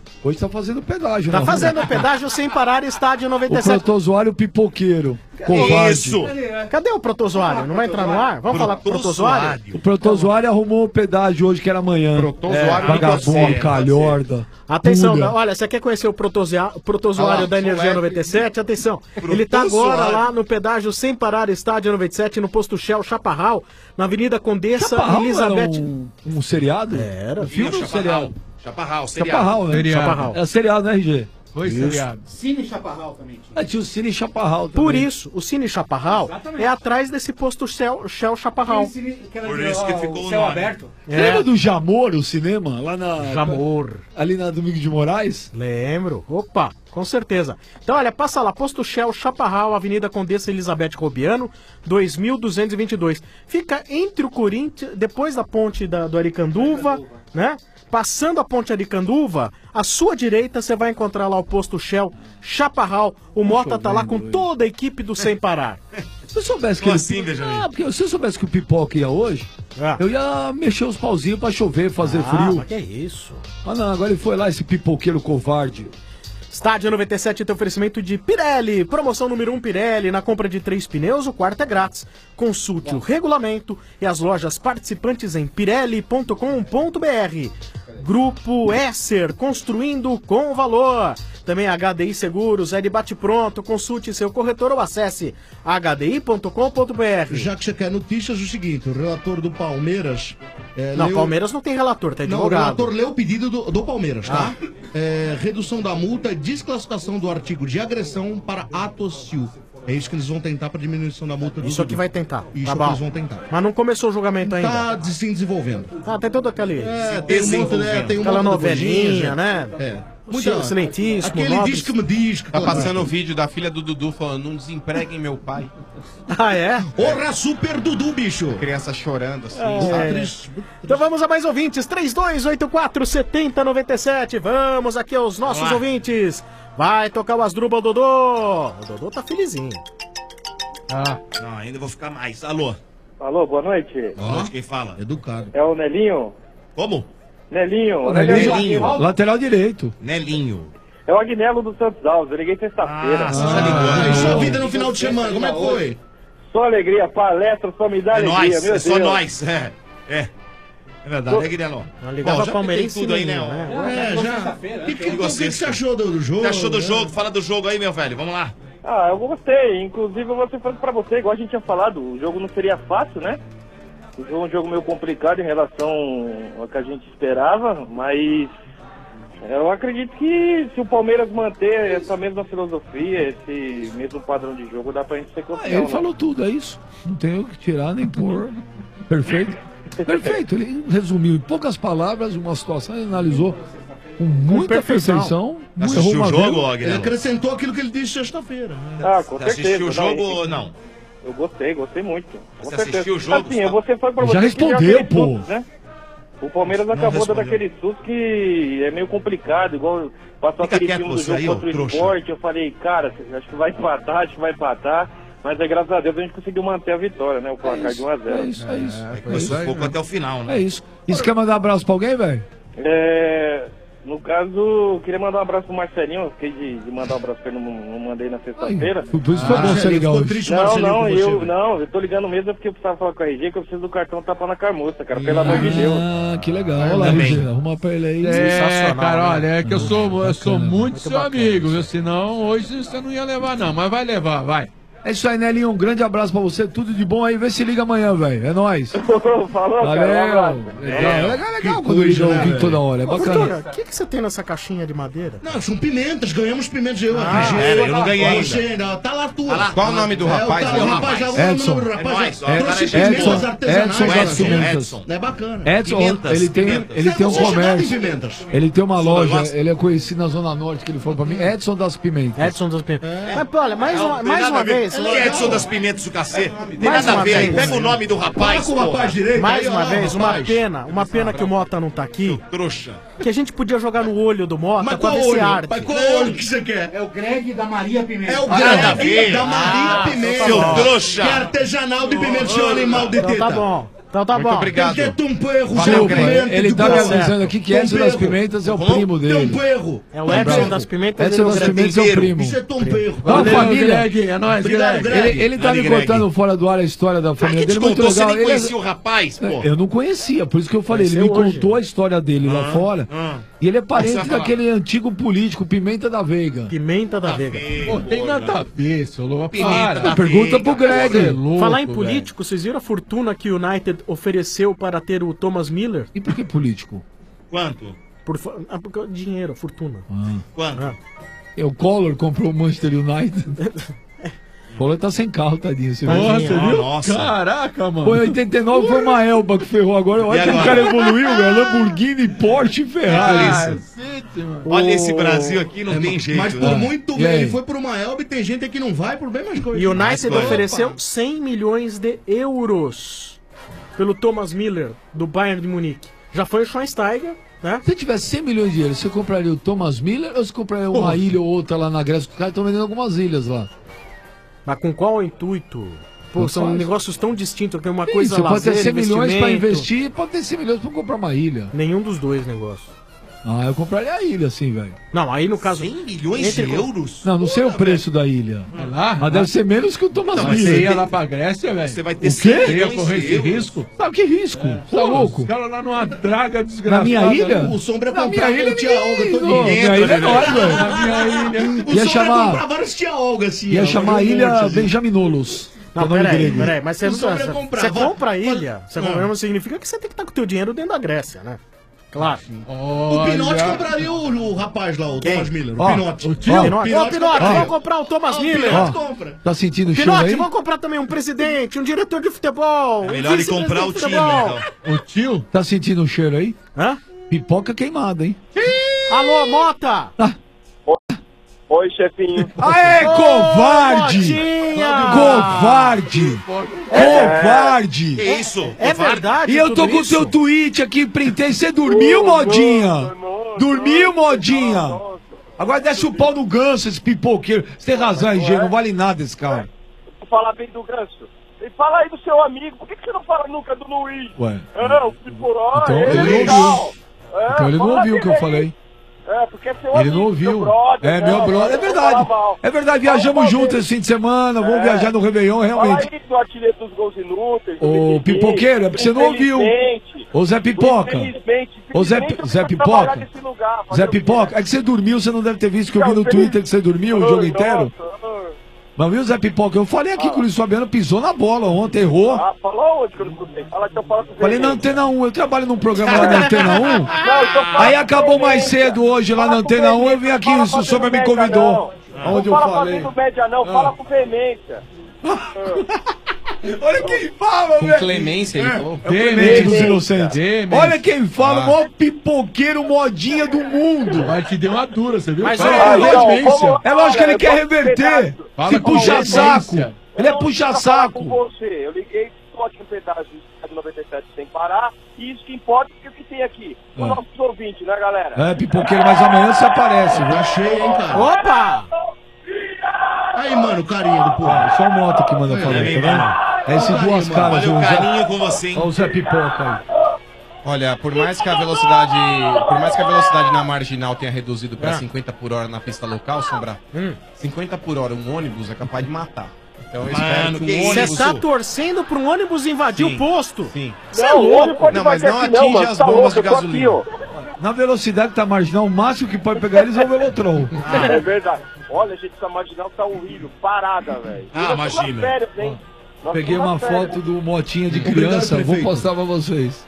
Hoje tá fazendo pedágio, Tá né? fazendo pedágio sem parar, estádio O 97. protozoário pipoqueiro. Covarde. Cadê o protozoário? Não vai entrar no ar? Vamos falar com o protozoário? O protozoário arrumou o pedágio hoje, que era amanhã. Protozoário Vagabundo, calhorda. Atenção, pulha. olha, você quer conhecer o protozoário da Energia 97? Atenção, ele tá Protozoário. agora lá no pedágio sem parar, estádio 97, no posto Shell Chaparral, na Avenida Condessa Chaparral Elizabeth. era um seriado? Era. Um filme ou um seriado? Chaparral, Chaparral, né? Chaparral. É seriado, né, RG? Foi Isso. seriado. Cine Chaparral também. Tinha o Cine Chaparral também. Por isso, o Cine Chaparral é atrás desse posto Shell Chaparral. Por isso que ficou o céu aberto. Lembra do Jamor, o cinema? Lá na. Jamor. Ali na Domingos de Moraes? Lembro. Opa, com certeza. Então, olha, passa lá, posto Shell Chaparral, Avenida Condessa Elizabeth Robiano, 2222. Fica entre o Corinthians, depois da ponte do Aricanduva, né? Passando a ponte Aricanduva, à sua direita você vai encontrar lá o posto Shell Chaparral. O Mota tá lá com toda a equipe do Sem Parar. Se eu soubesse que porque se eu soubesse que o Pipoca ia hoje, eu ia mexer os pauzinhos pra chover, fazer frio. Mas que é isso? Ah não, agora ele foi lá, esse pipoqueiro covarde. Estádio 97 tem oferecimento de Pirelli. Promoção número 1 Pirelli. Na compra de 3 pneus, o quarto é grátis. Consulte o regulamento e as lojas participantes em pirelli.com.br. Grupo Esser, construindo com valor. Também HDI Seguros, é de bate-pronto. Consulte seu corretor ou acesse hdi.com.br. Já que você quer notícias, o seguinte, o relator do Palmeiras... Não, Palmeiras não tem relator, tá Não, o advogado. relator leu o pedido do Palmeiras, tá? Redução da multa e desclassificação do artigo de agressão para ato hostil. É isso que eles vão tentar para diminuição da multa do Isso aqui vai tentar. Isso Tá que bom. eles vão tentar. Mas não começou o julgamento ainda. Tá se desenvolvendo. Ah, tem todo aquele... tem um monte, né? Tem um aquela monte de novelinha, coisinha, né? Muita- Excelentíssimo. Aquele nobre. disco me diz que Tá passando o vídeo da filha do Dudu falando, não desempreguem meu pai. Ah, é? Porra, super Dudu, bicho! Criança chorando assim, É. sabe? Então vamos a mais ouvintes, 3284-7097. Vamos aqui aos nossos Vamos lá. ouvintes. Vai tocar o Asdrubal Dodô. O Dodô tá felizinho. Não, ainda vou ficar mais. Alô? Alô, boa noite. Boa noite, quem fala? Educado. É o Nelinho? Como? Nelinho. Nelinho, lateral direito. Nelinho. É o Agnello do Santos Alves. Eu liguei sexta-feira. E sua vida no final de semana, como é que foi? Só alegria, palestra, só me dá É alegria, nóis, meu é só Deus. nós. É verdade, né, Guilherme? ligava Bom, já palmeirense tem tudo aí, né? nenhum, né? O que você achou do jogo? O que achou do né? jogo? Fala do jogo aí, meu velho. Vamos lá. Ah, eu gostei. Inclusive, eu vou ser franco pra você, igual a gente tinha falado, o jogo não seria fácil, né? O jogo é um jogo meio complicado em relação ao que a gente esperava, mas eu acredito que se o Palmeiras manter essa mesma filosofia, esse mesmo padrão de jogo, dá pra gente ser campeão. Ele né? falou tudo, é isso. Não tem o que tirar nem pôr. Perfeito. Perfeito. Ele resumiu em poucas palavras uma situação e analisou com muita perfeição. Assistiu o jogo, Ele Guilherme? acrescentou aquilo que ele disse sexta-feira. Né? Ah, com Você certeza. assistiu o jogo Não, ou não? Eu gostei muito. Com Você certeza. assistiu o jogo, Assim, eu vou ser franco pra Já você respondeu, que aquele pô. susto, né? O Palmeiras Não acabou dando respondeu. aquele susto que é meio complicado, igual passou Fica aquele quieto filme do você jogo aí, ô contra o trouxa. esporte, eu falei, cara, acho que vai empatar, mas graças a Deus a gente conseguiu manter a vitória, né? O placar de 1 a 0. É isso, é isso. Foi sufoco até o final, né? É isso. E você quer mandar um abraço pra alguém, velho? No caso, queria mandar um abraço pro Marcelinho, eu fiquei de mandar um abraço pra ele, não mandei na sexta-feira. Por isso foi bom você ligar hoje. Eu tô ligando mesmo porque eu precisava falar com a RG, que eu preciso do cartão tapa na carmuça, cara, pelo amor de Deus. Ah, que legal. Olha lá, RG, arruma pra ele aí. É, cara, olha, né? é que eu sou muito seu amigo, viu? Senão hoje você não ia levar, não. Mas vai levar, vai. É isso aí, Nelinho. Um grande abraço pra você. Tudo de bom aí. Vê se liga amanhã, velho. É nóis. Falou, Valeu. cara, um abraço. Legal quando ele já ouviu toda hora. É bacana. Doutora, o que você tem nessa caixinha de madeira? Não, são pimentas, ganhamos pimentas. Eu não ganhei Você ainda. Tá lá tua. Qual o nome do rapaz? O rapaz, já vou o Edson. nome do rapaz. É nóis, ó, Trouxe cara, pimentas artesanais. Edson das Pimentas. Edson. É bacana. Edson, Pimentas, ele tem um Você chegava em comércio. pimentas. Ele tem uma Sul, loja. gosto. Ele é conhecido na Zona Norte, que ele falou pra mim. Edson das Pimentas. Edson das Pimentas. Mas, olha, mais uma vez. Que é Edson das Pimentas do cacete? Tem Mais nada a uma ver aí. vez. Pega o nome do rapaz, Fala com o rapaz porra. direito. Mais aí, uma ó, vez, rapaz. uma pena que o Mota não tá aqui, Trouxa. que a gente podia jogar no olho do Mota Mas pra qual ver se olho? arde. Mas qual olho que você quer? É o Greg da Maria Pimenta. É o Nada a Greg ver. da Maria Pimenta. Seu trouxa. Que é artesanal de pimenta, seu animal de Então teta. tá bom. Então tá Muito bom. obrigado. Valeu, ele tá me avisando aqui que Edson das Pimentas é o primo dele. É o Edson das Pimentas. Edson das Pimentas é o primo. Isso é Tom Perro. A família. É nóis, Obrigado, Greg. Greg. Ele tá me contando fora do ar a história da família dele, muito Você legal. nem Ele conhecia o rapaz, pô. Eu não conhecia, por isso que eu falei. Ele me Conheceu hoje. contou a história dele lá fora. E ele é Você parente vai falar. daquele antigo político, Pimenta da Veiga. Pimenta da Veiga. Pô, tem nada a ver, seu louco. Pimenta da Pergunta pro Greg. Você é louco, Falar em velho. político, vocês viram a fortuna que o United ofereceu para ter o Thomas Miller? E por que político? Quanto? Porque dinheiro, fortuna. Quanto? O Collor comprou o Manchester United. O Collor tá sem carro, tadinho. Você viu? Nossa, você viu? Nossa. Caraca, mano. Pô, em 89 foi uma Elba que ferrou agora. Olha E que o agora? cara evoluiu, velho. Lamborghini, Porsche e Ferrari. Cacete, mano. Olha esse Brasil aqui, não tem jeito. Mas por né? muito E bem, aí? ele foi por uma Elba e tem gente aqui que não vai por bem mais coisas. E o United Opa. ofereceu 100 milhões de euros pelo Thomas Miller, do Bayern de Munique. Já foi o Schweinsteiger, né? Se tivesse 100 milhões de euros, você compraria o Thomas Miller ou você compraria uma ilha ou outra lá na Grécia? Os caras estão vendendo algumas ilhas lá. Mas com qual intuito? Pô, Não são faz. negócios tão distintos. Tem uma Sim, coisa você pode ter lazer, 100 milhões pra investimento. investir, pode ter 100 milhões pra comprar uma ilha. Nenhum dos dois negócios. Ah, eu compraria a ilha, sim, velho. Não, aí no caso... 100 milhões de Entre- euros? Não, não sei o preço da ilha. Vai lá. Mas deve ser menos que o Thomas Mas você Miller. ia lá pra Grécia, velho. Você vai ter O quê? 100 Você ia milhões correr de esse euros? risco? Sabe que risco? Você tá Pô, louco? Os caras lá numa draga desgraçada. Na minha ilha? O Sombra Na minha comprava ilha o Tia Olga todo Não, dia. minha ilha é nóis, velho. Na minha ilha. O Ia Sombra chamar- comprava vários Tia Olga, assim. Ia ó, chamar a um ilha monte, assim. Benjaminolos. Não, que é o nome peraí, grego. peraí, mas você, O não, Sombra você comprava. compra a ilha, você Não. compra, não significa que você tem que estar com o teu dinheiro dentro da Grécia, né? Claro. O Pinote compraria o rapaz lá, o Thomas Miller. O Ó, Pinote. o tio. Ô, Pinote, compraria. vamos comprar o Thomas Miller. Ó, compra. tá sentindo o cheiro Pinote, aí? vamos comprar também um presidente, um diretor de futebol. É um melhor ele vice-presidente comprar de o time, futebol. então. O tio? Tá sentindo o cheiro aí? Hã? Pipoca queimada, hein? Alô, Mota! Oi, chefinho. Aê, covarde! Motinha! Covarde! Covarde! Que isso? É verdade E eu tô tudo com o isso? seu tweet aqui, printei. Você dormiu, modinha? Dormiu, modinha? Agora desce o pau no ganso, esse pipoqueiro. Você tem razão, RG, não vale nada esse cara. Vou falar bem do Ganso. E fala aí do seu amigo. Por que você não fala nunca do Luiz? Ué. É, o Pipuró, Então ele ele é legal. Então ele não fala ouviu o que eu dele aí. falei. É, porque é seu Ele amigo, não ouviu. seu brother, É, né? meu brother. É verdade. É verdade, viajamos juntos esse fim de semana, vamos viajar no Réveillon, Fala realmente. aí do artilheiro dos gols inúteis. do Ô, Mimimi. pipoqueiro, é porque você não ouviu. Infelizmente. Ô, Zé Pipoca. Infelizmente. Ô, Zé Infelizmente, eu Zé fui trabalhar Pipoca. nesse lugar, fazer Zé o quê? Pipoca, é que você dormiu, você não deve ter visto que eu vi Não, no feliz- Twitter que você dormiu o Ai, jogo inteiro. nossa, ai. Mas viu, Zé Pipoca? Eu falei aqui que o Luiz Fabiano pisou na bola ontem, errou. Ah, falou onde que eu não escutei? Fala que eu falo com Falei na você. Antena 1, eu trabalho num programa lá na Antena 1. Não, então fala Aí com acabou mais veemência. cedo hoje lá na Fala com Antena 1, eu vim aqui, veemência, isso o fala Sombra me fazendo média, convidou. não. Onde eu Não fala falei. fazendo média, não. Fala com veemência. Olha quem fala, Com velho. clemência, ele falou. É o Clemente dos Inocentes. Veemência. Olha quem fala, o maior pipoqueiro modinha do mundo. Vai te deu uma dura, você viu? Mas Fala é, com então, veemência. vamos- É lógico que ele eu quer posso reverter. Fala Se com puxa saco. veemência. Ele é Eu puxa não quero falar com saco. você. Eu liguei só aqui um pedaço do Estádio 97 sem parar. E isso que importa é o que tem aqui. Os nossos ouvintes, né, galera? É, pipoqueiro, mas amanhã você aparece, viu? Tá cheio, hein, cara? Opa! Aí, mano, carinha do povo. Só o Moto que manda falar, tá vendo? É esse duas caras, Olha o o Zé. carinho com você, hein? Olha o Zé Pipoca aí. Olha, por mais que a velocidade na marginal tenha reduzido para 50 por hora na pista local, Sombra, 50 por hora um ônibus é capaz de matar. Então eu espero Mano, que que um Você ônibus... tá torcendo pra um ônibus invadir Sim. o posto? Sim. Você é louco. hoje pode Não, mas bater não aqui atinge mano. as Tá bombas louco, de eu tô aqui, gasolina. ó. Na velocidade que tá marginal, o máximo que pode pegar eles é o Velotron. É verdade. Olha, gente, essa marginal tá horrível. Parada, velho. Ah, Nós estamos imagina. nas férias, hein? Nós Peguei estamos uma nas férias. foto do Motinha de criança, vou prefeito. postar pra vocês.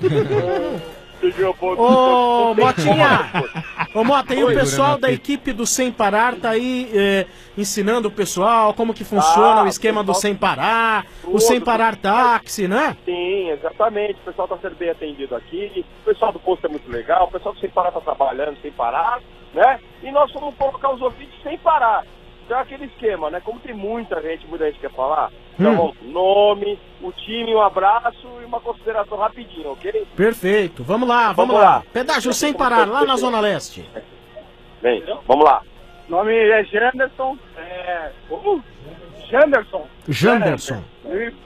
Ô, Motinha! Ô, Mota, e o Oi, pessoal Bruno. da equipe do Sem Parar tá aí ensinando o pessoal como que funciona o esquema do Sem Parar, o Sem Parar táxi, né? Sim, exatamente. O pessoal tá sendo bem atendido aqui. O pessoal do posto é muito legal. O pessoal do Sem Parar tá trabalhando sem parar, né? E nós vamos colocar os ouvintes sem parar. Então é aquele esquema, né? Como tem muita gente quer falar, então nome, o time, um abraço e uma consideração rapidinho, ok? Perfeito, vamos lá, vamos Vamos lá. lá. Pedágio Sem Parar, lá na Zona Leste. Bem, vamos lá. Nome é Janderson. Janderson. Janderson. Isso.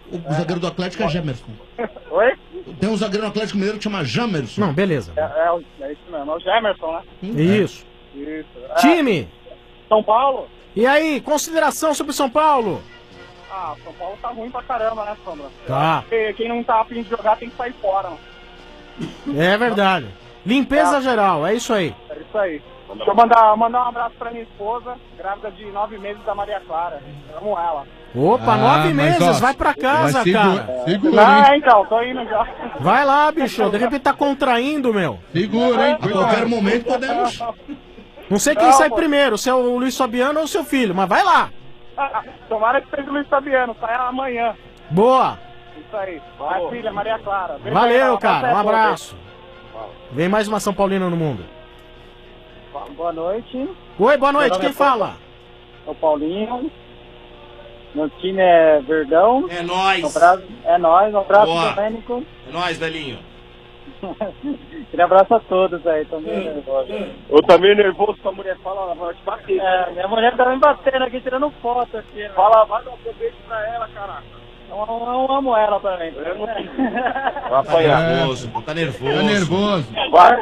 O zagueiro do Atlético é Jamerson. Oi? Tem um zagueiro do Atlético Mineiro que chama Jamerson. Não, beleza. É isso mesmo, é o Jamerson, né? Isso. Isso. Time! São Paulo? E aí, consideração sobre São Paulo? Ah, São Paulo tá ruim pra caramba, né, Sombra? Tá. Quem não tá a fim de jogar tem que sair fora, mano. É verdade. Limpeza geral, é isso aí. É isso aí. Deixa eu mandar um abraço pra minha esposa, grávida de 9 meses da Maria Clara. Amo ela. Opa, 9 meses, vai pra casa, cara. Então, tô indo já. Vai lá, bicho, de repente tá contraindo, meu. Segura, hein? A qualquer momento podemos. Não sei quem sai primeiro, se é o Luiz Fabiano ou o seu filho, mas vai lá. Tomara que seja o Luiz Fabiano, sai amanhã. Boa. Isso aí. Vai, filha, Maria Clara. Beijo Valeu, aí, cara, um abraço. Fala. Vem mais uma São Paulina no mundo. Boa noite. Oi, boa noite, quem fala? É o Paulinho. Meu time é Verdão. É nóis. É nóis, um abraço, Boa. Domênico. É nóis, velhinho. Aquele abraço a todos aí, tô meio nervoso. Eu tô meio nervoso, sua mulher fala, ela vai te bater. É, minha mulher tá me batendo aqui, tirando foto aqui. Né? Fala, vai dar um beijo pra ela, caraca. Eu amo ela também. Vai apanhar. Nervoso, tá nervoso. Tá nervoso. Vai,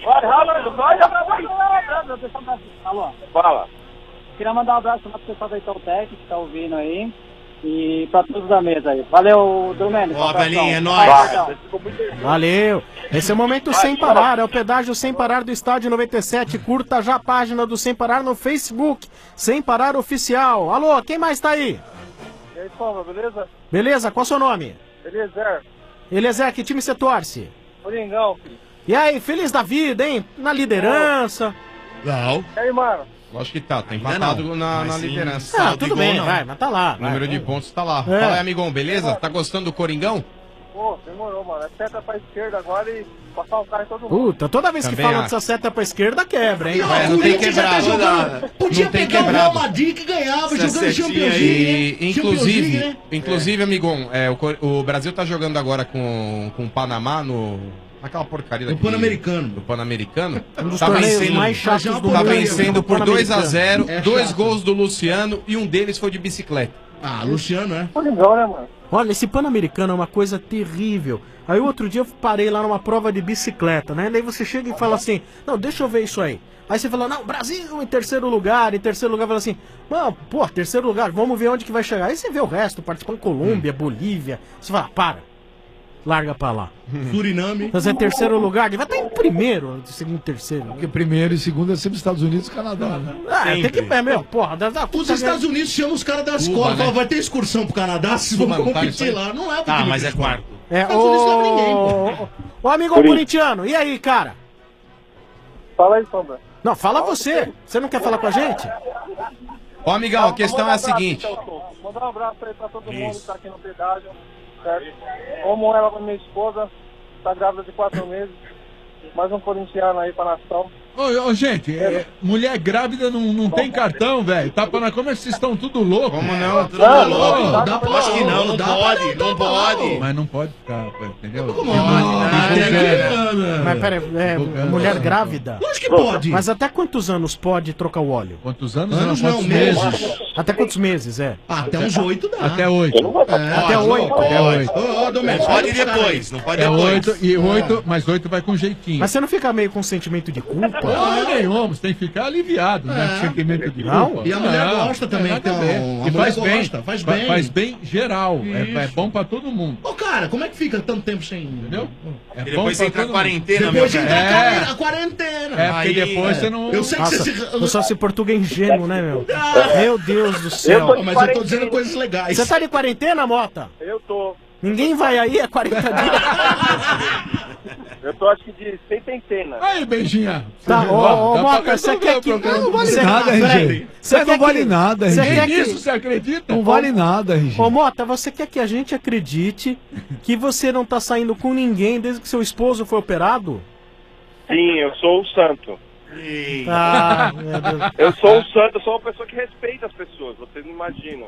Alô. Fala. Queria mandar um abraço pro pessoal da Itautec que tá ouvindo aí. E pra todos da mesa aí. Valeu, Domênico. Ó, velhinho, é nóis. Valeu. Esse é o momento Sem Parar, é o pedágio Sem Parar do Estádio 97. Curta já a página do Sem Parar no Facebook. Sem Parar Oficial. Alô, quem mais tá aí? E aí, Sombra, beleza? Beleza, qual é o seu nome? Eliezer. Eliezer, que time você torce? Coringão, filho. E aí, feliz da vida, hein? Na liderança. Não. E aí, mano? Lógico que tá empatado na liderança. Ah, tudo bem, vai, mas tá lá. O número de pontos tá lá. É. Fala aí, amigão, beleza? Tá gostando do Coringão? Pô, demorou, mano. É seta pra esquerda agora e passar o carro em todo mundo. Puta, toda vez que Também falam acho. dessa seta pra esquerda, quebra, hein? Não tem quebrado. Podia Não tem pegar o Real quebrado. Madrid que ganhava, Essa jogando setinha Champions aí. League. Inclusive, né? inclusive, amigão, o Brasil tá jogando agora com o Panamá naquela porcaria daqui. Pan-Americano. Do Pan-Americano. Um dos Tá torneios vencendo, mais chatos do tá mundo. vencendo por 2-0, É 2 chato. gols do Luciano e um deles foi de bicicleta. Ah, Luciano, é? Coringão, né, mano? Olha, esse Pan-Americano é uma coisa terrível. Aí outro dia eu parei lá numa prova de bicicleta, né? Daí você chega e fala assim, não, deixa eu ver isso aí. Aí você fala, não, Brasil em terceiro lugar fala assim, mano, pô, terceiro lugar, vamos ver onde que vai chegar. Aí você vê o resto, participando Colômbia, Bolívia, você fala, para, larga pra lá. Suriname. Mas é terceiro lugar, ele vai estar em primeiro, segundo, terceiro. Porque primeiro e segundo é sempre Estados Unidos e Canadá, né? Ah, tem que, meu, porra, Os Estados Unidos chamam os caras da escola, falam, vai ter excursão pro Canadá, se vão competir lá. Não é Ah, mas é quarto. É, Estados Unidos não leva ninguém, pô. Ô, amigão corintiano, e aí, cara? Fala aí, Sombra. Não, fala você. Você não quer falar com a gente? Ó, amigão, a questão é a seguinte. Mandar um abraço aí pra todo mundo que tá aqui no pedágio, certo? Amo ela com minha esposa, tá grávida de 4 meses. Mais um corintiano aí pra nação. Ô, gente, mulher grávida não tem cartão, velho. Tapa na como é que vocês estão tudo louco? Como não? Tudo Não, louco. não, dá pra- Acho que não dá pode, pra- não pode. Mas não pode ficar, entendeu? Como não? Mas peraí, mulher grávida? Lógico que pode. Mas até quantos anos pode trocar o óleo? Quantos anos? Anos Quantos não, meses? meses. Até quantos meses, é? Até uns 8 dá. Até 8. Até 8. Até 8. Ô, Domênico, Pode olha depois, não pode É depois. 8 e 8, mas 8 vai com jeitinho. Mas você não fica meio com sentimento de culpa? Porra nenhuma, você tem que ficar aliviado, né? Com sentimento de Não? culpa. E a mulher Não, gosta também, tem nada a então, ver. a E mulher faz bem, gosta, faz bem. Faz bem geral. É Isso. bom pra todo mundo. Ô, cara, como é que fica tanto tempo sem... Entendeu? É E bom depois pra entra a todo quarentena, meu Depois velho. entra É. a quarentena. É, porque Aí, depois você não... Eu sei que Nossa, você... eu só se português ingênuo, né, meu? Meu Deus do céu. Pô, mas eu tô dizendo coisas legais. Você tá de quarentena, Mota? Eu tô. Ninguém vai aí há 40 dias. Eu tô, acho que de sem centena. Aí, beijinha. Tá, ô, Dá Mota, pra você resolver quer o que... problema. Não vale Você- nada, peraí. RG. Você Não quer vale que- nada, você RG. quer que- Isso, você acredita? Não vale nada, RG. Ô, Mota, você quer que a gente acredite que você não tá saindo com ninguém desde que seu esposo foi operado? Sim, eu sou o santo. Ah, meu Deus. Eu sou um santo, eu sou uma pessoa que respeita as pessoas, vocês não imaginam.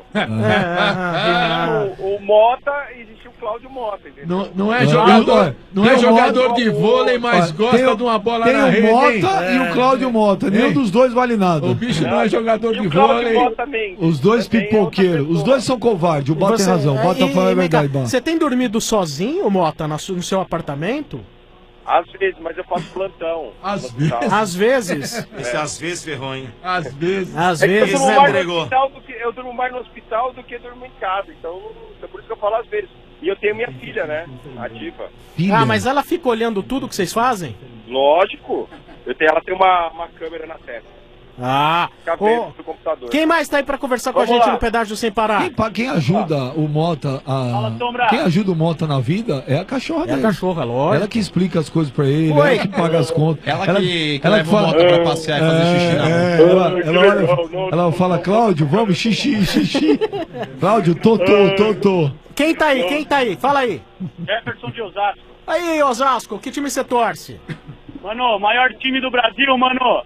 Existe o Mota e existe o Cláudio Mota, entendeu? Não é jogador, não é jogador de vôlei, mas gosta de uma bola Tem na o rede. Mota e o Cláudio Mota. Nenhum dos dois vale nada. O bicho não é jogador de vôlei. Os dois pipoqueiros. Os dois são covardes. O Bota tem razão. O Bota fala a verdade, Bota. Você tem dormido sozinho, Mota, no seu apartamento? Às vezes, mas eu faço plantão. Às Às vezes. Esse às vezes ferrou, hein? Às vezes. Às É que vezes, eu durmo né, mais no entregou. hospital do que eu durmo mais no hospital do que durmo em casa. Então, é por isso que eu falo às vezes. E eu tenho minha filha, né? Ativa. Ah, mas ela fica olhando tudo que vocês fazem? Lógico. Ela tem uma câmera na testa. Ah, Fica vendo do computador. quem mais tá aí pra conversar com a Vamos gente lá. no pedágio sem parar? Quem ajuda o Mota Sombra. Quem ajuda o Mota na vida é a cachorra dele. É a cachorra, lógico. Ela que explica as coisas pra ele, Oi. ela que paga as contas. Ela que leva o Mota pra passear e fazer xixi na mão. Ela fala, Cláudio, vamos, xixi. Cláudio, tô. Quem tá aí? Quem tá aí? Fala aí. Jefferson de Osasco. Aí, Osasco, que time você torce? Mano, maior time do Brasil, mano.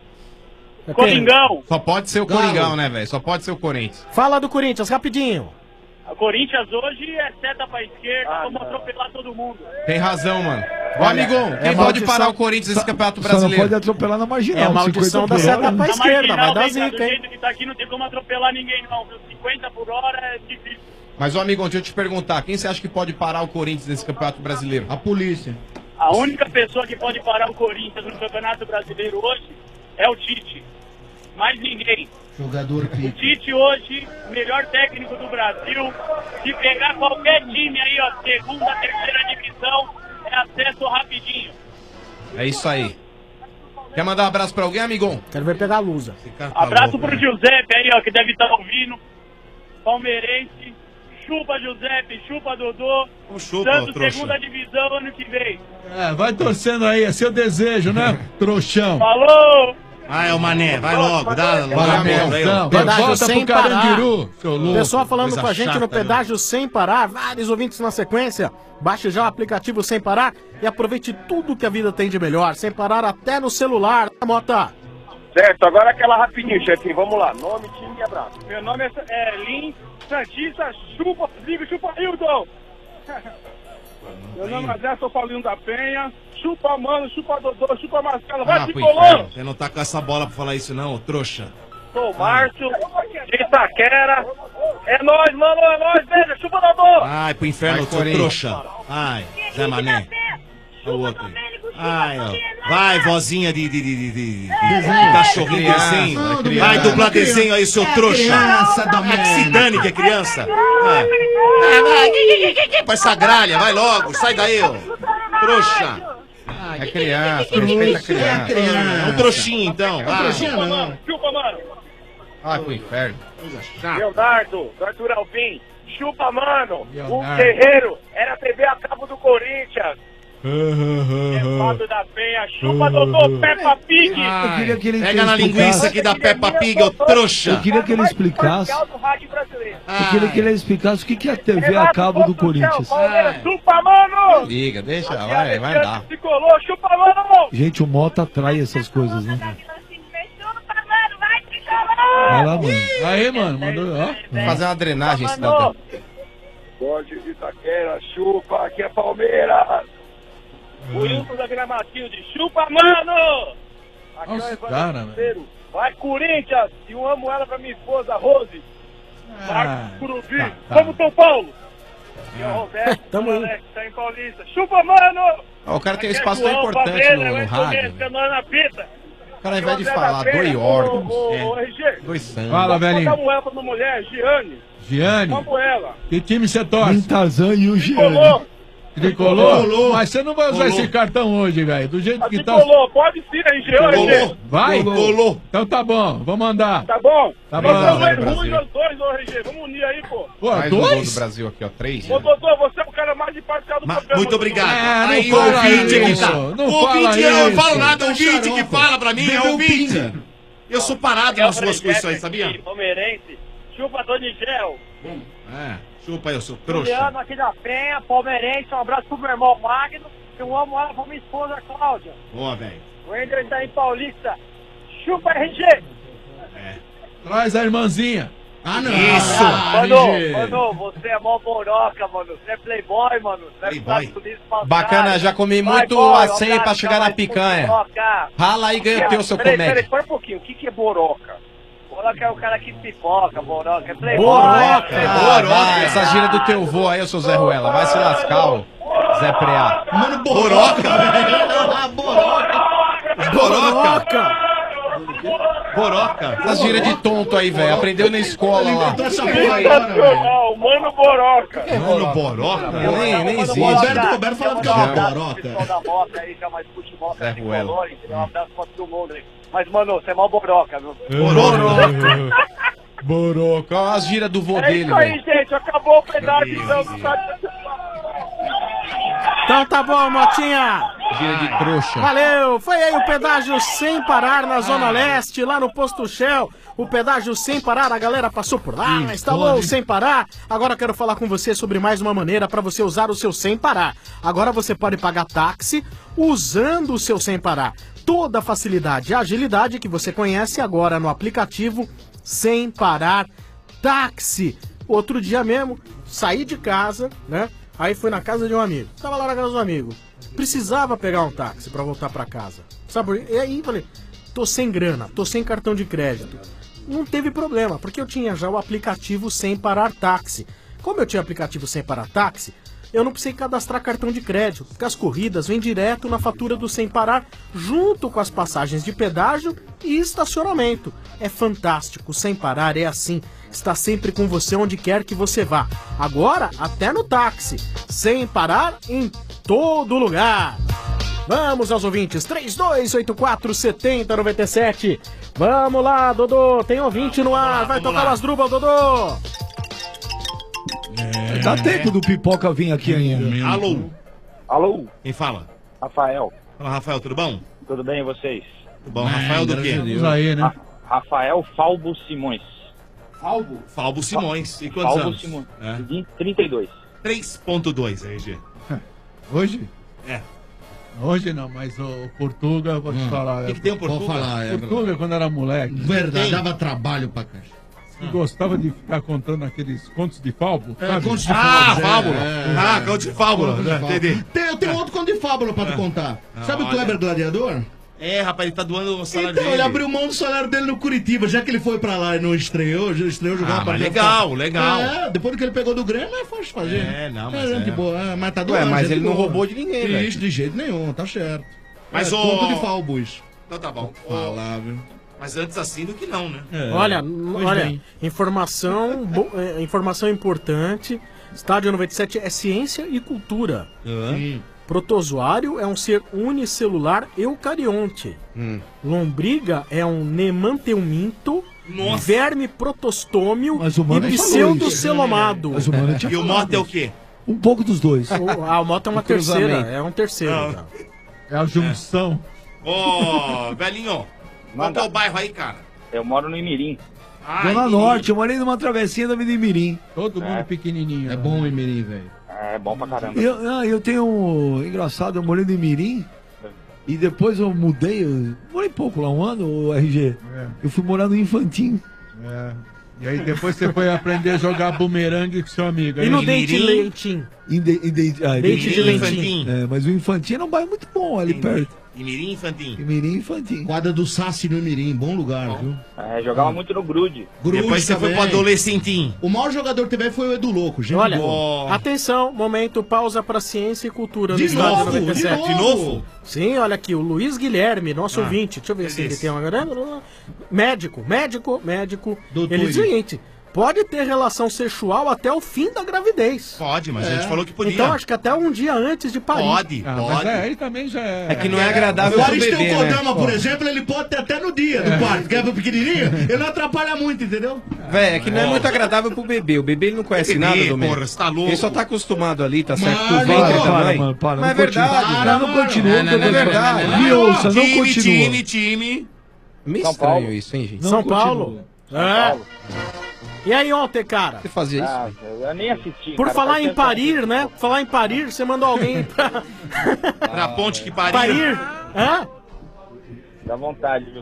É Coringão. Só pode ser o Coringão, né, velho? Só pode ser o Corinthians. Fala do Corinthians, rapidinho. A Corinthians hoje é seta pra esquerda, vamos atropelar todo mundo. Tem razão, mano. Ô, amigão, quem pode maldição- parar o Corinthians nesse Campeonato Só não Brasileiro? pode atropelar na marginal. É a maldição 50 da por seta hora. pra Na esquerda, vai dar marginal, zica, do hein? jeito que tá aqui, não tem como atropelar ninguém, não. Viu? 50 por hora é difícil. Mas, ô, amigão, deixa eu te perguntar. Quem você acha que pode parar o Corinthians nesse Campeonato Brasileiro? A polícia. A única pessoa que pode parar o Corinthians no Campeonato Brasileiro hoje é o Tite. Mais ninguém. Jogador O Tite hoje, melhor técnico do Brasil. Se pegar qualquer time aí, ó, segunda, terceira divisão, é acesso rapidinho. É isso aí. Quer mandar um abraço pra alguém, amigão? Quero ver pegar a lusa. Abraço pro Giuseppe aí, ó, que deve estar ouvindo. Palmeirense. Chupa Giuseppe, chupa Dodô. chupa, Santos, trouxa. segunda divisão ano que vem. É, vai torcendo aí, é seu desejo, né, trouxão? Falou! Ah, é o Mané, vai logo, dá logo. Não, Pedágio volta sem pro parar. Carandiru, seu louco. Pessoal falando Coisa com a gente chata, no pedágio sem parar, vários ouvintes na sequência. Baixe já o aplicativo Sem Parar e aproveite tudo que a vida tem de melhor. Sem parar até no celular, né, Mota? Certo, agora aquela rapidinho, chefinho. Vamos lá. Nome, time e abraço. Meu nome é Lin Santista, chupa Rodrigo, chupa Hilton. Meu nome é Zé, sou Paulinho da Penha. Chupa Mano, chupa Dodô, chupa Marcelo. Vai, Tricolor! Você não tá com essa bola pra falar isso, não, ô trouxa. Sou o Márcio, de Itaquera. É nóis, mano, é nóis, beijo, chupa Dodô! Ai, pro inferno, Vai, seu Corinthians. trouxa. Ai, Zé Mané. Olha o outro aí. Ai, ó. Vai, vozinha de cachorrinho desenho. Vai dublar desenho aí, seu trouxa. Se dane que é criança. Vai essa gralha, vai logo, sai daí, ó. Trouxa. É criança, respeita a criança. É um trouxinho, então. Vai. Chupa, mano, chupa, mano. Vai pro inferno. Leonardo, do Arthur Alvim. Chupa, mano. O Leonardo. Guerreiro era TV a cabo do Corinthians. Levado da Penha. Chupa, Dodô, Peppa Pig. Eu queria que ele Pega na linguiça aqui da Peppa Pig, ô trouxa. Eu queria que ele explicasse. do rádio brasileiro. Eu queria que ele explicasse o que é a TV a cabo do Corinthians. Palmeiras, chupa, mano. Liga, deixa, vai dar. Tricolor, chupa, mano. Gente, o Mota atrai essas coisas, né? Vai lá, mano. Aí, mano, mandou, ó. Vamos fazer uma drenagem, cidadão. Borges de Itaquera, chupa, aqui é Palmeiras. O Wilson da Vila Matilde, chupa, mano! Aqui Nossa, é o Evandro cara, Monteiro. Vai, Corinthians! E eu amo ela pra minha esposa, Rose. Ah, Marcos Curubi. tá. Vamos, São Paulo! E o Roberto, Tamo aí. Alex, tá em Paulista. Chupa, mano! Ó, o cara tem um Aqui é espaço tão João importante Favela, no eu rádio. estou semana na pita. O cara, ao invés de José falar da Penha, dois órgãos, Ô, RG. dois sangue. Fala, velhinho. Vamos ela pra minha mulher, Giane. Giane, Vamos ela. que time você Em torce? Tarzan e o Giane. Tricolor. Tricolor? Mas você não vai usar esse cartão hoje, velho. Do jeito A que tá. Tricolor, pode sim, RG. RG. Vai? Colou. Então tá bom, vamos andar. Tá bom? Tá Nós bom. somos Brasil. ruins nós dois, ô RG. Vamos unir aí, pô. Pô, Mais um gol do dois? Brasil aqui, ó. 3. Ô, doutor, você é o cara mais imparcial do programa. Muito obrigado. É, não Aí o fala ouvinte aqui isso, tá. não O fala ouvinte, eu não isso. falo nada, o ouvinte que fala pra mim é o ouvinte. Eu sou parado nas suas coisas aí, sabia? Palmeirense. Chupa, Donigel. É, chupa aí, eu sou trouxa. Juliano aqui da Penha, palmeirense. Um abraço pro meu irmão Magno. Eu amo ela pra minha esposa, Cláudia. Boa, velho. O Ender tá em Paulista. chupa RG. Traz a irmãzinha. Ah, não. Isso. Mano, você é mó boroca, mano. Você é playboy, mano. Você é Playboy. Bacana, já comi muito a senha pra chegar na picanha. Rala aí e ganha o teu, seu Peraí, comédia. para um pouquinho. O que é boroca? Boroca é o cara que pipoca, boroca. É playboy. Boroca. Essa gira do teu vô aí, ô seu Zé Ruela. Vai se lascar, ô Zé Preá. Mano, boroca. Boroca. Boroca. Essa gira de tonto aí, velho. Aprendeu na escola lá. Sensacional, mano boroca. Mano Boroca? Nem existe. Roberto falando que é uma boroca. Pessoal da moto aí, que é mais futebol, Zé Ruela. um abraço pra todo mundo aí. Mas, mano, você é mó boroca, viu? Boroca. Boroca. Olha as giras do vô É dele, isso aí, velho. gente. Acabou o pedaço, então. Então tá bom, Motinha. Gira de trouxa. Valeu! Foi aí o pedágio sem parar na Zona Leste, lá no Posto Shell. O pedágio sem parar, a galera passou por lá, instalou o sem parar. Agora eu quero falar com você sobre mais uma maneira para você usar o seu sem parar. Agora você pode pagar táxi usando o seu sem parar. Toda a facilidade e agilidade que você conhece agora no aplicativo Sem Parar Táxi. Outro dia mesmo, saí de casa, né? Aí fui na casa de um amigo. Tava lá na casa do amigo. Precisava pegar um táxi pra voltar pra casa. Sabe por quê? E aí falei, tô sem grana, tô sem cartão de crédito. Não teve problema, porque eu tinha já o aplicativo Sem Parar Táxi. Como eu tinha o aplicativo Sem Parar Táxi, eu não precisei cadastrar cartão de crédito, porque as corridas vêm direto na fatura do Sem Parar, junto com as passagens de pedágio e estacionamento. É fantástico, Sem Parar é assim, está sempre com você onde quer que você vá. Agora, até no táxi, Sem Parar em todo lugar. Vamos aos ouvintes, 3284-7097. Vamos lá, Dodô, tem ouvinte no ar, vai tocar as drubas, Dodô. Dá tempo do Pipoca vir aqui ainda. Alô? Alô? Quem fala? Rafael. Fala, Rafael, tudo bom? Tudo bem, e vocês? Tudo bom. Rafael do quê? Aí, né? Rafael Falbo Simões. Falbo? Falbo Simões. E quantos Falbo anos? Simões. É. 32. 3.2, RG. Hoje? É. Hoje não, mas o Portuga, vou te falar. O que tem o Portuga? Vou falar, Portuga, quando era moleque. Verdade, dava trabalho pra cá. E gostava de ficar contando aqueles contos de fábula, sabe? Contos de fábula. Ah, contos de fábula. Entendi. Eu tenho outro conto de fábula pra te contar. Sabe o olha. Kleber Gladiador? É, rapaz, ele tá doando o salário Então, dele. ele abriu mão do salário dele no Curitiba, já que ele foi pra lá e não estreou jogou Ah, uma mas partida. legal. É, depois que ele pegou do Grêmio, é fácil de fazer. É, não, mas gente é. boa, mas tá Ué, doando. mas gente ele não boa. roubou de ninguém, velho. Isso, de jeito nenhum, tá certo. Mas o... Conto de Falbo, isso. Então tá bom. Falar, viu? Mas antes assim do que não, né? Olha, informação, informação importante. Estádio 97 é ciência e cultura. Protozoário é um ser unicelular eucarionte. Lombriga é um nemanteuminto. Verme protostômio Mas o Mano e falou pseudocelomado. Mas o Mano tinha E o falado moto é o isso. quê? Um pouco dos dois. O moto é uma terceira, é um terceiro. Então. É a junção. Ô, velhinho, qual que é o bairro aí, cara? Eu moro no Imirim. Zona Norte, eu morei numa travessinha da Avenida Mirim. Todo mundo pequenininho. É bom o Imirim, velho. É bom pra caramba. Eu tenho engraçado, eu morei no Mirim e depois eu mudei, eu morei pouco lá, um ano, o RG. Eu fui morar no Infantim. É. E aí depois você foi aprender a jogar bumerangue com seu amigo. E no Dente Leitinho? Dente de Leitinho. É, mas o Infantim era um bairro muito bom ali perto. Imirim Infantim. Imirim Infantim. Quadra do Sassi no Imirim, bom lugar, viu? É, jogava muito no Grude. Depois você foi pro Adolescentinho. O maior jogador que teve foi o Edu Louco, gente. Olha, boa. atenção, momento, pausa para ciência e cultura. De no Estádio novo, 97. de novo? Sim, olha aqui, o Luiz Guilherme, nosso ouvinte. Deixa eu ver se ele tem uma... Médico. Doutor, Ele diz o seguinte... Pode ter relação sexual até o fim da gravidez. Pode, mas a gente falou que podia. Então acho que até um dia antes de parir. Pode. Mas aí também já é. É que não é agradável O pro bebê, Aristeu né? Kodama, por exemplo, ele pode ter até no dia do parto, que é pequenininho, ele não atrapalha muito, entendeu? Véi, é que não é muito agradável pro bebê. O bebê ele não conhece Bebê, nada do meio. porra, você tá louco. Ele só tá acostumado ali, tá certo? Mas, Com o ventre não, também. mano, para, Mas é não continua. verdade. Não, não continua. Não é verdade. Me ouça, não continua. Time. Meio São estranho Paulo. isso, hein, gente? São Paulo. É. E aí ontem, cara? Você fazia isso? Ah, eu nem assisti. Por cara, falar faz em tempo parir, né? Por falar em parir, você mandou alguém pra Pra ponte que pariu. parir. Hã? Dá vontade, viu, cara?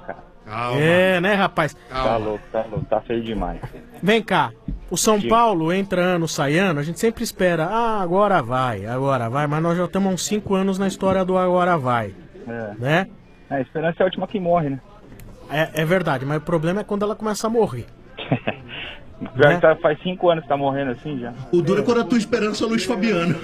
É, né, rapaz? Tá louco, tá feio demais. Vem cá, o São Diga. Paulo entra ano, sai ano, a gente sempre espera, agora vai, mas nós já estamos há uns 5 anos na história do agora vai, né? A esperança é a última que morre, né? É verdade, mas o problema é quando ela começa a morrer. Já faz 5 anos que tá morrendo assim já. O duro é quando a tua esperança é o Luiz Fabiano.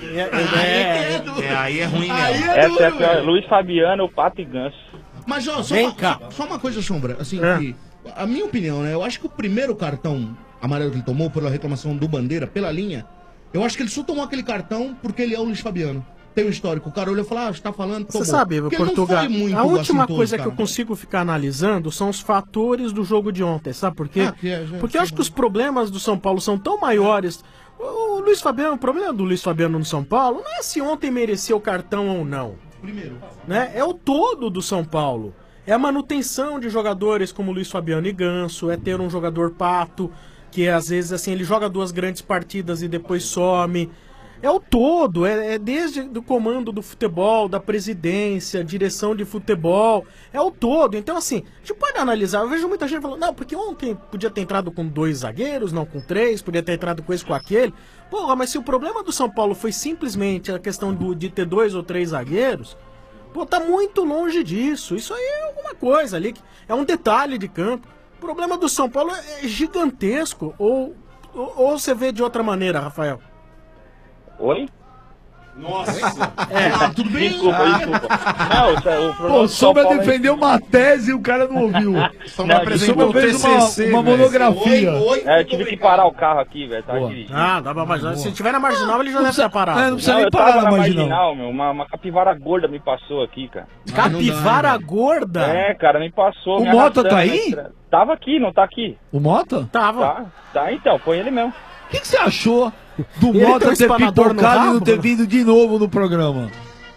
Aí é ruim Aí mesmo. é Essa é a duro, pior, velho. Luiz Fabiano, o Pato e Ganso. Mas, ó, só uma coisa, Sombra, assim, que, a minha opinião, né? Eu acho que o primeiro cartão amarelo que ele tomou pela reclamação do Bandeira, pela linha, eu acho que ele só tomou aquele cartão porque ele é o Luiz Fabiano. Tem um histórico. O cara olhou e falou, você tá falando, tomou. Você sabe, Porque ele não Portugal, foi muito a última assintoso, coisa cara. que eu consigo ficar analisando são os fatores do jogo de ontem, sabe por quê? Porque eu acho que os problemas do São Paulo são tão maiores. O Luiz Fabiano, o problema do Luiz Fabiano no São Paulo não é se ontem mereceu o cartão ou não. Primeiro. Né? É o todo do São Paulo. É a manutenção de jogadores como Luiz Fabiano e Ganso, é ter um jogador pato, que às vezes assim ele joga 2 grandes partidas e depois some. É o todo, é desde o comando do futebol, da presidência, direção de futebol, é o todo. Então assim, a gente pode analisar, eu vejo muita gente falando, não, porque ontem podia ter entrado com 2 zagueiros, não com 3, podia ter entrado com esse, com aquele. Porra, mas se o problema do São Paulo foi simplesmente a questão de ter 2 ou 3 zagueiros, pô, tá muito longe disso. Isso aí é alguma coisa ali, é um detalhe de campo. O problema do São Paulo é gigantesco, ou você vê de outra maneira, Rafael? Oi? Nossa! Tudo bem? Desculpa. Não, o problema Pô, o do São Sombra Paulo é- defendeu uma tese e o cara não ouviu. Sombra apresentou Sombra fez o TCC, uma velho. monografia. Eu tive que parar o carro aqui, velho. Tava dirigindo. Dá pra imaginar. Se tiver na marginal, ele já deve estar parado. não precisa Não, nem eu parar tava na na marginal. meu. Uma capivara gorda me passou aqui, cara. Capivara gorda? É, cara, me passou. O me Mota arrastando tá na aí? estrada. Tava aqui, não tá aqui? O Mota? Tava. Tá então, foi ele mesmo. O que você achou do Ele tem Mota um ter espanador no pipocado e não rabo? ter vindo de novo no programa?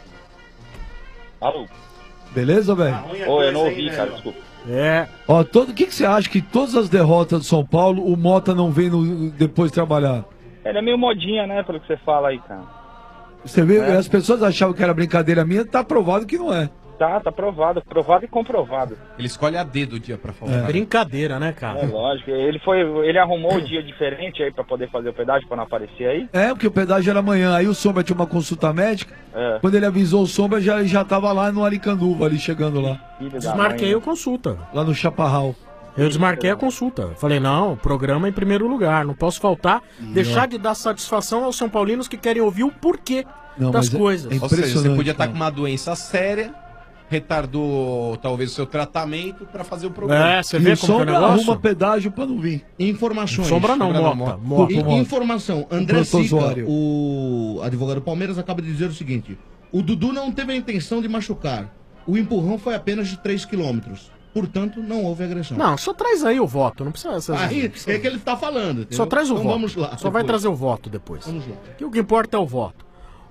Alô? Beleza, velho? Ô, eu não ouvi, cara, desculpa. Ó, o que você acha que todas as derrotas do São Paulo, o Mota não vem depois trabalhar? Ele é meio modinha, né, pelo que você fala aí, cara. Você vê, as pessoas achavam que era brincadeira minha, tá provado que não é. Tá provado e comprovado. Ele escolhe a dedo o dia pra falar. Brincadeira, né, cara? É lógico, ele arrumou o dia diferente aí pra poder fazer o pedágio pra não aparecer aí. É, porque o pedágio era amanhã, aí o Sombra tinha uma consulta médica, quando ele avisou o Sombra, já tava lá no Aricanduva, ali chegando lá. Desmarquei a consulta. Lá no Chaparral. Eu desmarquei a consulta. Falei, não, o programa é em primeiro lugar, não posso faltar, deixar de dar satisfação aos São Paulinos que querem ouvir o porquê das coisas. Ou seja, você podia estar com uma doença séria, retardou talvez o seu tratamento pra fazer o programa. Você vê como que é o negócio? Arruma pedágio pra não vir. Informações. Sombra não, Mota. Informação. André Sica, protozoário. o advogado do Palmeiras, acaba de dizer o seguinte: o Dudu não teve a intenção de machucar. O empurrão foi apenas de 3 km. Portanto, não houve agressão. Não, só traz aí o voto, não precisa... Aí é que ele tá falando. Entendeu? Só traz o então voto. vamos lá. Só vai depois. trazer o voto depois. Vamos lá. Que o que importa é o voto.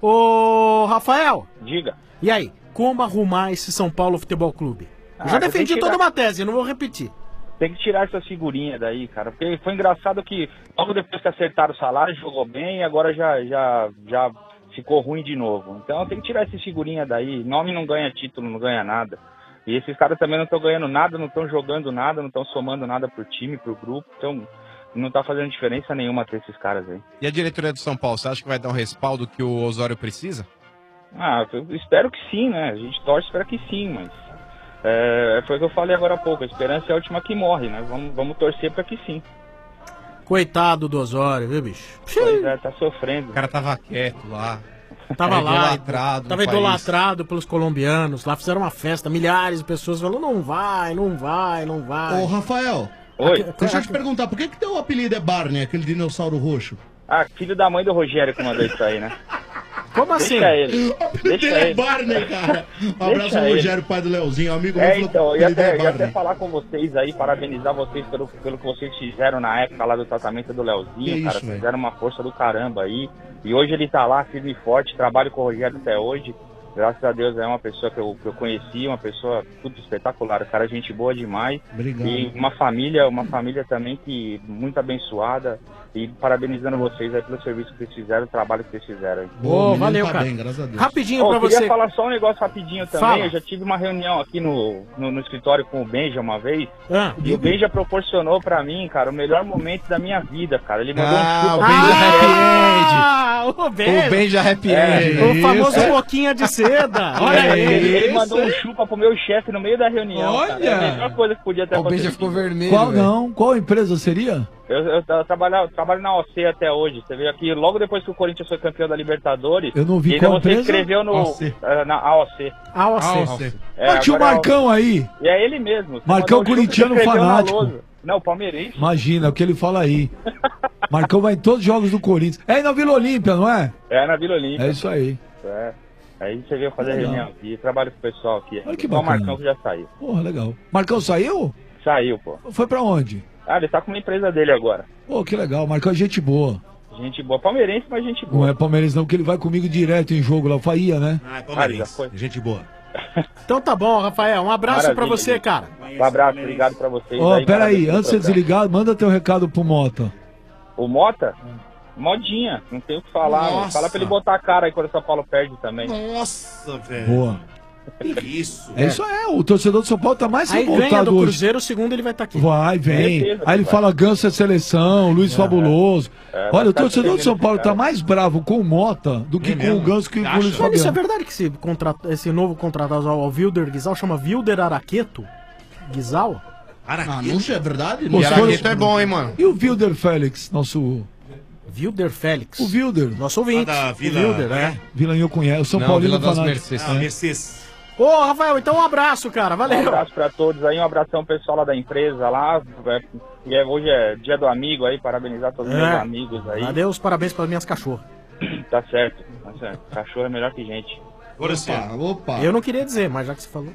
Ô, Rafael. Diga. E aí, como arrumar esse São Paulo Futebol Clube? Eu já tem defendi que toda tirar- uma tese, não vou repetir. Tem que tirar essa figurinha daí, cara. Porque foi engraçado que logo depois que acertaram o salário, jogou bem e agora já ficou ruim de novo. Então tem que tirar essa figurinha daí. Nome não ganha título, não ganha nada. E esses caras também não estão ganhando nada, não estão jogando nada, não estão somando nada pro time, pro grupo. Então não tá fazendo diferença nenhuma ter esses caras aí. E a diretoria do São Paulo, você acha que vai dar um respaldo que o Osório precisa? Eu espero que sim, né? A gente torce para que sim, mas foi o que eu falei agora há pouco. A esperança é a última que morre, né? Vamos torcer para que sim. Coitado do Osório, viu, bicho? Pois é, tá sofrendo. O cara tava quieto lá. Tava Era lá, idolatrado tava no país. idolatrado pelos colombianos. Lá fizeram uma festa, milhares de pessoas falando, não vai. Ô, Rafael. Oi. Deixa eu te perguntar, por que teu apelido é Barney, aquele dinossauro roxo? Filho da mãe do Rogério que mandou isso aí, né? Como assim? Deixa ele. O apelido Deixa dele é ele. Barney, cara. Um abraço Deixa ao ele. Rogério, pai do Leozinho, amigo meu. falou que Então, o ia apelido é até Barney. falar com vocês aí, parabenizar vocês pelo que vocês fizeram na época lá do tratamento do Leozinho, Que cara. isso, velho. Fizeram uma força do caramba aí. E hoje ele tá lá, firme e forte, trabalho com o Rogério até hoje. Graças a Deus é uma pessoa que eu conheci, uma pessoa tudo espetacular, cara, gente boa demais. Obrigado. E uma família também que muito abençoada. E parabenizando vocês aí pelo serviço que vocês fizeram, o trabalho que vocês fizeram aí. Ô, valeu, cara. Rapidinho pra Eu você. queria falar só um negócio rapidinho também. Fala. Eu já tive uma reunião aqui no escritório com o Benja uma vez. Ah, e o Benja proporcionou pra mim, cara, o melhor momento da minha vida, cara. Ele mandou um chupa. o Benja o Benja. O Benja Happy End. O famoso boquinha de seda. Olha aí. Ele mandou um chupa pro meu chefe no meio da reunião. Olha. Cara. É a melhor coisa que podia ter acontecido. Qual não? Qual empresa seria? Eu trabalho na OC até hoje. Você veio aqui logo depois que o Corinthians foi campeão da Libertadores. Eu não vi e qual você empresa? escreveu no, AOC. na AOC. AOC. Mas tinha o Marcão aí. E é ele mesmo. Você Marcão mandou um chupa, corintiano você escreveu na fanático. lousa. Não, o palmeirense. Imagina o que ele fala aí. Marcão vai em todos os jogos do Corinthians. É aí na Vila Olímpia, não é? É na Vila Olímpia. É isso aí. É. Aí você veio fazer Legal. reunião aqui, trabalho com o pessoal aqui. Olha que Só o bacana. Marcão que já saiu. Porra, legal. Marcão saiu? Saiu, pô. Foi pra onde? Ah, ele tá com uma empresa dele agora. Pô, que legal. Marcão é gente boa. Gente boa. Palmeirense, mas gente Não boa. é palmeirense não, porque ele vai comigo direto em jogo lá. Eu faria, né? já foi. Gente boa. Então tá bom, Rafael. Um abraço pra Maravilha, você, gente. cara. Um abraço, obrigado pra vocês. Ó, aí, pera parabéns aí. pelo Antes de você programa. desligar, manda teu recado pro Mota. O Mota? Modinha, não tem o que falar. Nossa. Mano. Fala pra ele botar a cara aí quando o São Paulo perde também. Nossa, velho. Boa. Que isso? É isso aí. O torcedor do São Paulo tá mais Aí ganha revoltado do hoje. Cruzeiro, o segundo ele vai estar aqui. Vai, vem. Certeza, Aí ele vai. fala Ganso é seleção, Luiz Fabuloso. vai Olha, o ficar torcedor do São Paulo defendendo tá mais bravo com o Mota do que com o Ganso que com o Luiz Mas isso é Fabiano. verdade que esse novo contratado ao Wilder Guizal chama Wilder Araqueto? Guizal? Anúncio é verdade? Pô, Araqueto é bom, hein, mano? E o Wilder Félix, nosso... Wilder Félix. O Wilder. Nosso ouvinte. Da Vila- O Wilder, é. Vila Inhoconhece. O São Não, Paulino Vila das fanático. Mercedes. Ah, Mercedes. Ô, Rafael, então um abraço, cara. Valeu. Um abraço pra todos aí, um abração pessoal lá da empresa lá. Hoje é dia do amigo aí, parabenizar todos os meus amigos aí. Adeus, parabéns pelas minhas cachorras. Tá certo, tá certo. Cachorro é melhor que gente. Opa. Eu não queria dizer, mas já que você falou.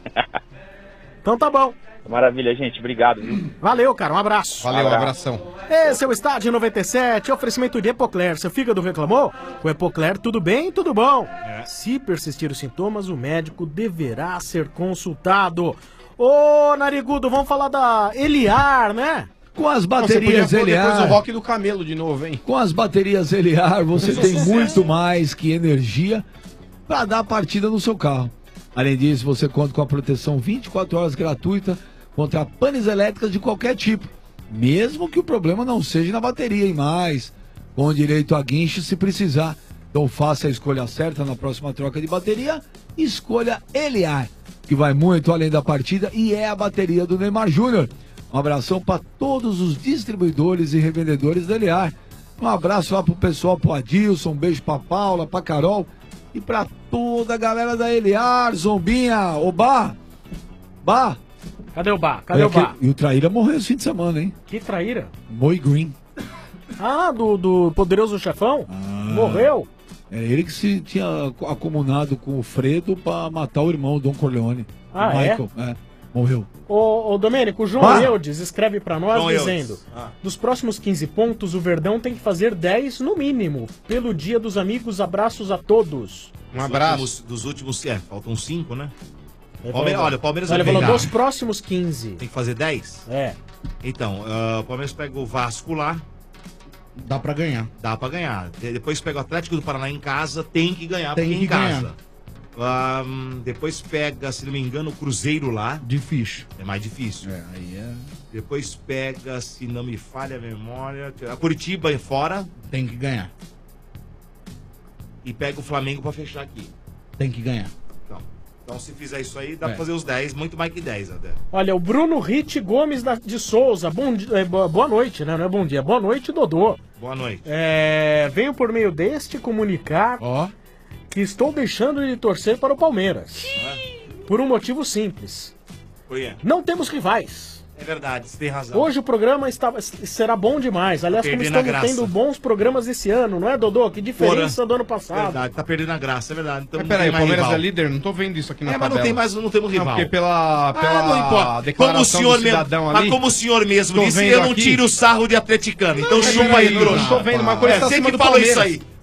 Então tá bom. Maravilha, gente. Obrigado, viu? Valeu, cara. Um abraço. Valeu, abração. Esse é o Estádio 97, oferecimento de Epocler. Seu fígado reclamou? Com Epocler tudo bem, tudo bom. Se persistir os sintomas, o médico deverá ser consultado. Ô, Narigudo, vamos falar da Eliar, né? Com as Você baterias podia pôr depois Eliar. o rock do camelo de novo, hein? Com as baterias Eliar, você Isso é tem sucesso. muito mais que energia para dar a partida no seu carro. Além disso, você conta com a proteção 24 horas gratuita contra panes elétricas de qualquer tipo, mesmo que o problema não seja na bateria, e mais, com direito a guincho se precisar. Então faça a escolha certa na próxima troca de bateria, escolha Eliar, que vai muito além da partida e é a bateria do Neymar Júnior. Um abração para todos os distribuidores e revendedores da Eliar. Um abraço lá pro pessoal, pro Adilson, um beijo pra Paula, pra Carol e pra toda a galera da Eliar, Zombinha, Obá, Bah. Cadê o Bar? Cadê o Bar? E o Traíra morreu esse fim de semana, hein? Que traíra? Moi Green. Ah, do Poderoso Chefão? Morreu? É ele que se tinha acomunado com o Fredo pra matar o irmão, o Dom Corleone. Ah, o Michael, morreu. Ô, Domênico, o João Bah. Eudes escreve pra nós João dizendo: Eudes. dos próximos 15 pontos, o Verdão tem que fazer 10 no mínimo. Pelo Dia dos Amigos, abraços a todos. Dos últimos, faltam 5, né? Ele Palmeiras, falou- olha, o Palmeiras Ele vai falou pegar. dos próximos 15. Tem que fazer 10? É. Então, o Palmeiras pega o Vasco lá. Dá pra ganhar. Dá pra ganhar. Depois pega o Atlético do Paraná em casa, tem que ganhar, Tem porque que em casa. ganhar. Depois pega, se não me engano, o Cruzeiro lá. Difícil. É mais difícil. Aí é. Depois pega, se não me falha a memória, a Curitiba em fora. Tem que ganhar. E pega o Flamengo pra fechar aqui. Tem que ganhar. Então se fizer isso aí, dá pra fazer os 10, muito mais que 10 até. Olha, o Bruno Rit Gomes de Souza. Boa noite, né? Não é bom dia. Boa noite, Dodô. Boa noite. Venho por meio deste comunicar que estou deixando de torcer para o Palmeiras. Por um motivo simples. Por quê? Não temos rivais. É verdade, você tem razão. Hoje o programa será bom demais. Aliás, como perdendo a estamos graça. tendo bons programas esse ano, não é, Dodô? Que diferença do ano passado. Verdade, tá perdendo a graça, é verdade. Então Mas não peraí, tem o mais Palmeiras rival. é líder? Não tô vendo isso aqui na tabela. Mas não temos rival. Não, porque pela não importa. declaração Como o senhor do cidadão mesmo, ali... mas como o senhor mesmo Tô disse, vendo eu não aqui. tiro o sarro de atleticano. Então Mas chupa peraí, aí, Bruno, trouxa. não tô vendo, mas coisa tá você acima que do falou Palmeiras. isso aí.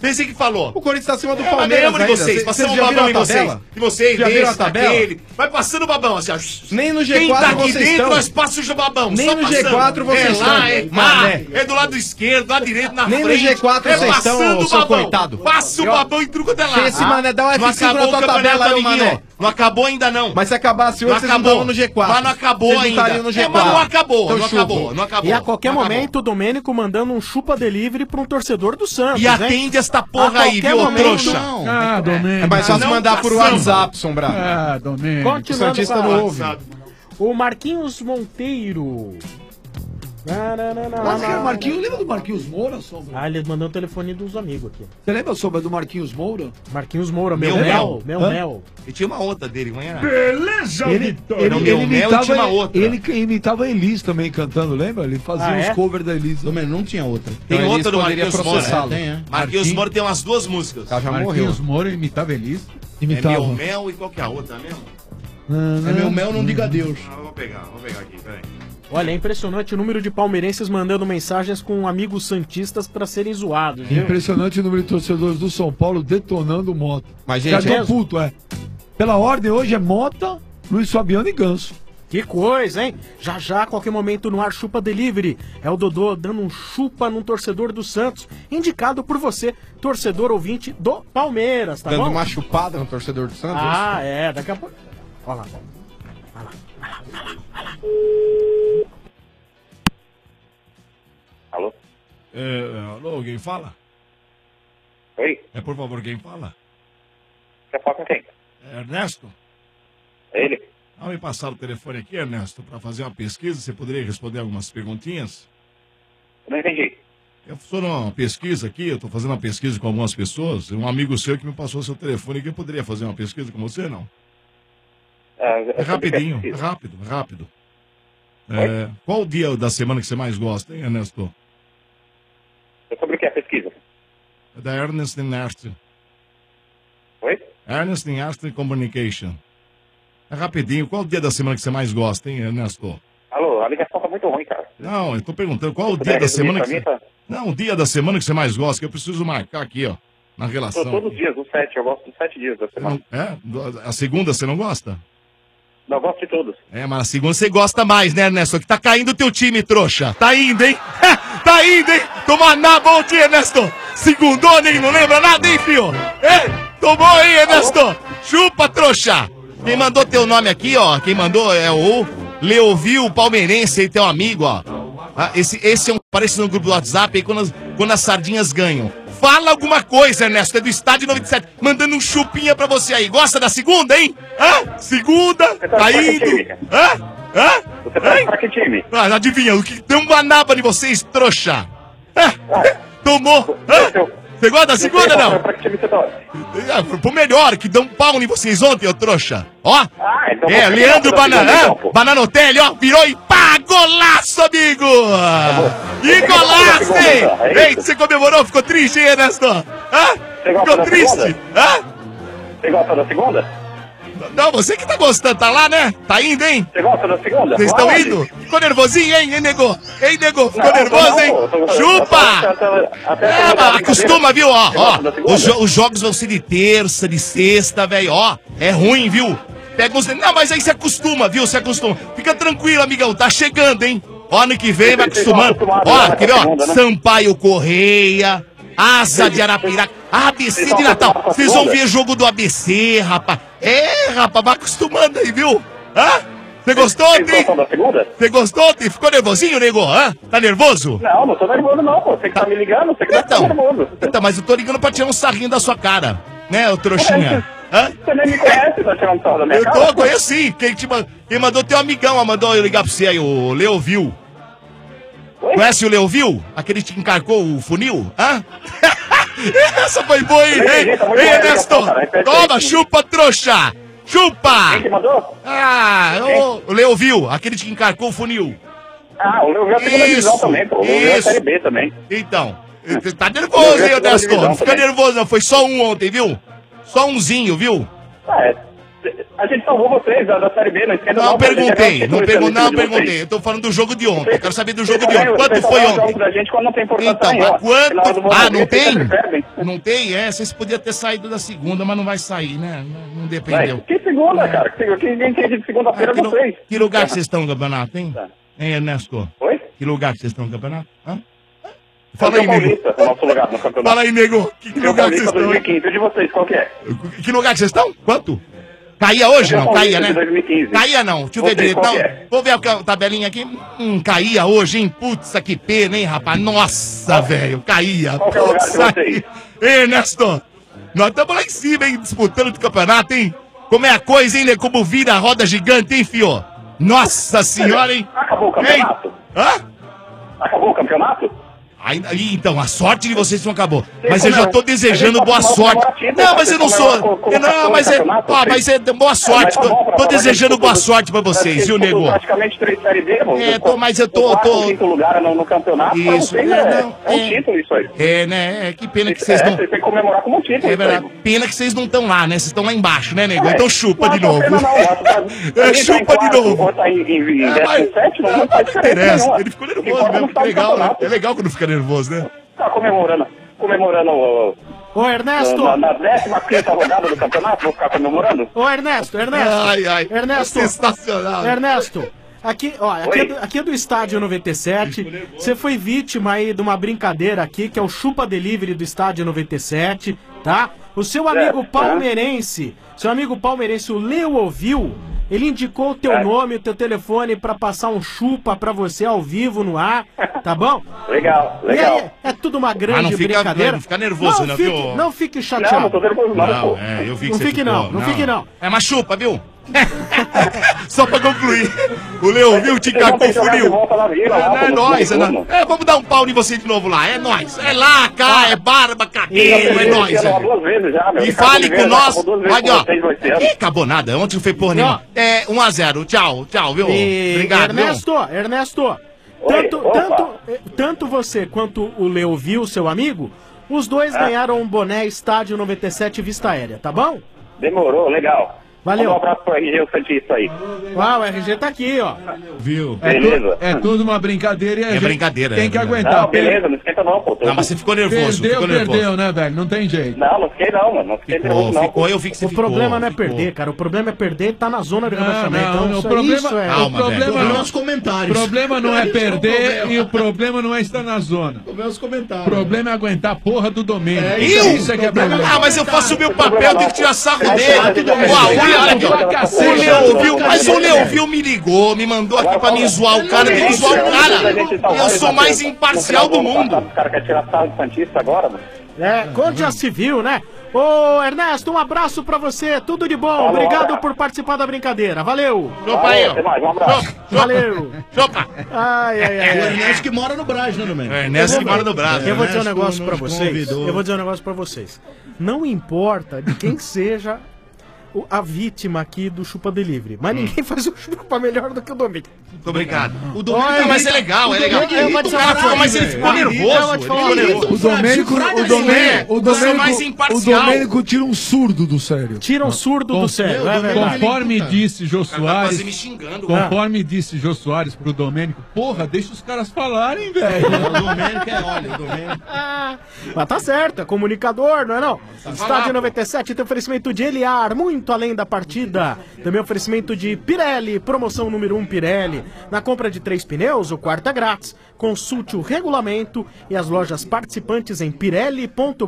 Pensei que falou. O Corinthians tá acima do Mas Palmeiras ganhamos de ainda. vocês, Cês passando já um babão em viram a vocês. tabela? E vocês, Já viram a desse, tabela? daquele. Vai passando o babão, assim, ó. Nem no G4 Quem tá aqui vocês dentro, estão. nós passamos o babão. Nem só no passando. G4 vocês é lá, estão. É do lado esquerdo, do lado direito, na Nem no frente. G4 é vocês estão, passando o seu babão. coitado. Passa o Eu- babão em truco até lá. Se esse Mané dá um Não F5 acabou na tua o campeonato, tabela aí, amiguinho. Mané. Não acabou ainda não. Mas se acabasse hoje, Não vocês não acabou. estavam no G4. Mas não acabou Vocês não ainda. estariam no G4. Mas não acabou, Então não chupa. acabou, não acabou. E a qualquer não acabou. momento o Domênico mandando um chupa delivery pra um torcedor do Santos. E atende esta porra A aí, qualquer viu, momento, trouxa? não. Ah, Domênico. É mais fácil Não mandar por passamos. WhatsApp, Sombra. Ah, Domênico. O Continuando Santista com a- não ouve. O Marquinhos Monteiro. Mas que era Marquinhos, lembra do Marquinhos Moura, Sombra? Ah, ele mandou o telefone dos amigos aqui. Você lembra, Sombra, do Marquinhos Moura? Marquinhos Moura, meu Meu mel. Mel. Meu Hã? mel. E tinha uma outra dele, manhã. Beleza, Vitória. Não, meu mel e tinha uma outra. Ele imitava a Elis também cantando, lembra? Ele fazia Ah, uns é? covers da Elis. Domênico, não tinha outra. Tem Então, outra Elis do poderia Marquinhos Moura. processá-lo. Tem, é. Marquinhos Moura tem umas duas músicas. Ela já morreu. Marquinhos Moura imitava Elis. É Imitava. meu mel e qual que é a outra mesmo? É meu mel, não diga adeus. Ah, vou pegar aqui, peraí. Olha, é impressionante o número de palmeirenses mandando mensagens com amigos santistas pra serem zoados, viu? Impressionante o número de torcedores do São Paulo detonando Mota. Mas, Já gente, tô mesmo? puto, é. Pela ordem, hoje é Mota, Luiz Fabiano e Ganso. Que coisa, hein? Já já, a qualquer momento no ar, Chupa Delivery. É o Dodô dando um chupa num torcedor do Santos, indicado por você, torcedor ouvinte do Palmeiras, tá dando bom? uma chupada no torcedor do Santos. Ah, é, daqui a pouco. Olha lá. Alô? Alô, quem fala? Oi? É, por favor, quem fala? Você fala com quem? É Ernesto? Ele? Ah, me passaram o telefone aqui, Ernesto, para fazer uma pesquisa. Você poderia responder algumas perguntinhas? Não entendi. Eu estou numa pesquisa aqui, eu estou fazendo uma pesquisa com algumas pessoas. Um amigo seu que me passou seu telefone aqui, eu poderia fazer uma pesquisa com você, não? É rapidinho, rápido, rápido. É, qual o dia da semana que você mais gosta, hein, Ernesto? É sobre o que é a pesquisa? É da Ernest Ernst. Oi? Ernest Ernst Communication. É rapidinho, qual o dia da semana que você mais gosta, hein, Ernesto? Alô, a ligação tá muito ruim, cara. Não, eu tô perguntando qual o Se dia puder da resumir semana que pra você... mim, tá? Não, o dia da semana que você mais gosta, que eu preciso marcar aqui, ó, na relação. Todos os dias, os 7. Eu gosto dos 7 dias da semana. É? A segunda você não gosta? Não, eu gosto de todos. É, mas a segunda você gosta mais, né, Ernesto? Que tá caindo o teu time, trouxa. Tá indo, hein? Tá indo, hein? Toma na bom dia, Ernesto. Segundou, nem não lembra nada, hein, filho? Tomou aí, Ernesto. Chupa, trouxa. Quem mandou teu nome aqui, ó, quem mandou é o Leovil Palmeirense, aí, teu amigo, ó. Ah, esse é um aparece no grupo do WhatsApp aí quando as sardinhas ganham. Fala alguma coisa, Ernesto, é do Estádio 97, mandando um chupinha pra você aí. Gosta da segunda, hein? Hã? Segunda, tá indo. Hã? Você tá pra que time? Ah, adivinha, o que deu um guanaba de vocês, trouxa. Tomou. Você gosta da segunda, não? Pra que time você torce? Pro melhor, que deu um pau em vocês ontem, ô trouxa. Ó. Então É, você Leandro gosta da segunda, então, pô. Bananotelli, ó, virou e pá, golaço, amigo! E golaço, hein? Ei, você comemorou, ficou triste, hein, Ernesto? Hã? Você gosta Ficou da triste? segunda? Hã? Você gosta da segunda? Não, você que tá gostando, tá lá, né? Tá indo, hein? Você gosta da segunda? Vocês estão Aonde? indo? Ficou nervosinho, hein, nego? Hein, nego? Ficou Não, nervoso, não, hein? tô- Chupa! Até Mas acostuma, viu? Ó, Você gosta da ó. segunda? Os jogos vão ser de terça, de sexta, velho. Ó, é ruim, viu? Pega uns. Não, mas aí se acostuma, viu? Se acostuma. Fica tranquilo, amigão. Tá chegando, hein? Ó, ano que vem vai acostumando. Ó, quer ver, ó? Sampaio Correia, Asa de Arapiraca, ABC de Natal. Vocês vão ver jogo do ABC, rapaz. É, rapaz, vai acostumando aí, viu? Hã? Você gostou ontem? Você gostou ontem? Ficou nervosinho, nego? Hã? Tá nervoso? Não, não tô nervoso não, pô. Você que tá me ligando, você que tá nervoso. Então, mas eu tô ligando pra tirar um sarrinho da sua cara. Né, ô trouxinha? Hã? Você nem me conhece, tá tirando sarro da minha Eu cara? tô, conheço sim. Quem mandou teu amigão, ó, mandou eu ligar pra você aí, o Leovil. Conhece o Leovil? Aquele que encarcou o funil? Hã? Essa foi boa, hein? Ei, Ernesto! Toma, chupa, trouxa! Chupa! Quem que mandou? Ah, o Leovil, aquele que encarcou o funil. Ah, o Leovil é a segunda divisão também, pô. O Leovil é a Série B também. Então, você tá nervoso, hein, Ernesto? Não fica nervoso, não. Foi só um ontem, viu? Só umzinho, viu? A gente salvou vocês da Série B, não esquenta Não pô. A gente perguntei, é não título perguntei, de vocês. Eu tô falando do jogo de ontem. Eu quero saber do jogo de Vocês ontem. Quanto também, foi vocês ontem? jogos da gente quando não tem importância Então, nenhuma. mas quanto? Na hora do vamos Ah, ver, não vocês tem? sempre perdem. Não tem essa, você podia ter saído da segunda, mas não vai sair, né? Não dependeu. Que segunda, cara? Quem entende de segunda-feira é vocês. Que lugar que vocês estão no campeonato, hein? Hein, Ernesto? Oi? Que lugar que vocês estão no campeonato? Hã? Fala aí, nego. É o nosso lugar no campeonato. Fala aí, nego. Que lugar que vocês estão? 2015, e de vocês, qual que é? Que lugar que vocês estão? Quanto? Caía hoje? Não, caía, né? 2015. Caía não, deixa eu ver direito. Não, vou ver a tabelinha aqui. Caía hoje, hein? Putz, que pena, hein, rapaz? Nossa, velho, caía. Qual que é o lugar de vocês? Ei, Ernesto, nós estamos lá em cima, hein? Disputando o campeonato, hein? Como é a coisa, hein, né? Como vira a roda gigante, hein, fio? Nossa senhora, hein? Acabou o campeonato? Hein? Hã? Acabou o campeonato? Então, a sorte de vocês não acabou. Mas eu já tô desejando boa sorte. Não, mas eu não sou. Não, mas é boa sorte. Tô desejando boa sorte pra vocês, viu, nego? Praticamente 3 Série B, mano. Mas eu tô. Quinto lugar no campeonato. Isso, é um título isso aí. É, né? Que pena que vocês não. Vocês têm que comemorar como um título. É verdade. Pena que vocês não estão lá, né? Vocês estão lá embaixo, né, nego? Então chupa de novo. Chupa de novo. Tá em 17, não faz diferença. Ele ficou nervoso mesmo. Que legal, né? É legal quando fica nervoso, né? Tá comemorando Ô, Ernesto! Na 15ª rodada do campeonato, vou ficar comemorando? Ô, Ernesto! Ai, Ernesto! Sensacional! Ernesto! Aqui, ó, aqui é do Estádio 97. Você foi vítima aí de uma brincadeira aqui, que é o Chupa Delivery do Estádio 97, tá? O seu amigo palmeirense, o Leo ouviu, ele indicou o teu nome, o teu telefone pra passar um chupa pra você ao vivo no ar, tá bom? Legal. E aí, é tudo uma grande brincadeira. Não fica nervoso, não, viu? Não fique chateado. Não tô nervoso não, pô. Eu vi que Não você fique ficou. não fique não. É uma chupa, viu? Só pra concluir. O Leo, viu? Te confundiu. É nóis, vamos dar um pau em você de novo lá. É nóis. É lá, cá, é barba, cabelo, é nóis. E fale com nós. Olha, ó. Ih, acabou nada. Ontem não foi porra nenhuma. É 1-0. Tchau, viu? Obrigado, Ernesto, tanto você quanto o Leo viu, seu amigo, os dois ganharam um boné Estádio 97 Vista Aérea, tá bom? Demorou, legal. Valeu. Um abraço pro RG, o Santista aí. O RG tá aqui, ó. Viu? Beleza. É tudo uma brincadeira e a gente brincadeira. tem que aguentar. Não, beleza, não esquenta não, pô. Não, mas você ficou nervoso. Perdeu, né, velho? Não tem jeito. Não fiquei não, mano. Não fiquei nervoso não. Ficou, eu vi que você ficou. O problema não é perder, cara. O problema é perder e tá na zona de rebaixamento. Não, o problema não é os comentários. O problema não é perder e o problema não é estar na zona. Os meus comentários. O problema é aguentar a porra do domínio. Isso é que é problema. Ah, mas eu faço o meu papel, tenho que tirar sarro dele. Olha aqui, o Leo viu, me ligou, me mandou aqui pra me zoar o cara, tem que zoar o cara. Eu sou mais imparcial do mundo. O cara quer tirar sarro do Santista agora, mano? Quando já se viu, né? Ô, Ernesto, um abraço pra você, tudo de bom. Obrigado por participar da brincadeira. Valeu. Chupa aí. Até mais, um abraço. Valeu. Chupa. Ai. O Ernesto que mora no Brás, né, Domênico? Ernesto que mora no Brás. Eu vou dizer um negócio pra vocês. Não importa de quem seja a vítima aqui do Chupa Delivery, mas ninguém faz o chupa melhor do que o Domênico. Muito obrigado. O Domênico, mas é legal. Mas ele ficou nervoso. O Domênico tira um surdo do sério. Tira um surdo do sério, é verdade. Conforme disse Jô Soares, me xingando, conforme disse Jô Soares pro Domênico, porra, deixa os caras falarem, velho. O Domênico é, olha, o Domênico. Mas tá certo, é comunicador, não é não? Estádio 97 tem oferecimento de Eliar, muito além da partida. Também oferecimento de Pirelli, promoção número 1 Pirelli. Na compra de 3 pneus, o quarto é grátis. Consulte o regulamento e as lojas participantes em pirelli.com.br.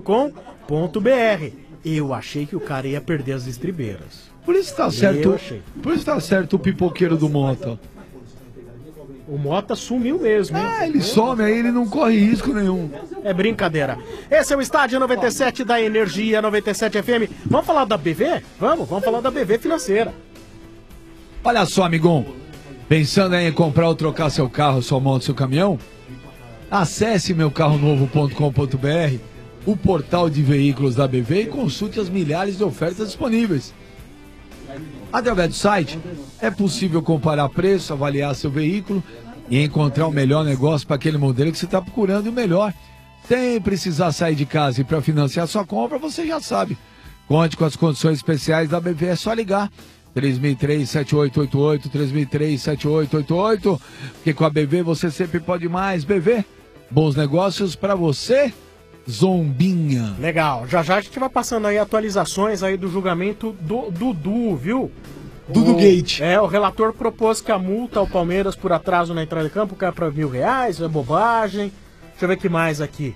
Eu achei que o cara ia perder as estribeiras. Por isso tá certo. Por isso tá certo o pipoqueiro do Mota. O Mota sumiu mesmo, hein? Ele some aí, ele não corre risco nenhum. É brincadeira. Esse é o Estádio 97 da Energia 97 FM. Vamos falar da BV? Vamos falar da BV Financeira. Olha só, amigão. Pensando em comprar ou trocar seu carro, sua moto, seu caminhão? Acesse meucarronovo.com.br, o portal de veículos da BV, e consulte as milhares de ofertas disponíveis. Através do site, é possível comparar preço, avaliar seu veículo e encontrar o melhor negócio para aquele modelo que você está procurando, e o melhor, sem precisar sair de casa. E para financiar sua compra, você já sabe. Conte com as condições especiais da BV, é só ligar. 3003-7888, 3003-7888, porque com a BV você sempre pode mais. BV, bons negócios para você Zombinha. Legal. Já já a gente vai passando aí atualizações aí do julgamento do Dudu, viu? Dudu Gate. O relator propôs que a multa ao Palmeiras por atraso na entrada de campo caia para R$1.000, é bobagem. Deixa eu ver o que mais aqui.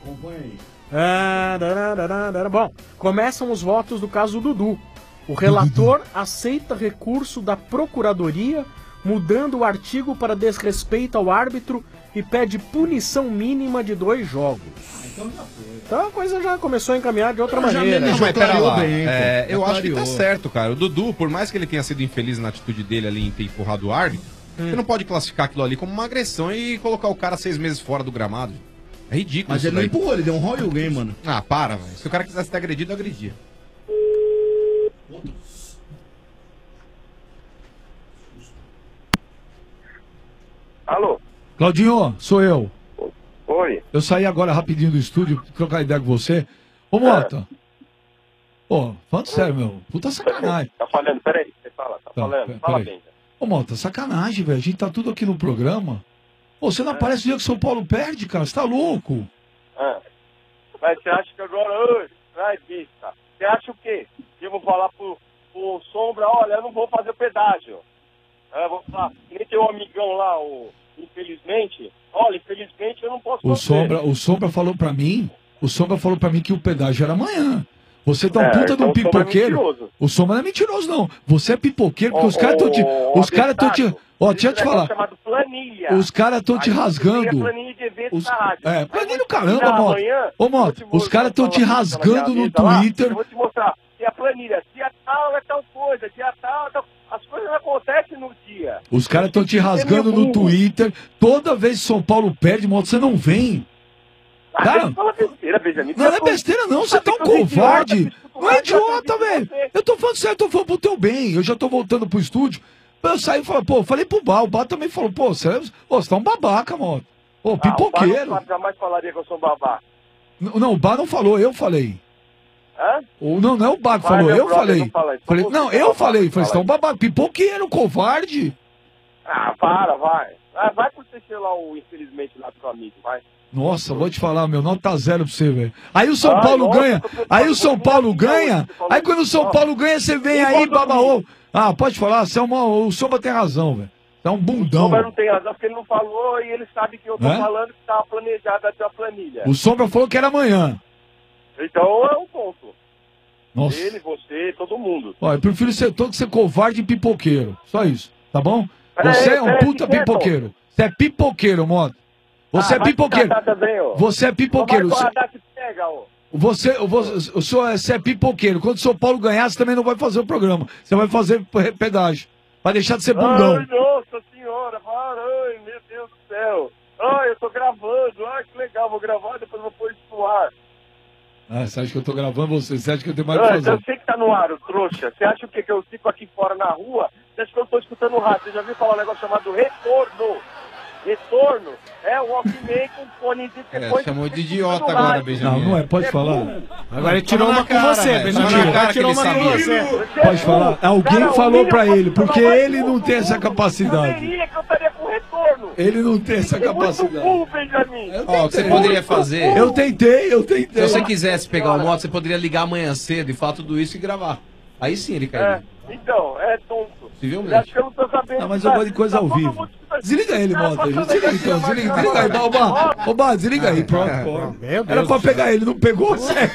Bom, começam os votos do caso Dudu. O relator aceita recurso da Procuradoria, mudando o artigo para desrespeito ao árbitro e pede punição mínima de 2 jogos. Então a coisa já começou a encaminhar de outra maneira. Não, mas pera lá. Eu acho que clareou. tá certo, cara. O Dudu, por mais que ele tenha sido infeliz na atitude dele ali em ter empurrado o árbitro, você não pode classificar aquilo ali como uma agressão e colocar o cara 6 meses fora do gramado. É ridículo. Mas isso ele não daí. empurrou, ele deu um roll game, mano. Ah, para, velho. Se o cara quisesse ter agredido, agredia. Alô? Claudinho, sou eu. Oi. Eu saí agora rapidinho do estúdio, trocar ideia com você. Ô, Mota. Pô, falando sério, meu. Puta sacanagem. Tá falando, peraí, você fala, tá falando, fala peraí. bem. Ô, Mota, sacanagem, velho. A gente tá tudo aqui no programa. Pô, você não aparece o dia que o São Paulo perde, cara. Você tá louco? Mas você acha que agora, vai, besta. Você acha o quê? Que eu vou falar pro Sombra, olha, eu não vou fazer o pedágio. Eu vou falar, nem tem um amigão lá, infelizmente, olha, infelizmente eu não posso fazer. O Sombra falou pra mim que o pedágio era amanhã. Você tá um puta de um então o Sombra é pipoqueiro. mentiroso. O Sombra não é mentiroso, não. Você é pipoqueiro, porque os caras estão te. Os caras estão te. Ó, deixa eu te falar. Chamado planilha. Os caras estão te Aí rasgando. tem a planilha de eventos da rádio. Planilha do caramba, Não, Mota. amanhã, Ô, Mota, os caras estão te rasgando no lá, Twitter. eu vou te mostrar. Tem a planilha. Dia tal é tal coisa. Dia tal é tal. As coisas acontecem no dia. Os caras estão te rasgando no Twitter. Toda vez que São Paulo perde, Mota, você não vem. Cara, fala besteira, Benjamin. não é besteira, não. Você tá um covarde. Não é idiota, velho. Eu tô falando sério, eu tô falando pro teu bem. Eu já tô voltando pro estúdio. Eu saí e falei, pô, falei pro Bar. O Bar também falou, pô, você tá um babaca, mano. Pô, pipoqueiro. O Bar jamais falaria que eu sou um babaca. Não, o Bar não falou, eu falei. Hã? Não é o Bar que Vai, falou, meu eu brother, falei. não fala isso. Falei, Você não, que eu fala, falei. fala Falei, você tá um isso. babaca, pipoqueiro, covarde. Ah, vai. Vai por você ser lá infelizmente, lá do seu amigo, vai. Nossa, vou te falar, meu, nota 0 pra você, velho. Aí o São Paulo nossa, ganha, aí o São Paulo ganha, aí quando o São Paulo ganha, você vem aí, babaô. Ah, pode falar, você é o Sombra tem razão, velho. Você é um bundão. O Sombra não tem razão porque ele não falou e ele sabe que eu tô É? falando que tava planejado até a planilha. O Sombra falou que era amanhã. Então é um ponto. Nossa. Ele, você, todo mundo. Ó, eu prefiro ser todo que ser covarde e pipoqueiro. Só isso, tá bom? Pera Você aí, é um pera aí, puta que é, pipoqueiro. Você é pipoqueiro, Mota. Você é vai pipoqueiro. catar também, ó. Você é pipoqueiro. Ô, Marco Haddad, pega, ó. Você é pipoqueiro. Quando o São Paulo ganhar, você também não vai fazer o programa. Você vai fazer pedágio. Vai deixar de ser bundão. Ai, nossa senhora, ai, meu Deus do céu. Ai, eu tô gravando, ai, que legal, vou gravar, depois vou pôr isso no ar. Ah, você acha que eu tô gravando você? Você acha que eu tenho mais o que fazer? Eu sei que tá no ar, o trouxa. Você acha o quê? Que eu fico aqui fora na rua? Você acha que eu tô escutando o rádio? Você já viu falar um negócio chamado retorno? Retorno é o Walkman com fone de telefone. Chamou de idiota agora, Benjamin. Não é, pode falar. Agora ele tirou uma com você, Benjamin. Agora tirou uma com você. Pode falar. Alguém falou pra ele, porque ele não tem essa capacidade. Que eu estaria com retorno. Ele não tem essa capacidade. Benjamin. Ó, o que você poderia fazer. Eu tentei. Se você quisesse pegar o moto, você poderia ligar amanhã cedo e falar tudo isso e gravar. Aí sim ele cairia. Então, é tonto. Civilmente. Acho que eu não tô sabendo. Não, mas eu gosto de coisa ao vivo. Desliga ele, Mota. Desliga então, desliga aí, Ô, Bar, desliga aí, pronto. Era pra pegar ele, não pegou?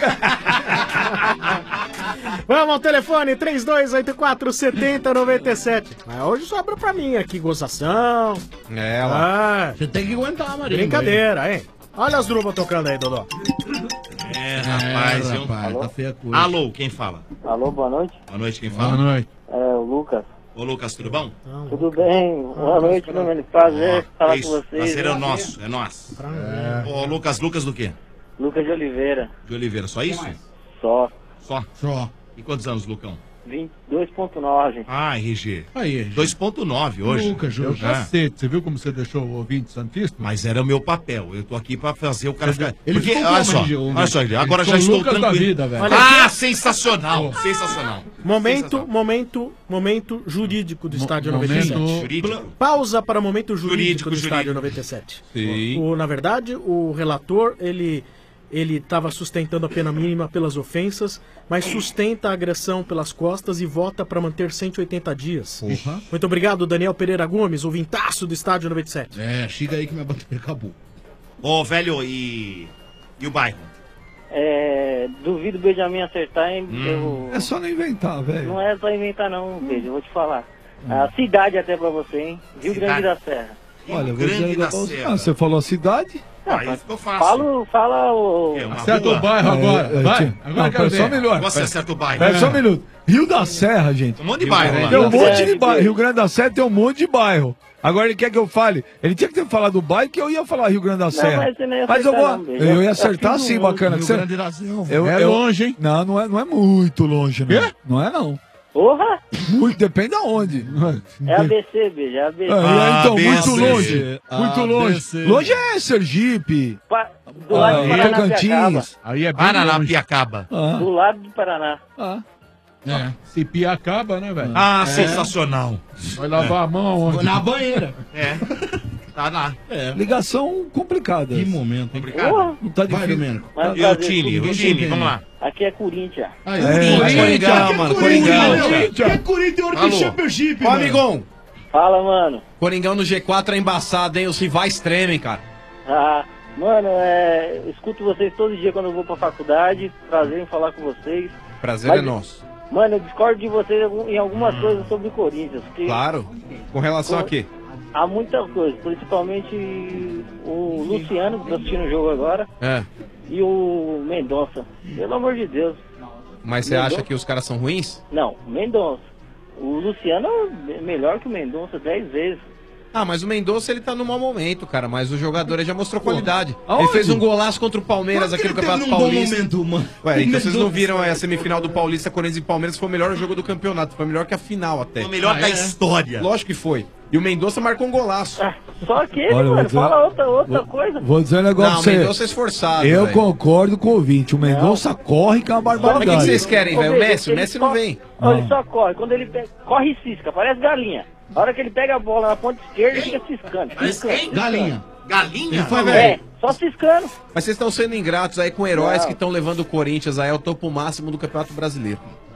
Vamos ao telefone, 3284-7097. Mas hoje sobra pra mim aqui, gozação. Você tem que aguentar, Marinho. Brincadeira, hein? Olha as drubas tocando aí, Dodô. Rapaz, viu? Tá feia a coisa. Alô, quem fala? Alô, boa noite. Boa noite, quem fala? Boa noite. É o Lucas. Ô, Lucas, tudo bom? Tudo bem? Boa noite, meu nome. Prazer falar com vocês. Prazer é nosso, é nosso. Ô, Lucas do quê? Lucas de Oliveira. De Oliveira, só isso? Só. Só? E quantos anos, Lucão? 22.9. Ah, RG. Aí, RG. 2.9 hoje. Lucas, eu cacete. Você viu como você deixou o ouvinte santista? Mas era o meu papel. Eu tô aqui pra fazer o cara ficar... Ele Porque, ficou olha como, só, RG? olha só, RG, agora Ele já ficou estou Lucas da tranquilo. vida, velho. Sensacional, sensacional. Momento jurídico do Estádio Momento 97. jurídico. Pausa para momento jurídico do Jurídico. Estádio 97. Sim. Na verdade, o relator, ele ele estava sustentando a pena mínima pelas ofensas, mas sustenta a agressão pelas costas e vota para manter 180 dias. Muito obrigado, Daniel Pereira Gomes, o vintaço do Estádio 97. Chega aí que minha bateria acabou. Ô, velho, e o bairro? Duvido o Benjamin acertar, hein? É só não inventar, velho. Não é só inventar não, Pedro, eu vou te falar. A cidade até pra você, hein? Rio Grande da Serra. Olha, eu vou dizer um negócio. Você falou a cidade? Isso que eu faço. Fala o... Acerta o bairro agora. Vai. Agora quero ver. Só melhor. Você acerta o bairro. Pera só um minuto. Rio da Serra, gente. Um monte de bairro lá. Tem um monte de bairro. Rio Grande da Serra tem um monte de bairro. Agora ele quer que eu fale. Ele tinha que ter falado do bairro que eu ia falar Rio Grande da Serra. Mas você não ia Mas eu acertar, vou. não, Eu ia acertar sim, bacana. Rio Grande da Serra. É longe, hein? Não, não é muito longe, não. Não é, não. Porra! Muito, depende aonde. É ABC, Beijo, é ABC. Então, muito longe. Muito longe. Longe é Sergipe. Do lado de Tocantins. Aí é bem Paranapiacaba. Do lado do Paraná. Se Piacaba, né, velho? Sensacional. Vai lavar a mão onde? Na banheira. Tá lá. Ligação complicada. Que momento, hein? Complicado. Não tá Vai, difícil. Domênico. E o time, vamos lá. Aqui é Corinthians. Coringão, mano. Coringão. Que é Corinthians hora de Championship, Ô, mano. amigão. Fala, mano. Coringão no G4 é embaçado, hein? Os rivais tremem, cara. Mano, escuto vocês todo dia quando eu vou pra faculdade. Prazer em falar com vocês. Prazer é nosso. Mano, eu discordo de vocês em algumas coisas sobre o Corinthians. Porque Claro. Com relação a quê? há muita coisa, principalmente o Luciano, que tá assistindo o jogo agora, e o Mendonça. Pelo amor de Deus. Mas você acha que os caras são ruins? Não, Mendonça. O Luciano é melhor que o Mendonça 10 vezes. Ah, mas o Mendonça ele tá no mau momento, cara. Mas o jogador ele já mostrou qualidade. Aonde? Ele fez um golaço contra o Palmeiras aqui no Campeonato Paulista. Mano. Ué, então vocês não viram a semifinal do Paulista, Corinthians e Palmeiras? Foi o melhor jogo do campeonato. Foi melhor que a final até. Foi o melhor da história. Lógico que foi. E o Mendonça marcou um golaço. Só aquele, Olha, mano. vou dizer- Fala outra coisa. Vou dizer um negócio Não, pra o você. Mendonça é esforçado, Eu velho. concordo com o ouvinte. O Mendonça corre que é uma Mas barbaridade. o que vocês querem, velho? O Messi? O Ele Messi não só- vem. Ele só corre. Quando ele pega, corre e cisca, parece galinha. A hora que ele pega a bola na ponta esquerda, ele fica ciscando. Galinha. Galinha? Só ciscando. Mas vocês estão sendo ingratos aí com heróis Não. que estão levando o Corinthians aí ao topo máximo do Campeonato Brasileiro.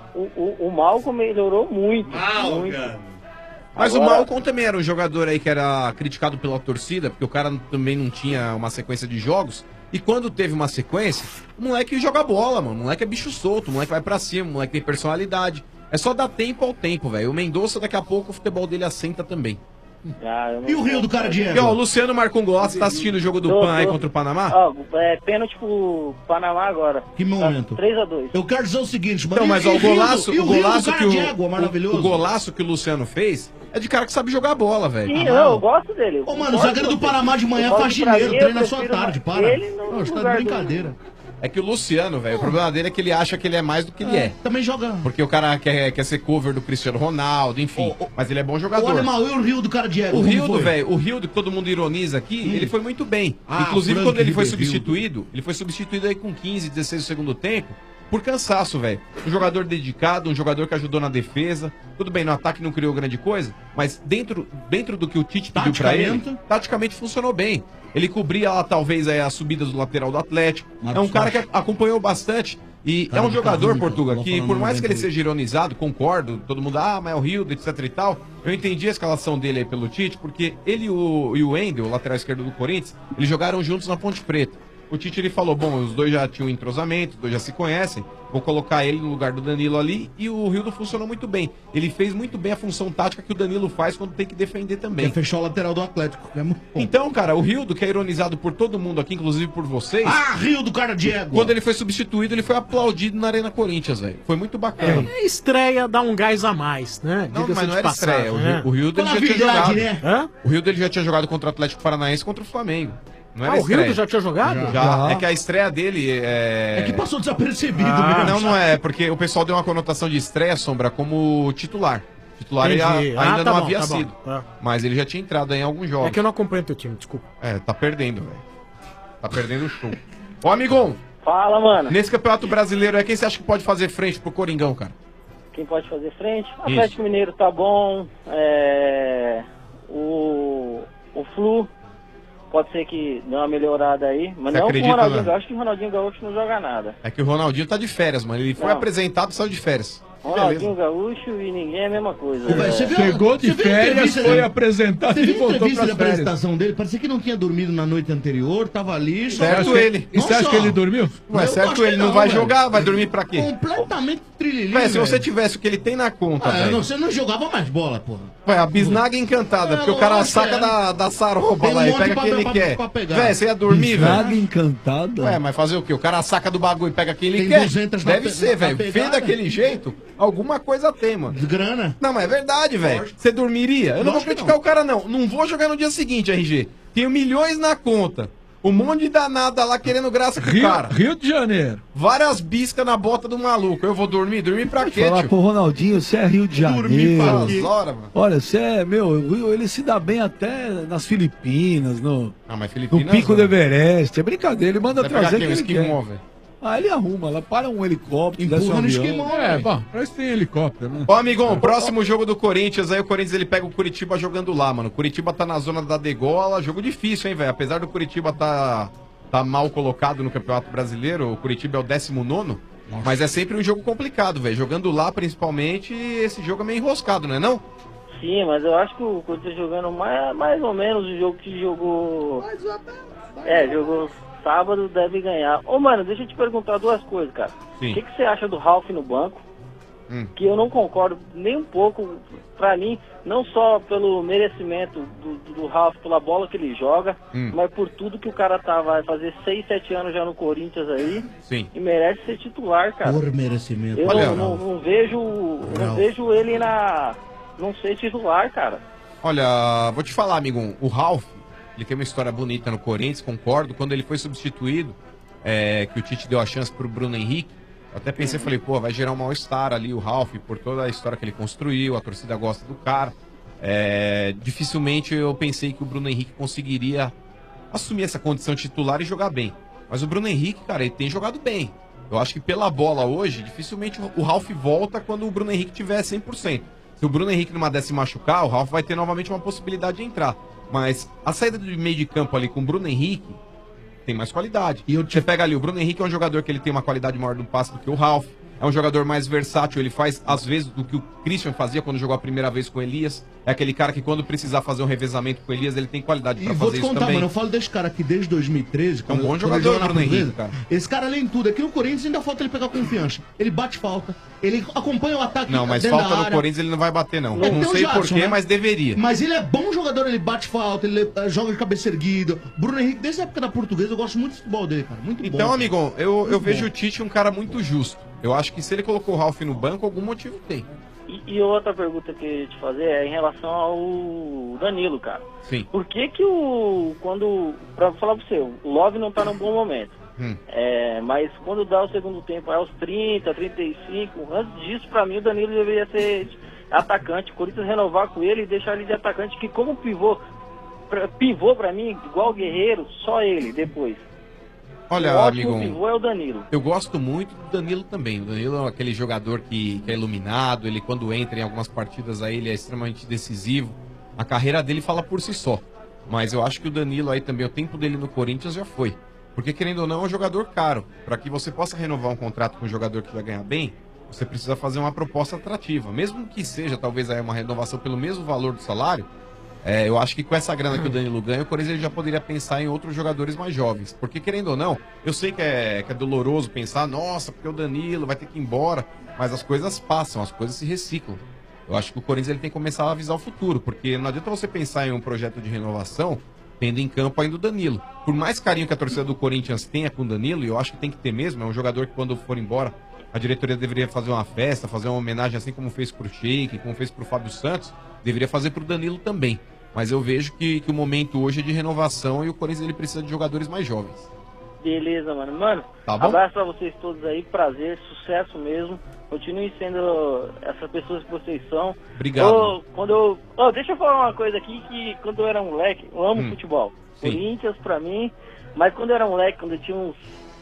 O Malcom melhorou muito. muito. Mas Agora- o Malcom também era um jogador aí que era criticado pela torcida, porque o cara também não tinha uma sequência de jogos. E quando teve uma sequência, o moleque joga bola, mano. O moleque é bicho solto, o moleque vai pra cima, o moleque tem personalidade. É só dar tempo ao tempo, velho. O Mendonça, daqui a pouco, o futebol dele assenta também. E o Rio do cara de E ó, o Luciano marcou um golaço. Você tá assistindo o jogo do PAN aí contra o Panamá? Ó, pênalti pro Panamá agora. Que momento. 3-2. Eu quero dizer o seguinte, mano. Então, mas e ó, o golaço, e o golaço Rio do que o, Cardiego, maravilhoso. o golaço que o Luciano fez é de cara que sabe jogar bola, velho. Sim, eu gosto dele. Ô, mano, o zagueiro do Panamá de manhã é faxineiro, treina só à tarde, para. Ele no Não, você tá de lugar brincadeira. É que o Luciano, velho, o problema dele é que ele acha que ele é mais do que ele é. Também joga. Porque o cara quer ser cover do Cristiano Ronaldo, enfim. Mas ele é bom jogador. O alemão, e o Rio do cara Diego? O como Rildo, foi? velho, o Rildo, que todo mundo ironiza aqui, ele foi muito bem. Ah, Inclusive, Frank quando ele foi Ribeiro. substituído, ele foi substituído aí com 15, 16 do segundo tempo, por cansaço, velho. Um jogador dedicado, um jogador que ajudou na defesa. Tudo bem, no ataque não criou grande coisa, mas dentro do que o Tite pediu pra ele, taticamente funcionou bem. Ele cobria lá, talvez, aí, as subidas do lateral do Atlético. É um cara que acompanhou bastante. E é um jogador, Portuga, que por mais que ele seja ironizado, concordo, todo mundo, mas é o Rildo, etc e tal, eu entendi a escalação dele aí pelo Tite, porque ele e o Wendel, o lateral esquerdo do Corinthians, eles jogaram juntos na Ponte Preta. O Tite ele falou, bom, os dois já tinham entrosamento, os dois já se conhecem, vou colocar ele no lugar do Danilo ali, e o Rildo funcionou muito bem. Ele fez muito bem a função tática que o Danilo faz quando tem que defender também. Quer fechar o lateral do Atlético. É muito bom. Então, cara, o Rildo, que é ironizado por todo mundo aqui, inclusive por vocês... Rio do cara Diego! Quando ele foi substituído, ele foi aplaudido na Arena Corinthians, velho. Foi muito bacana. Estreia dá um gás a mais, né? Não, Diga-se mas não de era passagem, estreia. né? O Rildo ele Fala já a tinha verdade, jogado. né? O Rildo ele já tinha jogado contra o Atlético Paranaense e contra o Flamengo. Não era Ah, o estreia. Rildo já tinha jogado? Já. É que a estreia dele é... É que passou desapercebido Não, não é. Porque o pessoal deu uma conotação de estreia, Sombra, como titular. Titular ele Entendi. ainda Tá não bom, havia tá bom. sido. Tá. Mas ele já tinha entrado aí em alguns jogos. É que eu não acompanho teu time, desculpa. É, tá perdendo, velho. Tá perdendo o show. Ô, amigão. Fala, mano. Nesse Campeonato Brasileiro, quem você acha que pode fazer frente pro Coringão, cara? Quem pode fazer frente? O Atlético Mineiro tá bom. O Flu. pode ser que dê uma melhorada aí, mas Você não com o acredita, Ronaldinho né? Gaúcho, que o Ronaldinho Gaúcho não joga nada. É que o Ronaldinho tá de férias, mano. Ele foi Não. apresentado e saiu de férias. Ronaldinho Gaúcho e ninguém é a mesma coisa. Chegou de férias, foi apresentado Você e viu a voltou entrevista para da apresentação dele? Parecia que não tinha dormido na noite anterior, tava ali. Certo ele. E você acha que ele dormiu? Ué, certo ele não vai jogar, vai dormir pra quê? Completamente trililhinho. Véi, se você velho. tivesse o que ele tem na conta, velho. Não, você não jogava mais bola, porra. Ué, a bisnaga encantada, porque o cara saca da saroba Tem lá e monte pega de quem ele papel quer. pra pegar. Véi, você ia dormir, Bisnaga velho? encantada. Ué, mas fazer o quê? O cara saca do bagulho e pega quem ele Tem quer. 200 Deve na ser, na velho. Feio pegada. daquele jeito, alguma coisa tem, mano. De grana? Não, mas é verdade, velho. Você dormiria? Eu não vou Lógico que criticar não. o cara, não. Não vou jogar no dia seguinte, RG. Tenho milhões na conta. Um monte de danada lá querendo graça com o cara. Rio de Janeiro. Várias biscas na bota do maluco. Eu vou dormir? Dormir pra quê, Falar tio? pro Ronaldinho, você é Rio de Dormir Janeiro. pelas horas, mano. Olha, você é, meu, ele se dá bem até nas Filipinas, no mas no Filipinas Pico não. do Everest. É brincadeira, ele manda Vai pegar trazer quem? quem Um ele esquimó, quer. velho? Ah, ele arruma, ela para um helicóptero, desce um Empurra no avião. esquimó, É, velho. bom, parece que tem helicóptero, né? Ó, amigão, próximo jogo do Corinthians, aí o Corinthians ele pega o Curitiba jogando lá, mano. O Curitiba tá na zona da degola, jogo difícil, hein, velho. Apesar do Curitiba tá mal colocado no Campeonato Brasileiro, o Curitiba é o 19º, mas é sempre um jogo complicado, velho. Jogando lá, principalmente, esse jogo é meio enroscado, não é não? Sim, mas eu acho que o Corinthians jogando mais ou menos o jogo que jogou. Jogou sábado, deve ganhar. Ô, mano, deixa eu te perguntar duas coisas, cara. Sim. O que você acha do Ralf no banco? Que eu não concordo nem um pouco, pra mim, não só pelo merecimento do Ralf, pela bola que ele joga, mas por tudo que o cara vai fazer 6, 7 anos já no Corinthians aí. Sim. E merece ser titular, cara. Por merecimento. Eu Olha, não vejo ele não ser titular, cara. Olha, vou te falar, amigo, o Ralf, ele tem uma história bonita no Corinthians, concordo. Quando ele foi substituído, que o Tite deu a chance pro Bruno Henrique, eu até pensei, falei, pô, vai gerar um mal-estar ali o Ralf, por toda a história que ele construiu, a torcida gosta do cara. Dificilmente eu pensei que o Bruno Henrique conseguiria assumir essa condição de titular e jogar bem. Mas o Bruno Henrique, cara, ele tem jogado bem. Eu acho que pela bola hoje, dificilmente o Ralf volta quando o Bruno Henrique tiver 100%. Se o Bruno Henrique numa dessa se machucar, o Ralf vai ter novamente uma possibilidade de entrar. Mas a saída do meio de campo ali com o Bruno Henrique tem mais qualidade. E você pega ali, o Bruno Henrique é um jogador que ele tem uma qualidade maior do passe do que o Ralf. É um jogador mais versátil, ele faz às vezes do que o Christian fazia quando jogou a primeira vez com o Elias. É aquele cara que quando precisar fazer um revezamento com o Elias, ele tem qualidade pra E vou fazer te isso contar, também. mano, eu falo desse cara aqui desde 2013. É um bom quando jogador, ele joga na Bruno Henrique, Portuguesa. cara. Esse cara, além de tudo, aqui no Corinthians ainda falta ele pegar confiança. Ele bate falta, ele acompanha o ataque. Não, mas dentro falta da no área. Corinthians ele não vai bater, não. Tem Não o sei Jadson, porquê, né? mas deveria. Mas ele é bom jogador, ele bate falta, ele joga de cabeça erguida. Bruno Henrique, desde a época da Portuguesa, eu gosto muito do futebol dele, cara. Muito bom. Então, cara. amigão, eu Muito vejo bom. o Tite um cara muito justo. Eu acho que se ele colocou o Ralf no banco, algum motivo tem. E outra pergunta que eu ia te fazer é em relação ao Danilo, cara. Sim. Por que pra falar pra você, o Love não tá num bom momento. Mas quando dá o segundo tempo, aos 30, 35, antes disso, pra mim, o Danilo deveria ser atacante. O Corinthians renovar com ele e deixar ele de atacante, que como pivô pra mim, igual o Guerreiro, só ele depois. Olha, o ótimo amigo, pivô é o Danilo. eu gosto muito do Danilo também. O Danilo é aquele jogador que é iluminado, ele quando entra em algumas partidas aí, ele é extremamente decisivo. A carreira dele fala por si só. Mas eu acho que o Danilo aí também, o tempo dele no Corinthians já foi. Porque querendo ou não, é um jogador caro. Para que você possa renovar um contrato com um jogador que vai ganhar bem, você precisa fazer uma proposta atrativa. Mesmo que seja talvez aí uma renovação pelo mesmo valor do salário, eu acho que com essa grana que o Danilo ganha, o Corinthians ele já poderia pensar em outros jogadores mais jovens. Porque, querendo ou não, eu sei que é doloroso pensar, nossa, porque o Danilo vai ter que ir embora. Mas as coisas passam, as coisas se reciclam. Eu acho que o Corinthians ele tem que começar a avisar o futuro. Porque não adianta você pensar em um projeto de renovação tendo em campo ainda o Danilo. Por mais carinho que a torcida do Corinthians tenha com o Danilo, e eu acho que tem que ter mesmo, é um jogador que quando for embora, a diretoria deveria fazer uma festa, fazer uma homenagem assim como fez pro Sheik, como fez pro Fábio Santos, deveria fazer pro Danilo também. Mas eu vejo que o momento hoje é de renovação e o Corinthians ele precisa de jogadores mais jovens. Beleza, mano. Mano, Tá bom? abraço pra vocês todos aí, prazer, sucesso mesmo. Continuem sendo essas pessoas que vocês são. Obrigado. Deixa eu falar uma coisa aqui, que quando eu era moleque, eu amo futebol. Sim. Corinthians pra mim, mas quando eu era moleque, quando eu tinha uns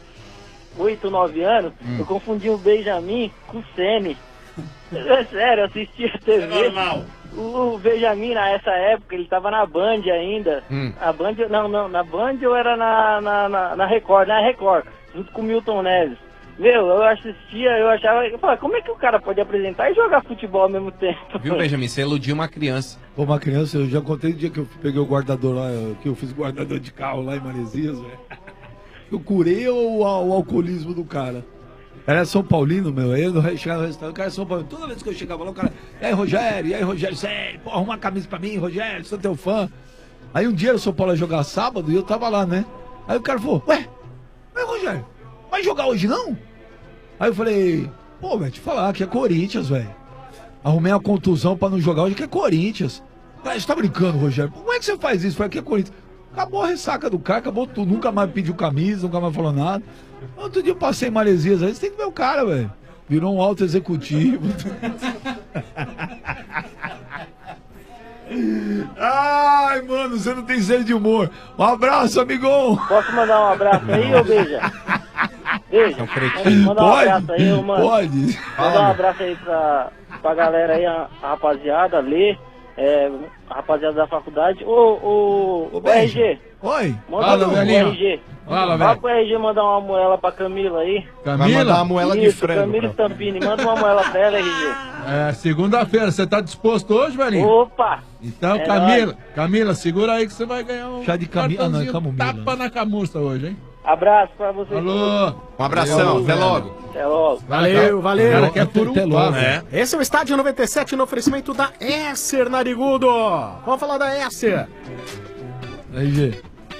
8, 9 anos, eu confundi o Benjamin com o Sene. É sério, eu assistia a TV. É normal. O Benjamin, nessa época, ele tava na Band ainda. A Band, não, na Band ou era na Record? Na Record, junto com o Milton Neves. Meu, eu assistia, eu falava, como é que o cara pode apresentar e jogar futebol ao mesmo tempo? Viu, Benjamin? Você iludiu uma criança. Pô, uma criança, eu já contei o dia que eu peguei o guardador lá, que eu fiz guardador de carro lá em Maresias, velho. Eu curei o alcoolismo do cara. Era São Paulino, meu. Aí eu chegava no restaurante, o cara é São Paulino. Toda vez que eu chegava lá, o cara, e aí, Rogério, sério, pô, arruma uma camisa pra mim, Rogério, sou teu fã. Aí um dia o São Paulo ia jogar sábado e eu tava lá, né? Aí o cara falou, ué, Rogério, vai jogar hoje não? Aí eu falei, pô, velho, te falar que é Corinthians, velho. Arrumei uma contusão pra não jogar hoje, que é Corinthians. Cara, você tá brincando, Rogério? Como é que você faz isso? Foi aqui é Corinthians. Acabou a ressaca do cara, acabou tudo. Nunca mais pediu camisa, nunca mais falou nada. Outro dia eu passei em Maresias aí, você tem que ver o cara, velho. Virou um alto executivo. Ai, mano, você não tem senso de humor. Um abraço, amigão. Posso mandar um abraço aí, ô Beija? Beija, manda um abraço aí, ô, mano. Pode. Manda um abraço aí pra galera aí, a rapaziada, Lê, a rapaziada da faculdade. Ô, RG. Oi. Manda pro RG. Fala, velho. Vai pro RG mandar uma moela pra Camila aí. Camila? Vai mandar uma moela de frango, Camila Stampini, manda uma moela pra ela, RG. Segunda-feira, você tá disposto hoje, velhinho? Opa! Então, Camila, segura aí que você vai ganhar um chá de camila, não é camomila. Tapa na camurça hoje, hein? Abraço pra vocês. Alô. Um abração, até logo. Até logo. Valeu. Cara, que é por um papo. Esse é o Estádio 97 no oferecimento da Esser Narigudo. Vamos falar da Esser. RG,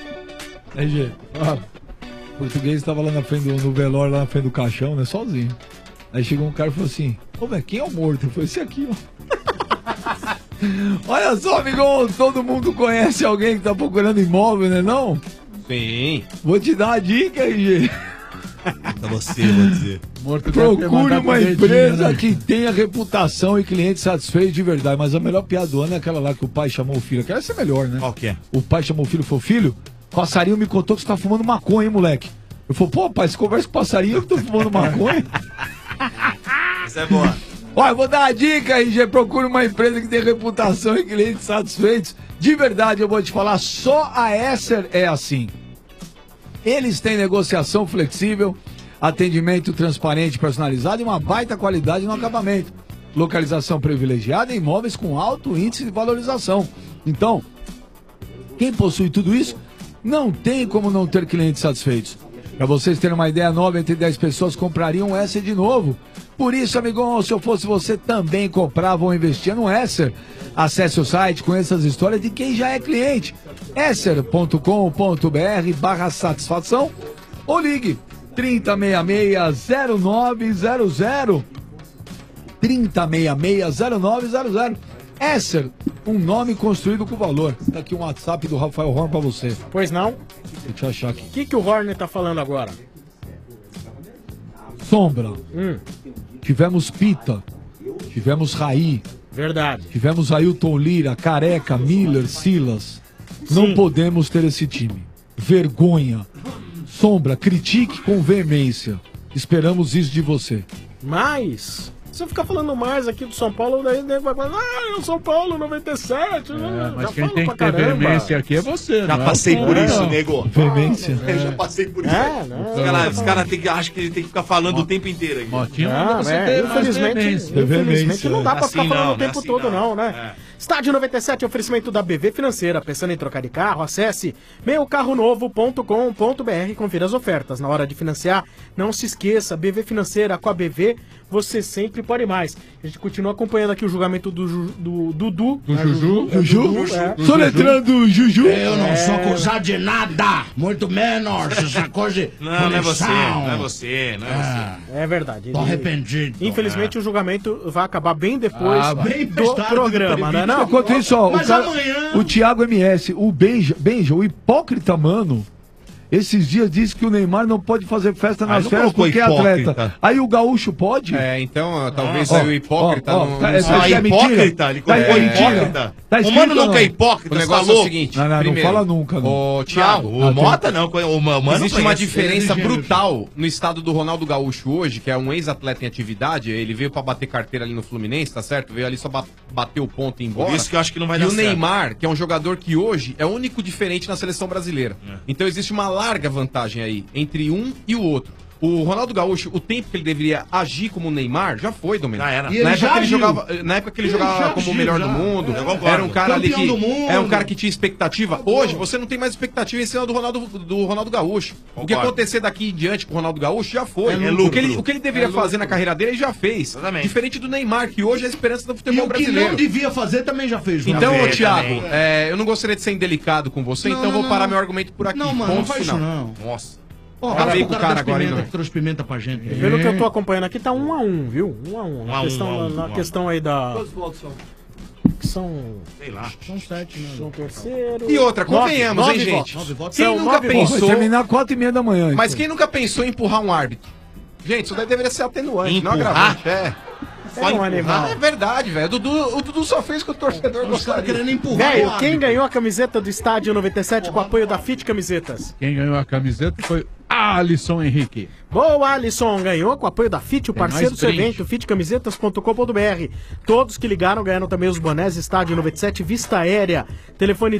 o português tava lá na frente no velório, lá na frente do caixão, né, sozinho. Aí chegou um cara e falou assim, ô, velho, quem é o morto? Eu falei, esse aqui, ó. Olha só, amigão, todo mundo conhece alguém que tá procurando imóvel, né, não? Sim. Vou te dar uma dica, RG. Pra você, vou dizer. Procure uma empresa que tenha reputação e clientes satisfeitos de verdade. Mas a melhor piada do ano é aquela lá que o pai chamou o filho. Aquela é melhor, né? Qual que é? O pai chamou o filho e falou, filho, o passarinho me contou que você tá fumando maconha, hein, moleque? Eu falei, pô, pai, você conversa com o passarinho, eu que tô fumando maconha. Isso é boa. Olha, vou dar a dica, RG, procure uma empresa que tenha reputação e clientes satisfeitos. De verdade, eu vou te falar, só a Esser é assim. Eles têm negociação flexível, atendimento transparente e personalizado e uma baita qualidade no acabamento. Localização privilegiada em imóveis com alto índice de valorização. Então, quem possui tudo isso, não tem como não ter clientes satisfeitos. Para vocês terem uma ideia, 9 entre 10 pessoas comprariam um Esser de novo. Por isso, amigão, se eu fosse você, também comprava ou investia no Esser. Acesse o site, conheça as histórias de quem já é cliente. Esser.com.br/satisfação ou ligue 3066-0900. 3066-0900. Esser, um nome construído com valor. Tá aqui um WhatsApp do Rafael Horn pra você. Pois não? Deixa eu achar aqui. O que o Horner tá falando agora? Sombra. Tivemos Pita. Tivemos Raí. Verdade. Tivemos Ailton Lira, Careca, Miller, Silas. Não podemos ter esse time. Vergonha. Sombra, critique com veemência. Esperamos isso de você. Mas, se eu ficar falando mais aqui do São Paulo, daí vai falar, o São Paulo 97. Mas quem tem que ter veemência aqui é você, Já passei por isso, nego. Veemência. Eu já passei por isso. Os caras acham que ele tem que ficar falando o tempo inteiro aqui. Infelizmente não dá pra ficar falando o tempo todo, não, né? Estádio 97, oferecimento da BV Financeira. Pensando em trocar de carro? Acesse meucarronovo.com.br e confira as ofertas. Na hora de financiar, não se esqueça, BV Financeira, com a BV, você sempre pode mais. A gente continua acompanhando aqui o julgamento do Dudu. Do Juju. Soletrando Juju. Eu não sou acusado de nada, muito menos essa coisa de Não é você. É verdade. Tô arrependido. Infelizmente o julgamento vai acabar bem depois do programa, né? Não. Enquanto isso, ó, Mas amanhã... o Thiago MS, o Benja, o hipócrita, mano, esses dias disse que o Neymar não pode fazer festa nas não férias colocou porque é hipócrita. atleta. Aí o gaúcho pode? Então, talvez aí o hipócrita não... hipócrita? Ele colocou hipócrita? O Mano nunca é hipócrita, O você negócio falou? é o seguinte... Não fala nunca. Ô, Thiago... O Mota não, o Mano Existe uma conhece. diferença Ele é de brutal no estado do Ronaldo Gaúcho hoje, que é um ex-atleta em atividade, ele veio pra bater carteira ali no Fluminense, tá certo? Veio ali só bater o ponto e ir embora. Por isso que eu acho que não vai e dar o certo. Neymar, que é um jogador que hoje é o único diferente na seleção brasileira. Então existe uma larga vantagem aí entre um e o outro. O Ronaldo Gaúcho, o tempo que ele deveria agir como o Neymar, já foi, Domênico. Já era. Na época que ele jogava como o melhor do mundo, era um cara ali que era um cara que tinha expectativa. Hoje, você não tem mais expectativa em cima do Ronaldo Gaúcho. O que acontecer daqui em diante com o Ronaldo Gaúcho já foi. O que ele deveria fazer na carreira dele, ele já fez. Exatamente. Diferente do Neymar, que hoje é a esperança do E futebol o que brasileiro. não devia fazer também já fez. Então, Vamos ver. Thiago, eu não gostaria de ser indelicado com você, então eu vou parar meu argumento por aqui. Não, mano, não Ponto faz isso final. não. Nossa. Ó, Acabei o com o cara cara das agora, hein, pimenta, Domênico? que trouxe pimenta pra gente. Pelo que eu tô acompanhando aqui, tá 1-1, viu? 1-1. Na 1-1, questão, na 1-1. questão aí da. Que são. Sei lá. São 7, né? São terceiro. E outra, convenhamos, hein, gente? Quem nunca pensou... Vai terminar 4h30 da manhã. Mas então. quem nunca pensou em empurrar um árbitro? Gente, isso daí deveria ser atenuante, não Empurrar? agravante. É um animal. É verdade, velho. O Dudu só fez que o torcedor gostaria. querendo empurrar. Velho, quem ganhou a camiseta do Estádio 97 com apoio da Fit Camisetas? Quem ganhou a camiseta foi Alisson Henrique. Boa, Alisson ganhou com apoio da Fit, o Tem parceiro mais do seu brinde. evento, fitcamisetas.com.br. Todos que ligaram ganharam também os bonés Estádio 97 Vista Aérea. Telefone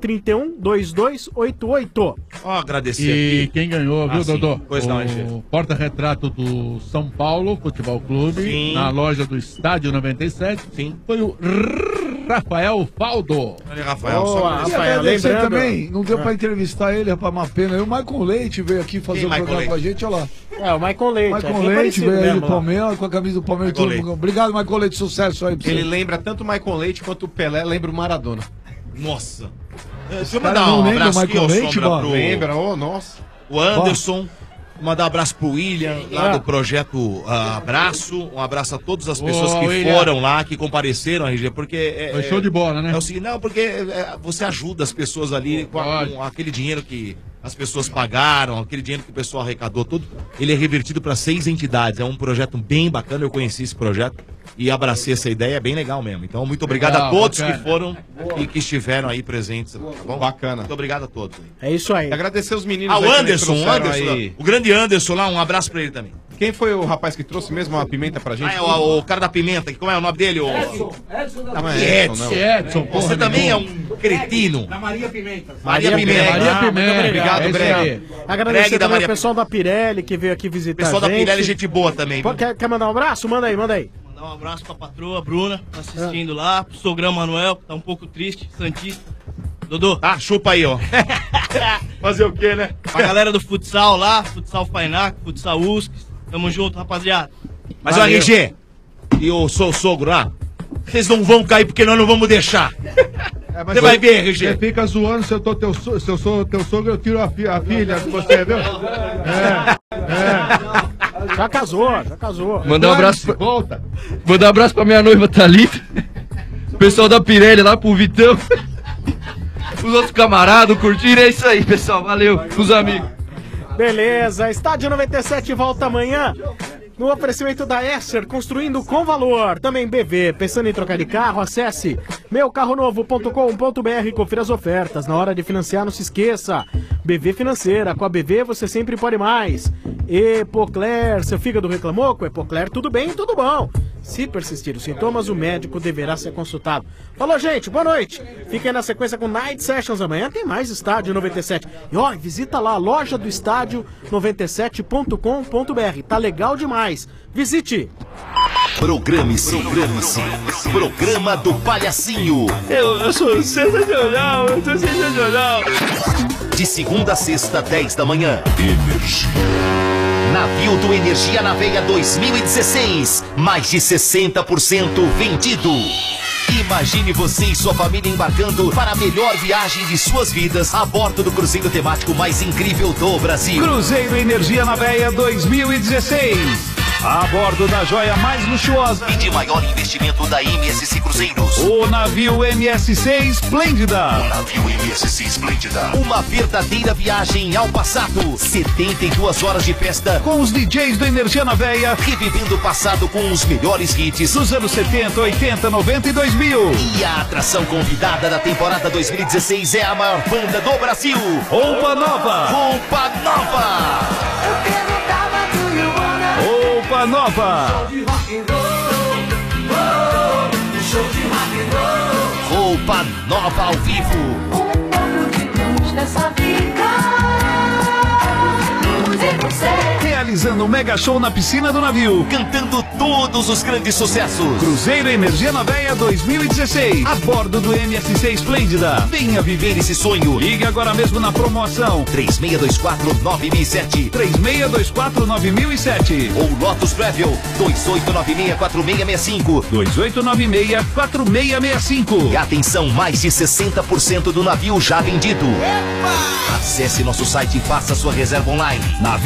3031-2288. Ó, agradecer E aqui. quem ganhou, viu, sim. Dodô? Pois não, Angê. O porta-retrato do São Paulo Futebol Clube, Sim. na loja do Estádio 97, foi o Rafael Faldo. Olha, Rafael, Boa, só Rafael, Você lembrando. também, não deu pra entrevistar ele, rapaz, uma pena. E o Maicon Leite veio aqui fazer Quem, o Maicon programa Leite? com a gente, olha lá. É, o Maicon Leite. Maicon bem Leite parecido veio aí mesmo do lá. Palmeiras, com a camisa do Palmeiras. Maicon Todo Leite. mundo. Obrigado, Maicon Leite, sucesso aí pra Ele você. lembra tanto o Michael Leite quanto o Pelé lembra o Maradona. Nossa. Deixa eu cara mandar não um lembra abraço o aqui, Michael ó, Leite, Sombra, mano? Lembra? Oh, nossa. o Anderson. Mandar um abraço pro William, lá Ah. do projeto Abraço. Um abraço a todas as pessoas Ô, que William. foram lá, que compareceram, RG, porque... Foi show de bola, né? É o seguinte, não, porque você ajuda as pessoas ali com aquele dinheiro que as pessoas pagaram, aquele dinheiro que o pessoal arrecadou, tudo. Ele é revertido para 6 entidades. É um projeto bem bacana, eu conheci esse projeto e abracei essa ideia, é bem legal mesmo. Então, muito obrigado Legal, a todos bacana. que foram e que estiveram aí presentes, tá bom? Bacana. Muito obrigado a todos. É isso aí. E agradecer os meninos Ah, o aí que Anderson, trouxeram aí. o grande Anderson lá, um abraço pra ele também. Quem foi o rapaz que trouxe mesmo a pimenta pra gente? Ah, é o cara da pimenta, como é o nome dele? Não é Edson. Edson, porra, Você também é um cretino. Maria Pimenta. Maria Maria Pimenta. Pimenta. Obrigado, É isso Breg. aí. Agradecer Greg da também Maria o pessoal da Pirelli que veio aqui visitar Pessoal a da gente. Pirelli, gente boa também. Pô, quer mandar um abraço? Manda aí, manda aí. Mandar um abraço pra patroa, Bruna, tá assistindo lá, pro sogrão Manuel, que tá um pouco triste, santista. Dodô. Ah, chupa aí, ó. Fazer o quê, né? A galera do futsal lá, futsal Fainac, futsal USC. Tamo junto, rapaziada. Mas o RG e o seu sogro lá, vocês não vão cair porque nós não vamos deixar. Você vai ver, RG. Você fica zoando, se eu sou teu sogro, eu tiro a filha de você, viu? Já casou, já casou. Mandar um abraço pra... Volta. Mandar um abraço pra minha noiva Thalita. O pessoal da Pirelli lá, pro Vitão. Os outros camaradas curtiram. É isso aí, pessoal. Valeu. Os amigos. Beleza, Estádio 97 volta amanhã. No oferecimento da Esser, construindo com valor. Também BV, pensando em trocar de carro, acesse meucarronovo.com.br e confira as ofertas. Na hora de financiar, não se esqueça. BV Financeira, com a BV você sempre pode mais. Epocler, seu fígado reclamou? Com Epocler tudo bem, tudo bom. Se persistir os sintomas, o médico deverá ser consultado. Falou, gente, boa noite. Fiquem na sequência com Night Sessions. Amanhã tem mais Estádio 97. E ó, visita lá a loja do Estádio 97.com.br. Tá legal demais. Visite. Programe-se. Programa do Palhacinho. Eu sou sensacional, eu tô sensacional. De segunda a sexta, 10 da manhã. Energia. Navio do Energia na Veia 2016. Mais de 60% vendido. Imagine você e sua família embarcando para a melhor viagem de suas vidas a bordo do cruzeiro temático mais incrível do Brasil. Cruzeiro Energia na Veia 2016. A bordo da joia mais luxuosa e de maior investimento da MSC Cruzeiros. O navio MSC Esplêndida. O navio MSC Esplêndida. Uma verdadeira viagem ao passado. 72 horas de festa com os DJs do Energia na Veia, revivendo o passado com os melhores hits dos anos 70, 80, 90 e 2000. E a atração convidada da temporada 2016 é a maior banda do Brasil. Roupa Nova. Roupa Nova. Roupa Nova. Roupa Nova ao vivo. Um pouco de luz nessa vida. Realizando um mega show na piscina do navio, cantando todos os grandes sucessos. Cruzeiro Energia na Veia 2016, a bordo do MSC Esplêndida. Venha viver esse sonho. Ligue agora mesmo na promoção 3624-9007 3624-9007 ou Lotus Travel 2896-4665 2896-4665. E atenção, mais de 60% do navio já vendido. Epa! Acesse nosso site e faça sua reserva online.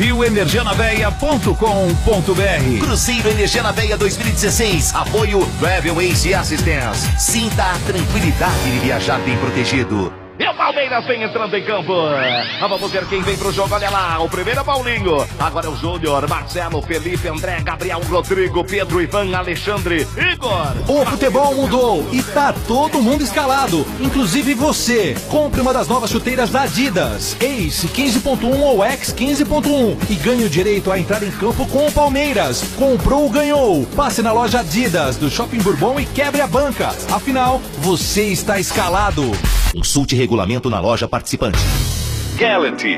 navioenergianaveia.com.br. Cruzeiro Energia na Veia 2016. Apoio Travel Ace Assistance. Sinta a tranquilidade de viajar bem protegido. E o Palmeiras vem entrando em campo. Vamos ver quem vem pro jogo. Olha lá, o primeiro é Paulinho. Agora é o Júnior, Marcelo, Felipe, André, Gabriel, Rodrigo, Pedro, Ivan, Alexandre, Igor. O futebol mudou e tá todo mundo escalado, inclusive você. Compre uma das novas chuteiras da Adidas, Ace 15.1 ou X 15.1 e ganhe o direito a entrar em campo com o Palmeiras. Comprou, ganhou. Passe na loja Adidas do Shopping Bourbon e quebre a banca. Afinal, você está escalado. Consulte regulamento na loja participante. Galaxy.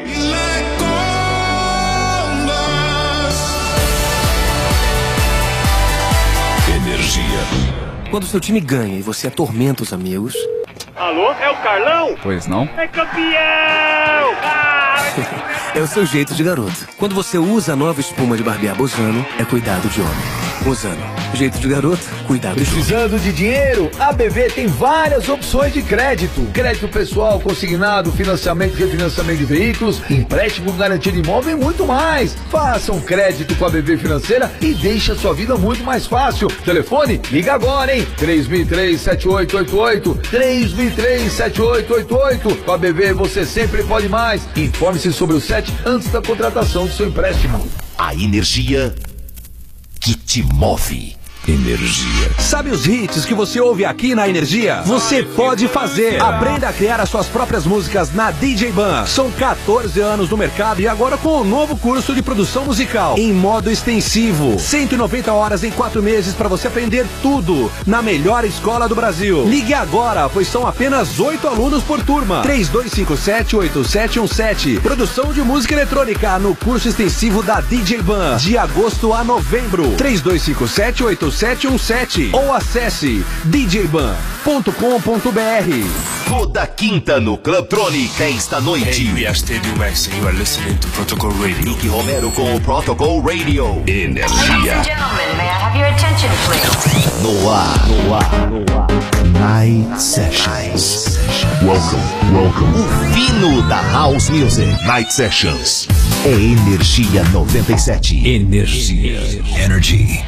Energia. Quando seu time ganha e você atormenta os amigos. Alô? É o Carlão? Pois não? É campeão! É o seu jeito de garoto. Quando você usa a nova espuma de barbear Bozano, é cuidado de homem. Bozano, jeito de garoto, cuidado de homem. Precisando de dinheiro? A BV tem várias opções de crédito. Crédito pessoal, consignado, financiamento e refinanciamento de veículos, empréstimo, garantia de imóvel e muito mais. Faça um crédito com a BV Financeira e deixe a sua vida muito mais fácil. Telefone? Liga agora, hein? 3003-7888. 3003-7888. Com a BV você sempre pode mais. Informe-se sobre o SET antes da contratação do seu empréstimo. A energia que te move. Energia. Sabe os hits que você ouve aqui na Energia? Você pode fazer. Aprenda a criar as suas próprias músicas na DJ Ban. São 14 anos no mercado e agora com o novo curso de produção musical em modo extensivo. 190 horas em 4 meses para você aprender tudo na melhor escola do Brasil. Ligue agora, pois são apenas 8 alunos por turma. 3257-8717. Produção de música eletrônica no curso extensivo da DJ Ban, de agosto a novembro. 3257-8717 ou acesse djban.com.br. Toda quinta no Clubtronic, 10 da noite. Hey, we are Stadium X and you are listening to Protocol Radio. Nick Romero com o Protocol Radio. Energia. Ladies and gentlemen, may I have your attention, please? No ar. Night Sessions. Welcome. O fino da House Music. Night Sessions. É Energia 97. Energy.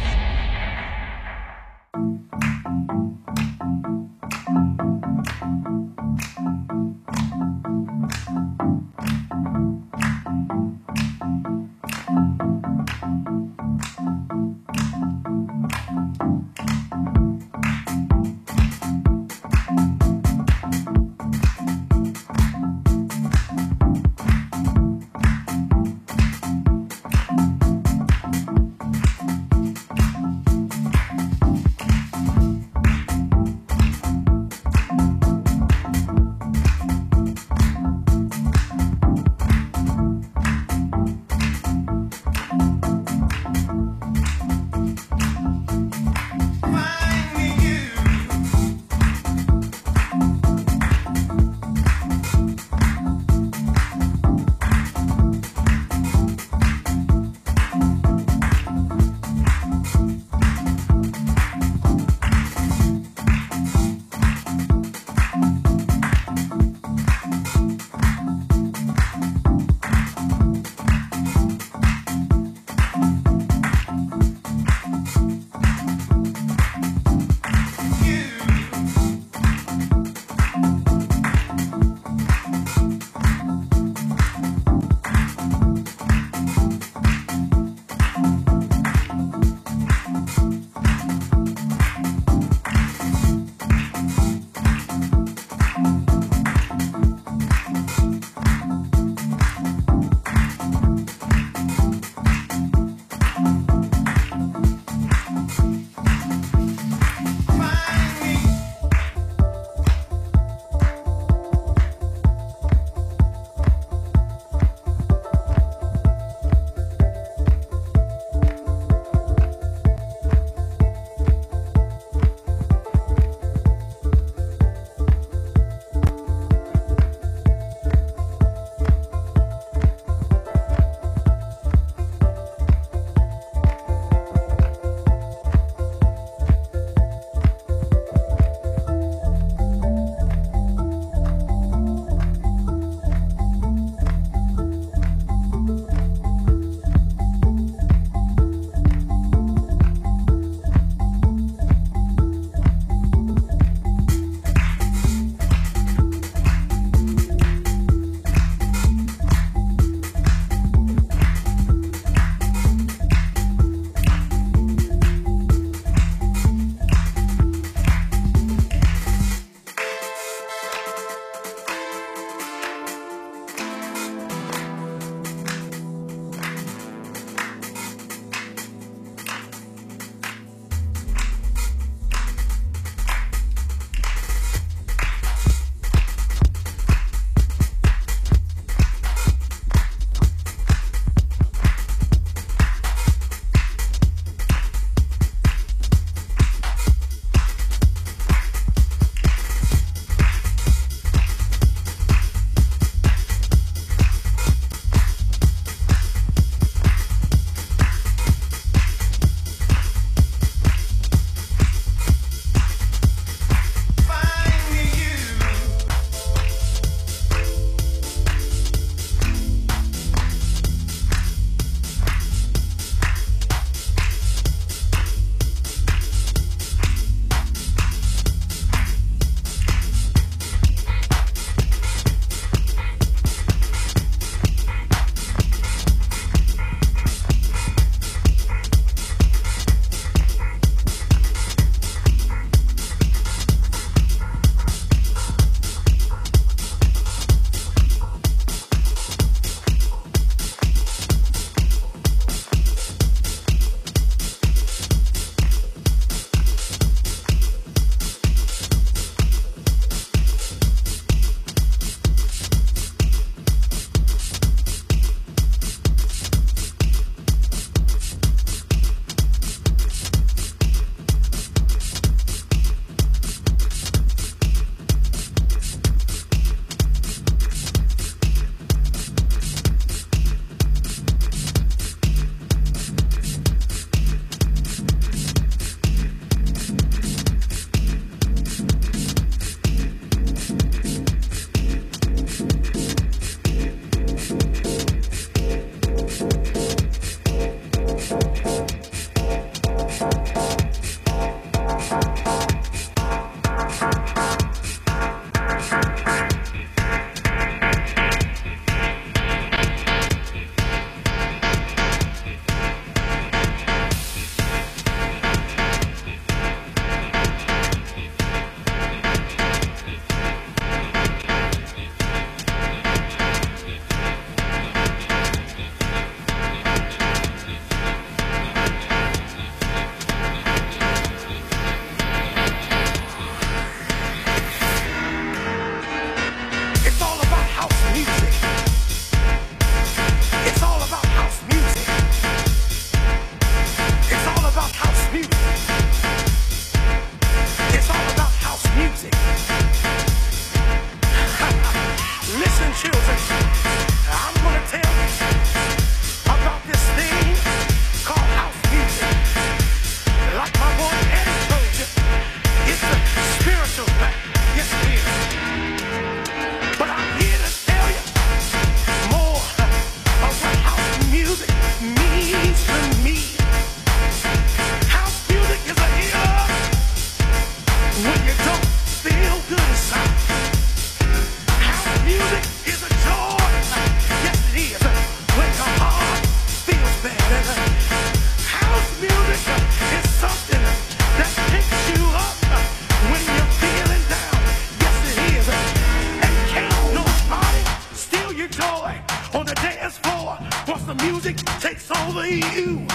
to me. House music is a healer when you don't feel good inside. House music is a joy, yes it is, when your heart feels bad. House music is something that picks you up when you're feeling down, yes it is. And can't nobody steal your joy on the dance floor once the music takes over you.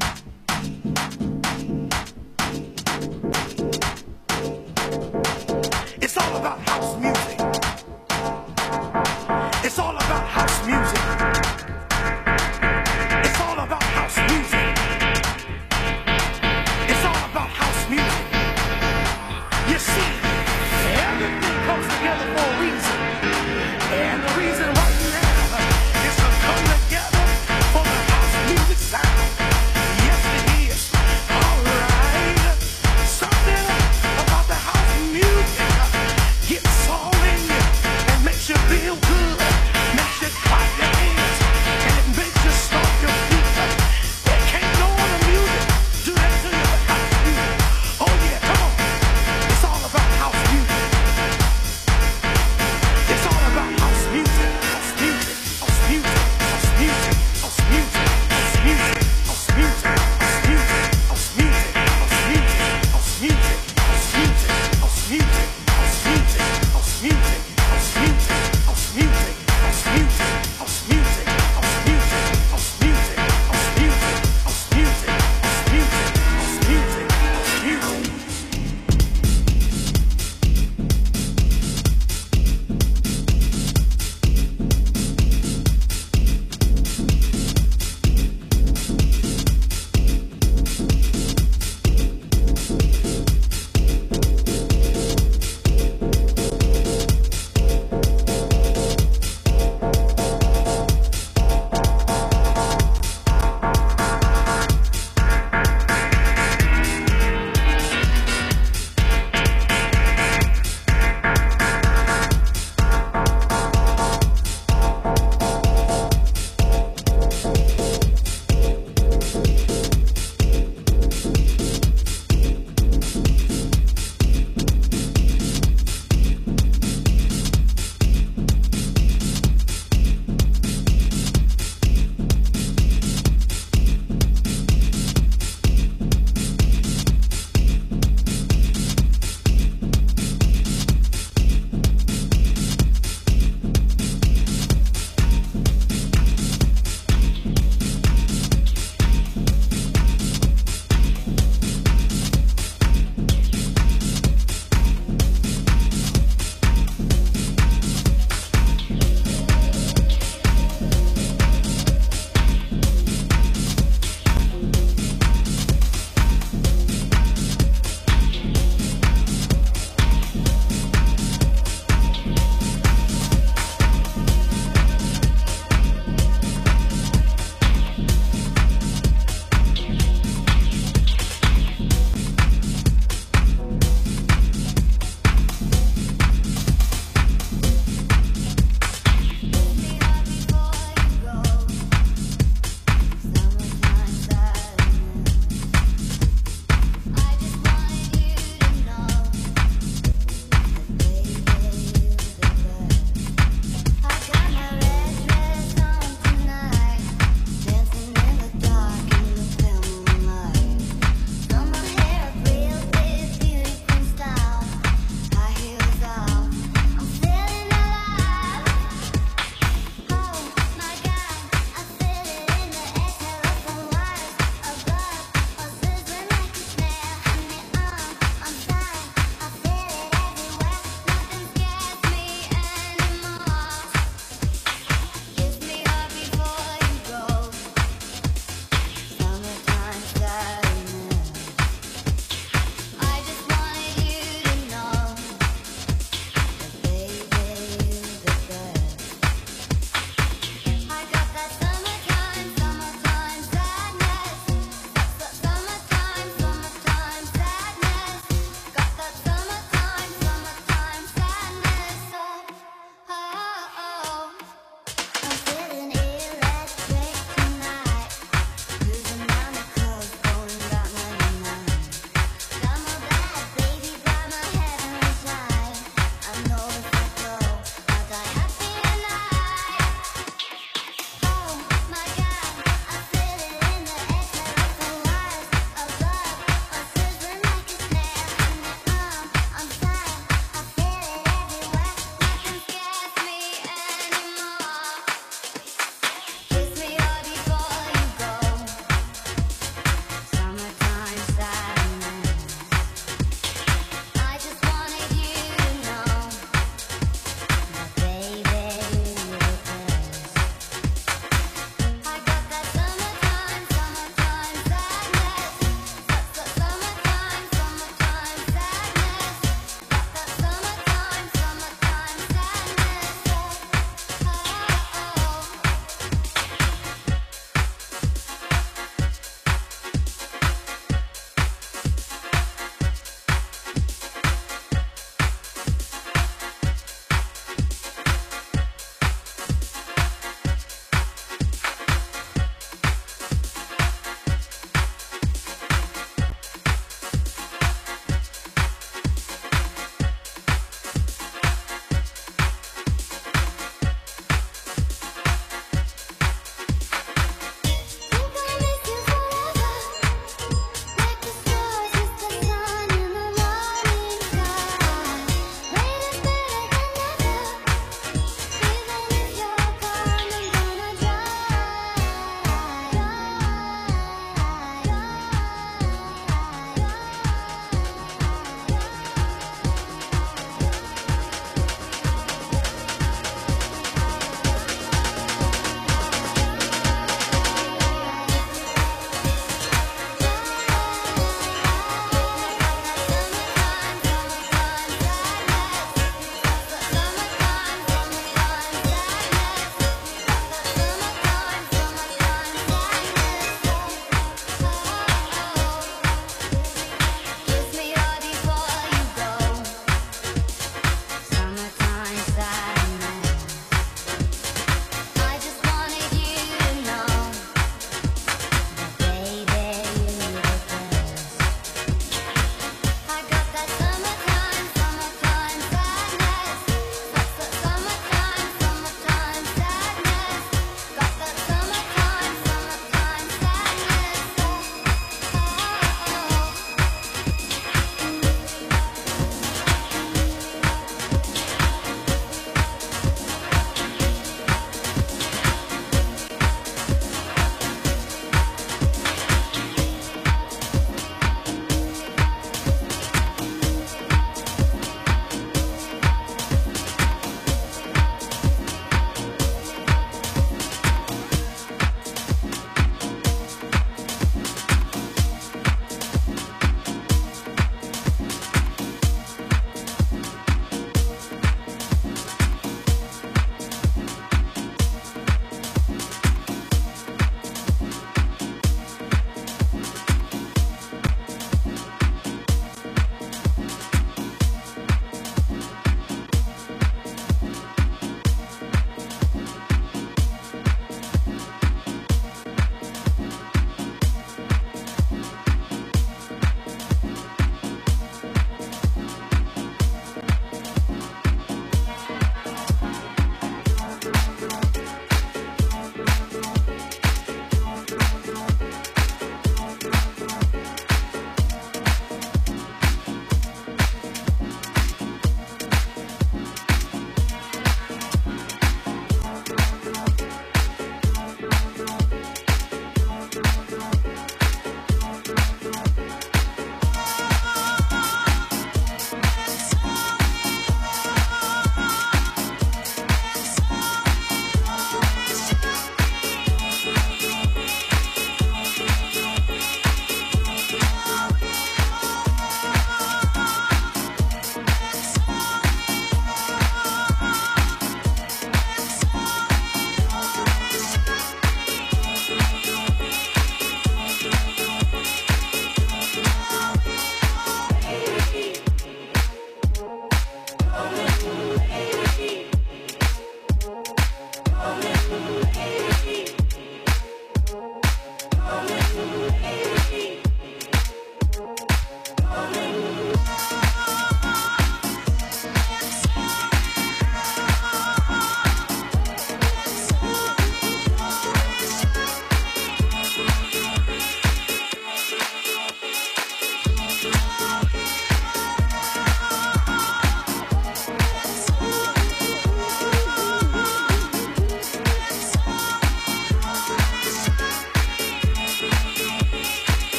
It's all about house music. It's all about house music. It's all about house music. It's all about house music. You see, everything comes together for a reason. And the reason right now is to come together for the house music sound.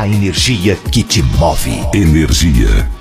A energia que te move. Energia.